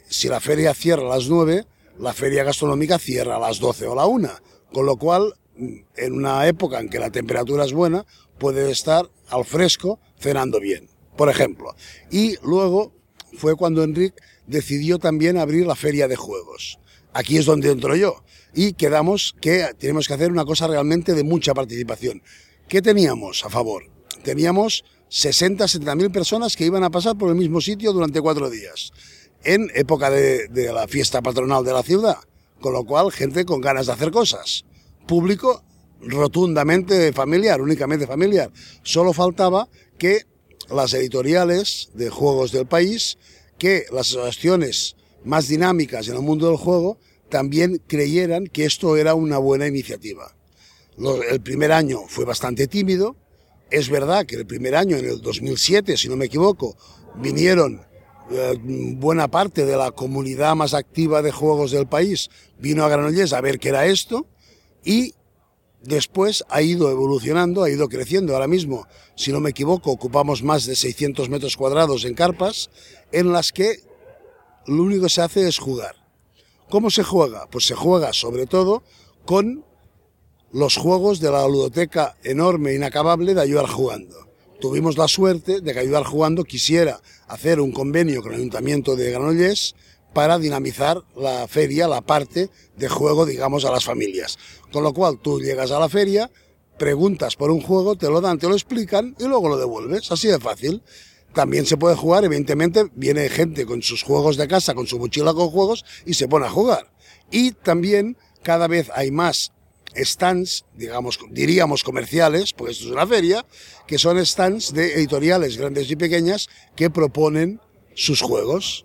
si la feria cierra a las 9, la feria gastronómica cierra a las 12 o la 1, con lo cual, en una época en que la temperatura es buena, puedes estar al fresco cenando bien, por ejemplo. Y luego fue cuando Enric decidió también abrir la feria de juegos. Aquí es donde entro yo. Y quedamos que tenemos que hacer una cosa realmente de mucha participación. ¿Qué teníamos a favor? Teníamos 60-70.000 personas que iban a pasar por el mismo sitio durante 4 días, en época de la fiesta patronal de la ciudad, con lo cual gente con ganas de hacer cosas. Público rotundamente familiar, únicamente familiar. Solo faltaba que las editoriales de juegos del país, que las asociaciones más dinámicas en el mundo del juego, también creyeran que esto era una buena iniciativa. El primer año fue bastante tímido. Es verdad que el primer año, en el 2007, si no me equivoco, vinieron buena parte de la comunidad más activa de juegos del país, vino a Granollers a ver qué era esto, y después ha ido evolucionando, ha ido creciendo. Ahora mismo, si no me equivoco, ocupamos más de 600 metros cuadrados en carpas, en las que lo único que se hace es jugar. ¿Cómo se juega? Pues se juega sobre todo con los juegos de la ludoteca enorme e inacabable de Ayudar Jugando. Tuvimos la suerte de que Ayudar Jugando quisiera hacer un convenio con el Ayuntamiento de Granollers para dinamizar la feria, la parte de juego, digamos, a las familias. Con lo cual tú llegas a la feria, preguntas por un juego, te lo dan, te lo explican y luego lo devuelves, así de fácil. También se puede jugar, evidentemente, viene gente con sus juegos de casa, con su mochila con juegos y se pone a jugar. Y también cada vez hay más stands, digamos, diríamos comerciales, porque esto es una feria, que son stands de editoriales grandes y pequeñas que proponen sus juegos.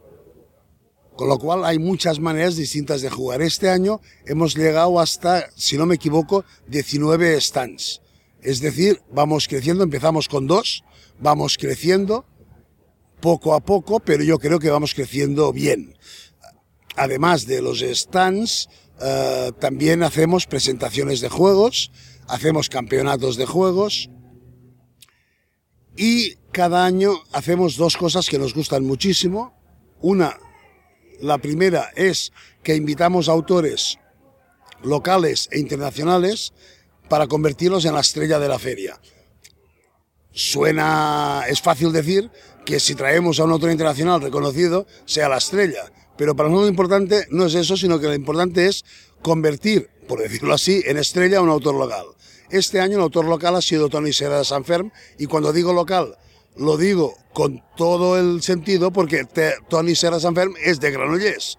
Con lo cual hay muchas maneras distintas de jugar. Este año hemos llegado hasta, si no me equivoco, 19 stands. Es decir, vamos creciendo, empezamos con 2, vamos creciendo poco a poco, pero yo creo que vamos creciendo bien. Además de los stands, también hacemos presentaciones de juegos, hacemos campeonatos de juegos y cada año hacemos 2 cosas que nos gustan muchísimo. La primera es que invitamos a autores locales e internacionales para convertirlos en la estrella de la feria. Es fácil decir que si traemos a un autor internacional reconocido, sea la estrella. Pero para nosotros lo importante no es eso, sino que lo importante es convertir, por decirlo así, en estrella a un autor local. Este año el autor local ha sido Toni Serra de Sant Ferm, y cuando digo local, lo digo con todo el sentido porque Toni Serra de Sant Ferm es de Granollers.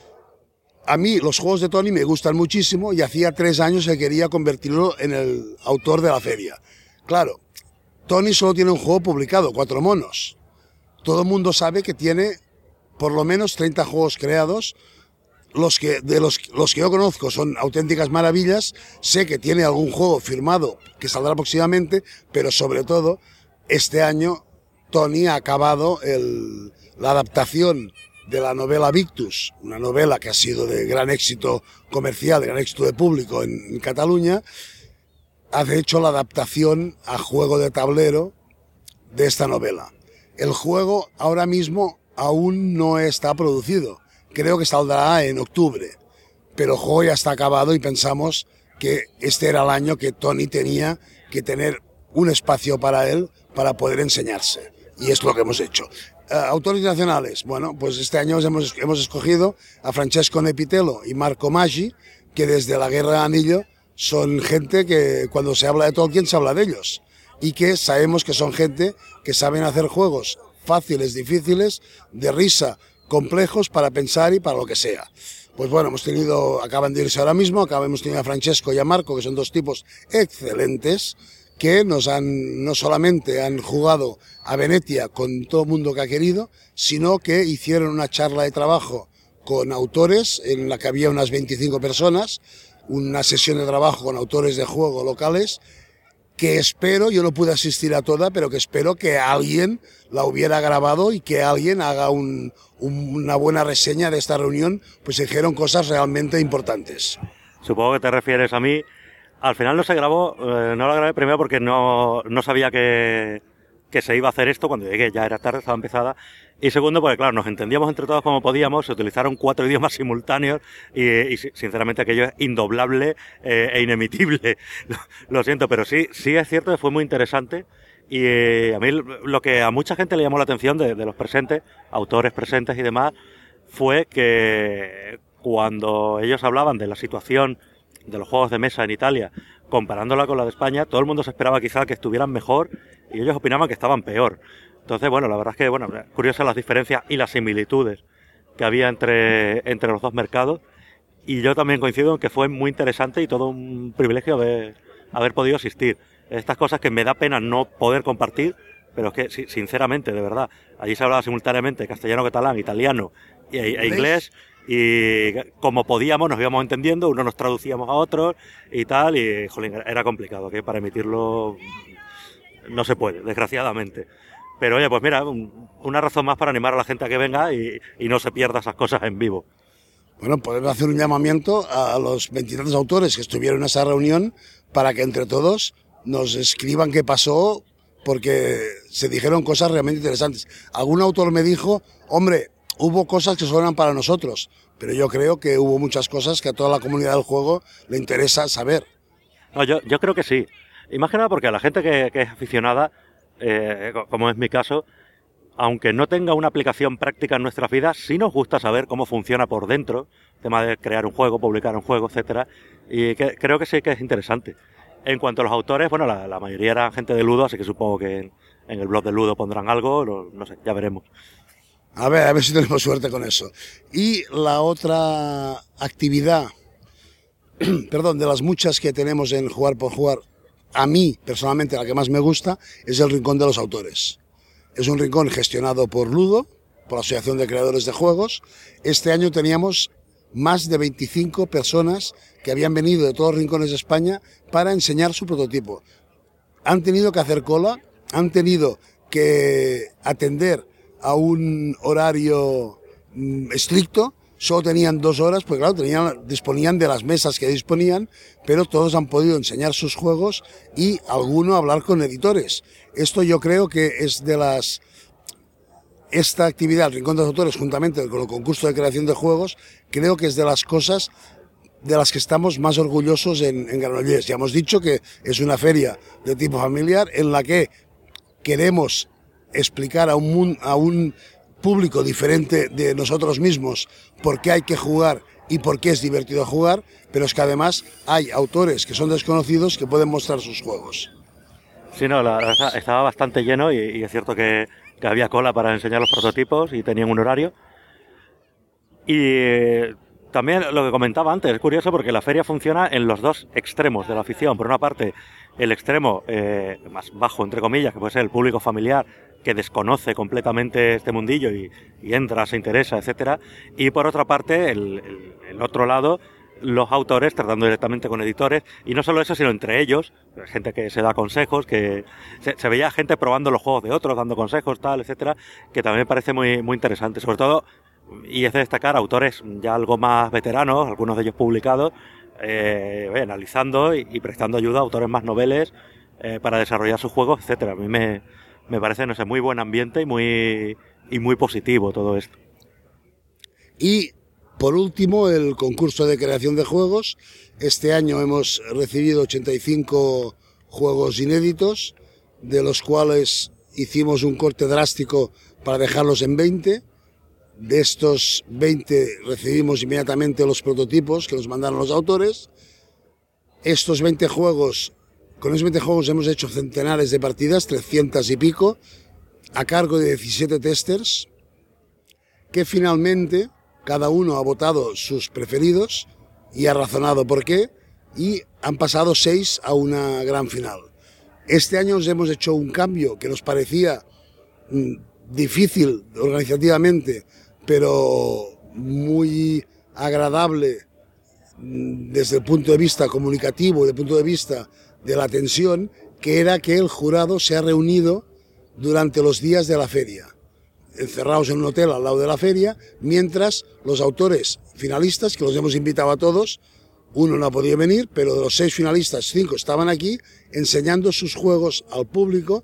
A mí los juegos de Toni me gustan muchísimo y hacía 3 años que quería convertirlo en el autor de la feria. Claro, Toni solo tiene un juego publicado, 4 monos. Todo el mundo sabe que tiene por lo menos 30 juegos creados. Los que yo conozco son auténticas maravillas. Sé que tiene algún juego firmado que saldrá próximamente, pero sobre todo este año Toni ha acabado la adaptación de la novela Victus, una novela que ha sido de gran éxito comercial, de gran éxito de público en Cataluña. Ha hecho la adaptación a juego de tablero de esta novela. El juego ahora mismo aún no está producido. Creo que saldrá en octubre, pero el juego ya está acabado y pensamos que este era el año que Toni tenía que tener un espacio para él para poder enseñarse. Y es lo que hemos hecho. Autores nacionales. Bueno, pues este año hemos escogido a Francesco Nepitello y Marco Maggi, que desde la Guerra de Anillo son gente que cuando se habla de Tolkien se habla de ellos. Y que sabemos que son gente que saben hacer juegos fáciles, difíciles, de risa, complejos para pensar y para lo que sea. Pues bueno, acaban de irse ahora mismo, hemos tenido a Francesco y a Marco, que son 2 tipos excelentes, que no solamente han jugado a Venetia con todo el mundo que ha querido, sino que hicieron una charla de trabajo con autores, en la que había unas 25 personas, una sesión de trabajo con autores de juego locales, que espero, yo no pude asistir a toda, pero que espero que alguien la hubiera grabado y que alguien haga una buena reseña de esta reunión, pues se dijeron cosas realmente importantes. Supongo que te refieres a mí. Al final no se grabó, no la grabé primero porque no sabía que que se iba a hacer esto. Cuando llegué ya era tarde, estaba empezada. Y segundo, porque claro, nos entendíamos entre todos como podíamos, se utilizaron 4 idiomas simultáneos y sinceramente aquello es indoblable e inemitible. Lo siento, pero sí es cierto que fue muy interesante. Y a mí lo que a mucha gente le llamó la atención de los presentes, autores presentes y demás, fue que cuando ellos hablaban de la situación de los juegos de mesa en Italia, comparándola con la de España, todo el mundo se esperaba quizá que estuvieran mejor y ellos opinaban que estaban peor. Entonces, bueno, la verdad es que, bueno, curiosas las diferencias y las similitudes que había entre los dos mercados. Y yo también coincido en que fue muy interesante y todo un privilegio haber podido asistir. Estas cosas que me da pena no poder compartir, pero es que, sinceramente, de verdad, allí se hablaba simultáneamente castellano, catalán, italiano e inglés. Y como podíamos nos íbamos entendiendo, uno nos traducíamos a otros y tal, y jolín, era complicado, que para emitirlo no se puede, desgraciadamente. Pero oye, pues mira, una razón más para animar a la gente a que venga y no se pierda esas cosas en vivo. Bueno, podemos hacer un llamamiento a los 23 autores que estuvieron en esa reunión para que entre todos nos escriban qué pasó, porque se dijeron cosas realmente interesantes. Algún autor me dijo, hombre, hubo cosas que solo eran para nosotros, pero yo creo que hubo muchas cosas que a toda la comunidad del juego le interesa saber. No, yo creo que sí. Y más que nada porque a la gente que es aficionada, como es mi caso, aunque no tenga una aplicación práctica en nuestras vidas, sí nos gusta saber cómo funciona por dentro, el tema de crear un juego, publicar un juego, etcétera, y creo que sí que es interesante. En cuanto a los autores, bueno, la mayoría eran gente de Ludo, así que supongo que en el blog de Ludo pondrán algo, no sé, ya veremos. A ver si tenemos suerte con eso. Y la otra actividad, perdón, de las muchas que tenemos en Jugar por Jugar, a mí personalmente la que más me gusta es el Rincón de los Autores. Es un rincón gestionado por Ludo, por la Asociación de Creadores de Juegos. Este año teníamos más de 25 personas que habían venido de todos los rincones de España para enseñar su prototipo. Han tenido que hacer cola, han tenido que atender a un horario estricto, solo tenían 2 horas, pues claro, disponían de las mesas que disponían, pero todos han podido enseñar sus juegos y alguno hablar con editores. Esto yo creo que es esta actividad, el Rincón de los Autores, juntamente con el concurso de creación de juegos, creo que es de las cosas de las que estamos más orgullosos en Granollers. Ya hemos dicho que es una feria de tipo familiar en la que queremos explicar a un público diferente de nosotros mismos por qué hay que jugar y por qué es divertido jugar, pero es que además hay autores que son desconocidos que pueden mostrar sus juegos. Sí, no, la verdad estaba bastante lleno y es cierto que había cola para enseñar los prototipos y tenían un horario. Y también lo que comentaba antes, es curioso porque la feria funciona en los dos extremos de la afición. Por una parte, el extremo más bajo, entre comillas, que puede ser el público familiar, que desconoce completamente este mundillo y entra, se interesa, etcétera. Y por otra parte, el otro lado, los autores tratando directamente con editores, y no solo eso, sino entre ellos, gente que se da consejos, que se veía gente probando los juegos de otros, dando consejos, tal, etcétera, que también me parece muy, muy interesante. Sobre todo, y es de destacar, autores ya algo más veteranos, algunos de ellos publicados, analizando y prestando ayuda a autores más noveles para desarrollar sus juegos, etcétera. A mí me parece, no sé, muy buen ambiente y muy positivo todo esto. Y por último, el concurso de creación de juegos. Este año hemos recibido 85 juegos inéditos, de los cuales hicimos un corte drástico para dejarlos en 20. De estos 20 recibimos inmediatamente los prototipos que nos mandaron los autores. Estos 20 juegos, con esos 20 juegos hemos hecho centenares de partidas, 300 y pico, a cargo de 17 testers, que finalmente cada uno ha votado sus preferidos y ha razonado por qué, y han pasado 6 a una gran final. Este año nos hemos hecho un cambio que nos parecía difícil organizativamente, pero muy agradable desde el punto de vista comunicativo y desde el punto de vista de la tensión, que era que el jurado se ha reunido durante los días de la feria, encerrados en un hotel al lado de la feria, mientras los autores finalistas, que los hemos invitado a todos, uno no ha podido venir, pero de los 6 finalistas, 5 estaban aquí enseñando sus juegos al público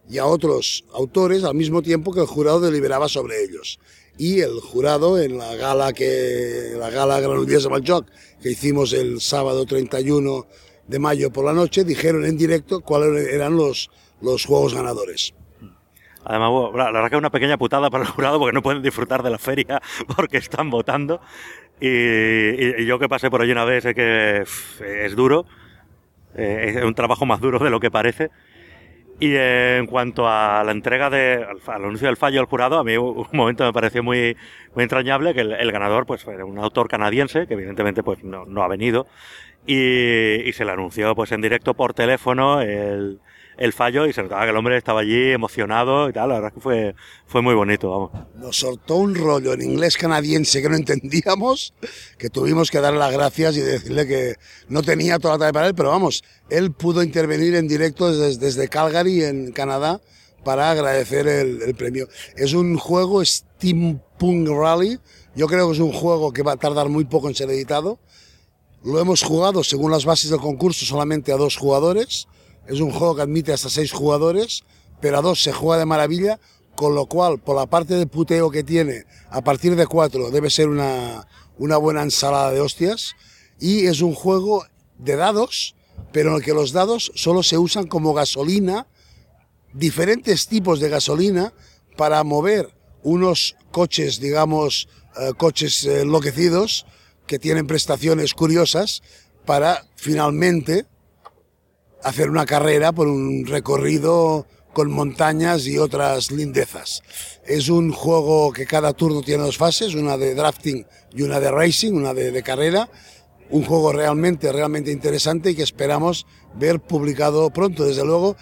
y a otros autores al mismo tiempo que el jurado deliberaba sobre ellos. Y el jurado en la gala Granollers amb el joc que hicimos el sábado 31 de mayo por la noche, dijeron en directo cuáles eran los juegos ganadores. Además, la verdad que es una pequeña putada para el jurado porque no pueden disfrutar de la feria porque están votando. Y yo que pasé por allí una vez sé que es duro, es un trabajo más duro de lo que parece. Y en cuanto a la entrega al anuncio del fallo del jurado, a mí un momento me pareció muy entrañable que el ganador pues era un autor canadiense que evidentemente pues no ha venido y se le anunció pues en directo por teléfono el fallo y se notaba que el hombre estaba allí emocionado y tal. La verdad es que fue muy bonito, vamos. Nos soltó un rollo en inglés canadiense que no entendíamos, que tuvimos que darle las gracias y decirle que no tenía toda la tarde para él, pero vamos, él pudo intervenir en directo desde Calgary, en Canadá, para agradecer el premio. Es un juego Steampunk Rally, yo creo que es un juego que va a tardar muy poco en ser editado. Lo hemos jugado, según las bases del concurso, solamente a 2 jugadores. Es un juego que admite hasta 6 jugadores, pero a 2 se juega de maravilla, con lo cual, por la parte de puteo que tiene, a partir de 4 debe ser una buena ensalada de hostias. Y es un juego de dados, pero en el que los dados solo se usan como gasolina, diferentes tipos de gasolina, para mover unos coches, digamos, coches enloquecidos, que tienen prestaciones curiosas, para finalmente hacer una carrera por un recorrido con montañas y otras lindezas. Es un juego que cada turno tiene 2 fases, una de drafting y una de racing, una de carrera. Un juego realmente interesante y que esperamos ver publicado pronto. Desde luego,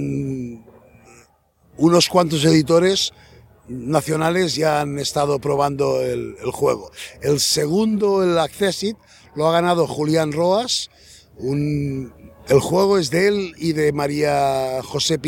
unos cuantos editores nacionales ya han estado probando el juego. El segundo, el Accessit, lo ha ganado Julián Roas. El juego es de él y de María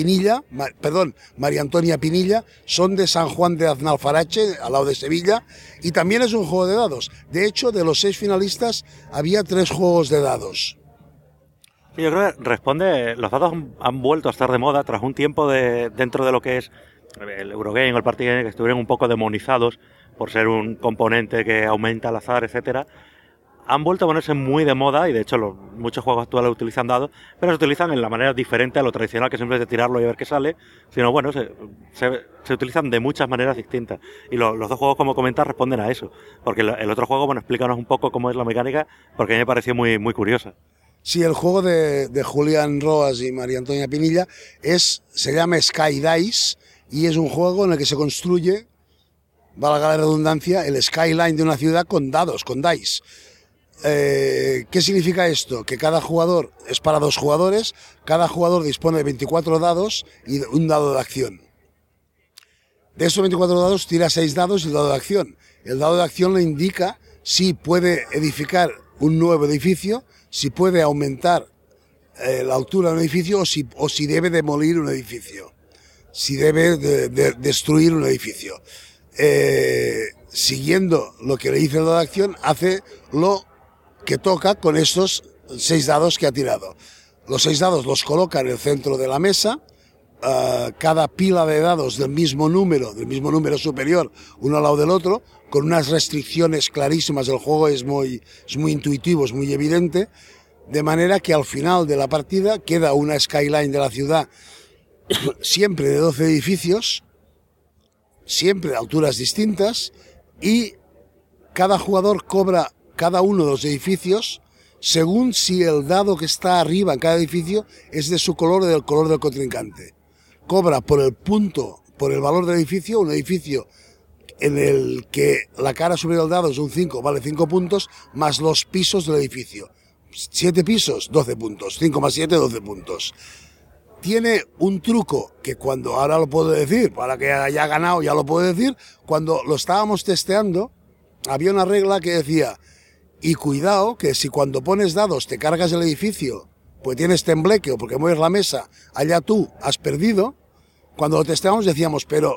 Antonia Pinilla, son de San Juan de Aznalfarache, al lado de Sevilla, y también es un juego de dados. De hecho, de los 6 finalistas, había 3 juegos de dados. Yo creo que responde, los dados han vuelto a estar de moda tras un tiempo dentro de lo que es el Eurogame o el Party Game, que estuvieron un poco demonizados por ser un componente que aumenta el azar, etcétera. Han vuelto a ponerse muy de moda y de hecho muchos juegos actuales utilizan dados, pero se utilizan en la manera diferente a lo tradicional, que siempre es de tirarlo y ver qué sale, sino bueno, se utilizan de muchas maneras distintas. Y los 2 juegos, como comentas, responden a eso. Porque el otro juego, bueno, explícanos un poco cómo es la mecánica, porque a mí me pareció muy curiosa. Sí, el juego de Julián Roas y María Antonia Pinilla se llama Sky Dice y es un juego en el que se construye, valga la redundancia, el skyline de una ciudad con dados, con dice. ¿Qué significa esto? Que cada jugador es para 2 jugadores, cada jugador dispone de 24 dados y un dado de acción. De estos 24 dados tira 6 dados y el dado de acción. El dado de acción le indica si puede edificar un nuevo edificio, si puede aumentar la altura de un edificio o si debe demolir un edificio, si debe destruir un edificio. Siguiendo lo que le dice el dado de acción, hace lo que toca con estos 6 dados que ha tirado. Los 6 dados los coloca en el centro de la mesa, cada pila de dados del mismo número superior, uno al lado del otro, con unas restricciones clarísimas. El juego es muy intuitivo, es muy evidente, de manera que al final de la partida queda una skyline de la ciudad, siempre de 12 edificios, siempre de alturas distintas, y cada jugador cobra cada uno de los edificios según si el dado que está arriba en cada edificio es de su color o del color del contrincante. Cobra por el punto, por el valor del edificio, un edificio en el que la cara superior del dado es un 5, vale 5 puntos, más los pisos del edificio. 7 pisos, 12 puntos. 5 más 7, 12 puntos. Tiene un truco que ahora lo puedo decir, para que haya ganado ya lo puedo decir, cuando lo estábamos testeando, había una regla que decía, y cuidado, que si cuando pones dados te cargas el edificio, pues tienes tembleque o porque mueves la mesa, allá tú has perdido. Cuando lo testeamos decíamos, pero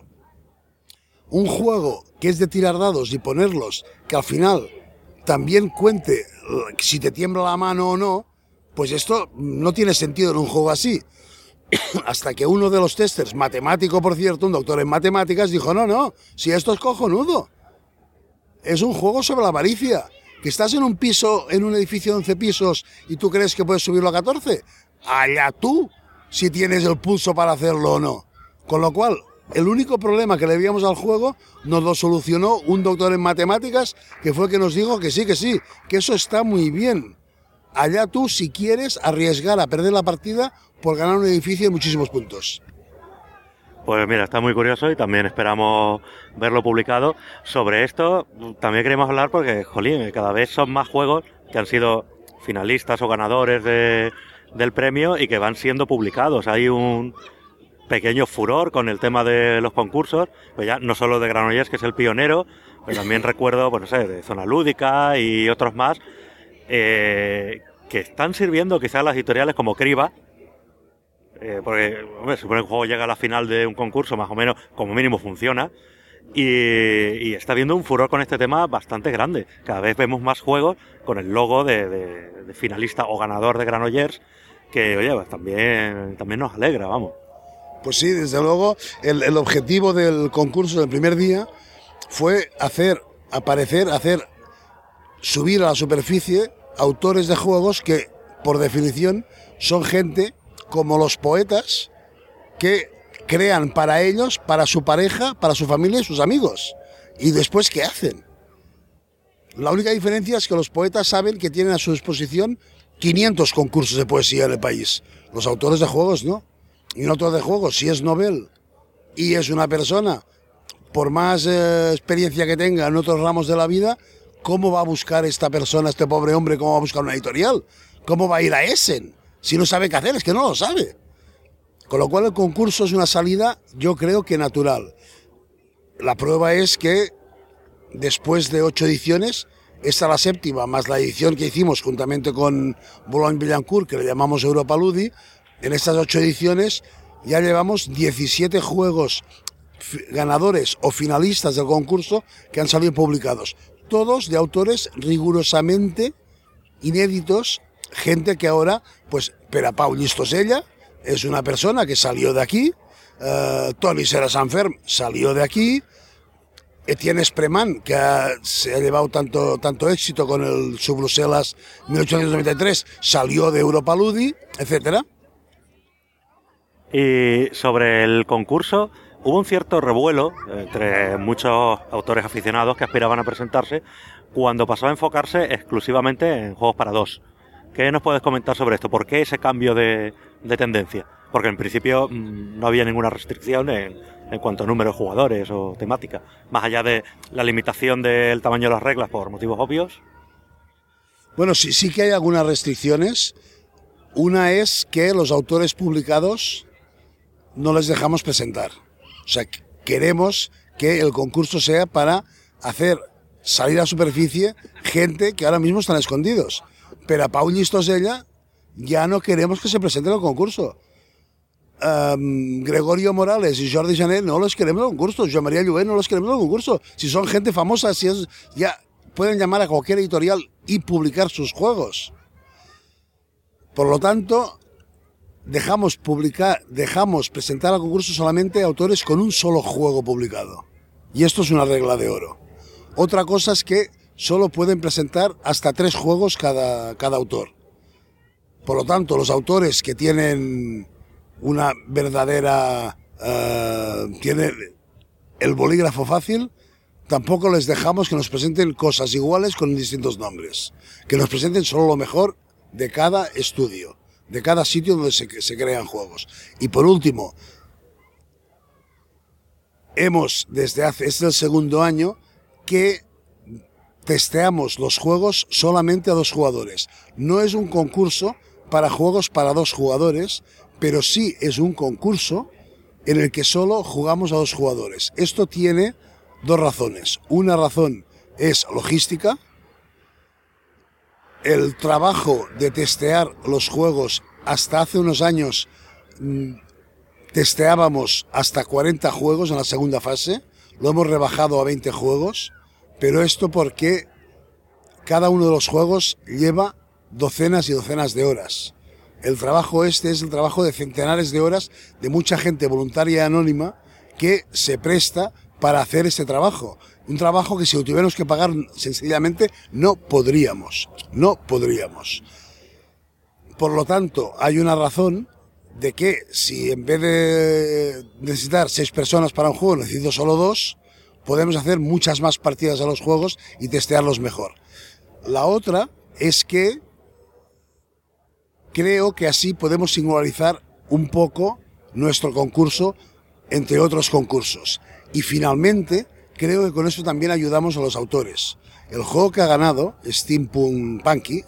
un juego que es de tirar dados y ponerlos, que al final también cuente si te tiembla la mano o no, pues esto no tiene sentido en un juego así. Hasta que uno de los testers, matemático por cierto, un doctor en matemáticas, dijo, no, si esto es cojonudo. Es un juego sobre la avaricia. Que estás en un piso, en un edificio de 11 pisos y tú crees que puedes subirlo a 14. Allá tú, si tienes el pulso para hacerlo o no. Con lo cual, el único problema que le veíamos al juego nos lo solucionó un doctor en matemáticas, que fue el que nos dijo que sí, que eso está muy bien. Allá tú, si quieres arriesgar a perder la partida por ganar un edificio de muchísimos puntos. Pues mira, está muy curioso y también esperamos verlo publicado. Sobre esto también queremos hablar porque, jolín, cada vez son más juegos que han sido finalistas o ganadores del premio y que van siendo publicados. Hay un pequeño furor con el tema de los concursos, pues ya no solo de Granollers, que es el pionero, pero también recuerdo, pues no sé, de Zona Lúdica y otros más, que están sirviendo quizás a las editoriales como criba, porque, hombre, supone que un juego llega a la final de un concurso, más o menos, como mínimo funciona, y está habiendo un furor con este tema bastante grande. Cada vez vemos más juegos con el logo de finalista o ganador de Granollers, que, oye, pues también nos alegra, vamos. Pues sí, desde luego, el objetivo del concurso del primer día fue subir a la superficie autores de juegos que, por definición, son gente como los poetas que crean para ellos, para su pareja, para su familia y sus amigos. ¿Y después qué hacen? La única diferencia es que los poetas saben que tienen a su disposición 500 concursos de poesía en el país. Los autores de juegos no. Y un autor de juegos, si es novel y es una persona, por más experiencia que tenga en otros ramos de la vida, ¿cómo va a buscar esta persona, este pobre hombre, cómo va a buscar una editorial? ¿Cómo va a ir a Essen? Si no sabe qué hacer, es que no lo sabe. Con lo cual el concurso es una salida, yo creo que natural. La prueba es que después de 8 ediciones, esta es la 7ª, más la edición que hicimos juntamente con Boulogne-Billancourt, que le llamamos Europa Ludi. En estas 8 ediciones ya llevamos 17 juegos ganadores o finalistas del concurso que han salido publicados. Todos de autores rigurosamente inéditos, gente que ahora, pues, Pere Pau Llistosella es una persona que salió de aquí, Toni Serra-Sanferm salió de aquí, Etienne Espremant, que se ha llevado tanto éxito con el su Bruselas 1893, salió de Europa Ludi, etcétera. Y sobre el concurso, hubo un cierto revuelo entre muchos autores aficionados que aspiraban a presentarse cuando pasó a enfocarse exclusivamente en juegos para 2. ¿Qué nos puedes comentar sobre esto? ¿Por qué ese cambio de tendencia? Porque en principio no había ninguna restricción en cuanto a número de jugadores o temática, más allá de la limitación del tamaño de las reglas por motivos obvios. Bueno, sí que hay algunas restricciones. Una es que los autores publicados no les dejamos presentar. O sea, queremos que el concurso sea para hacer salir a la superficie gente que ahora mismo están escondidos. Pero a Pau Llistosella ya no queremos que se presente en el concurso. Gregorio Morales y Jordi Janet no los queremos en el concurso. Joan María Lluent no los queremos en el concurso. Si son gente famosa, ya pueden llamar a cualquier editorial y publicar sus juegos. Por lo tanto, dejamos presentar al concurso solamente autores con un solo juego publicado. Y esto es una regla de oro. Otra cosa es que solo pueden presentar hasta 3 juegos cada autor. Por lo tanto, los autores que tienen una verdadera... tienen el bolígrafo fácil, tampoco les dejamos que nos presenten cosas iguales con distintos nombres. Que nos presenten solo lo mejor de cada estudio, de cada sitio donde se crean juegos. Y por último, este es el 2º año que testeamos los juegos solamente a 2 jugadores. No es un concurso para juegos para 2 jugadores, pero sí es un concurso en el que solo jugamos a 2 jugadores. Esto tiene 2 razones. Una razón es logística. El trabajo de testear los juegos, hasta hace unos años testeábamos hasta 40 juegos en la segunda fase, lo hemos rebajado a 20 juegos, pero esto porque cada uno de los juegos lleva docenas y docenas de horas. El trabajo este es el trabajo de centenares de horas de mucha gente voluntaria y anónima que se presta para hacer este trabajo. Un trabajo que si lo tuviéramos que pagar sencillamente no podríamos. Por lo tanto, hay una razón de que si en vez de necesitar 6 personas para un juego necesito solo 2, podemos hacer muchas más partidas a los juegos y testearlos mejor. La otra es que creo que así podemos singularizar un poco nuestro concurso entre otros concursos. Y finalmente, creo que con eso también ayudamos a los autores. El juego que ha ganado, Steampunk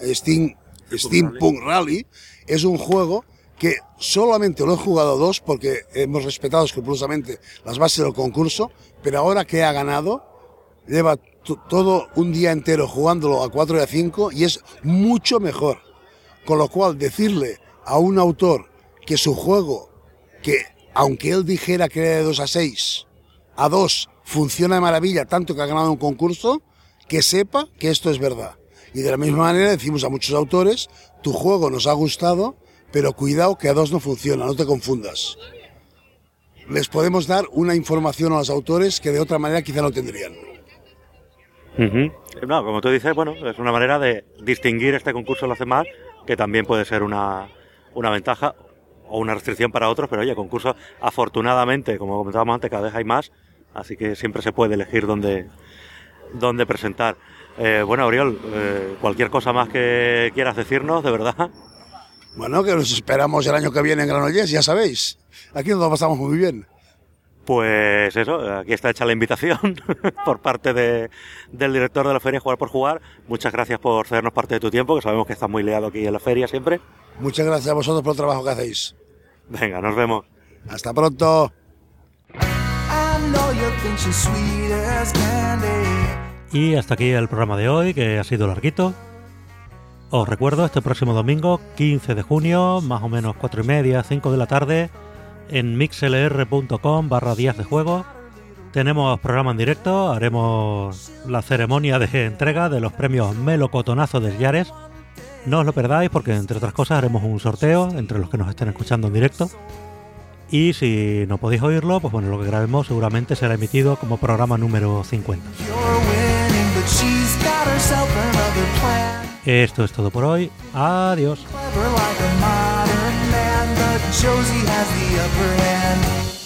Rally, es un juego que solamente lo he jugado 2 porque hemos respetado escrupulosamente las bases del concurso, pero ahora que ha ganado, lleva todo un día entero jugándolo a 4 y a 5 y es mucho mejor. Con lo cual, decirle a un autor que su juego, que aunque él dijera que era de 2 a 6, a 2 funciona de maravilla, tanto que ha ganado un concurso, que sepa que esto es verdad. Y de la misma manera decimos a muchos autores, tu juego nos ha gustado, pero cuidado que a 2 no funciona, no te confundas. Les podemos dar una información a los autores que de otra manera quizá no tendrían. No, como tú dices, bueno, es una manera de distinguir este concurso de los demás, que también puede ser una ventaja o una restricción para otros, pero oye, concursos afortunadamente, como comentábamos antes, cada vez hay más, así que siempre se puede elegir dónde presentar. Bueno, Oriol, cualquier cosa más que quieras decirnos, de verdad. Bueno, que nos esperamos el año que viene en Granollers, ya sabéis. Aquí nos lo pasamos muy bien. Pues eso, aquí está hecha la invitación por parte del director de la feria Jugar por Jugar. Muchas gracias por cedernos parte de tu tiempo, que sabemos que estás muy liado aquí en la feria siempre. Muchas gracias a vosotros por el trabajo que hacéis. Venga, nos vemos. Hasta pronto. Y hasta aquí el programa de hoy, que ha sido larguito. Os recuerdo, este próximo domingo, 15 de junio, más o menos 4:30, 5 de la tarde, en mixlr.com/días de juego. Tenemos programa en directo, haremos la ceremonia de entrega de los premios Melocotonazo de Yares. No os lo perdáis porque, entre otras cosas, haremos un sorteo entre los que nos estén escuchando en directo. Y si no podéis oírlo, pues bueno, lo que grabemos seguramente será emitido como programa número 50. Esto es todo por hoy. Adiós. Josie has the upper hand.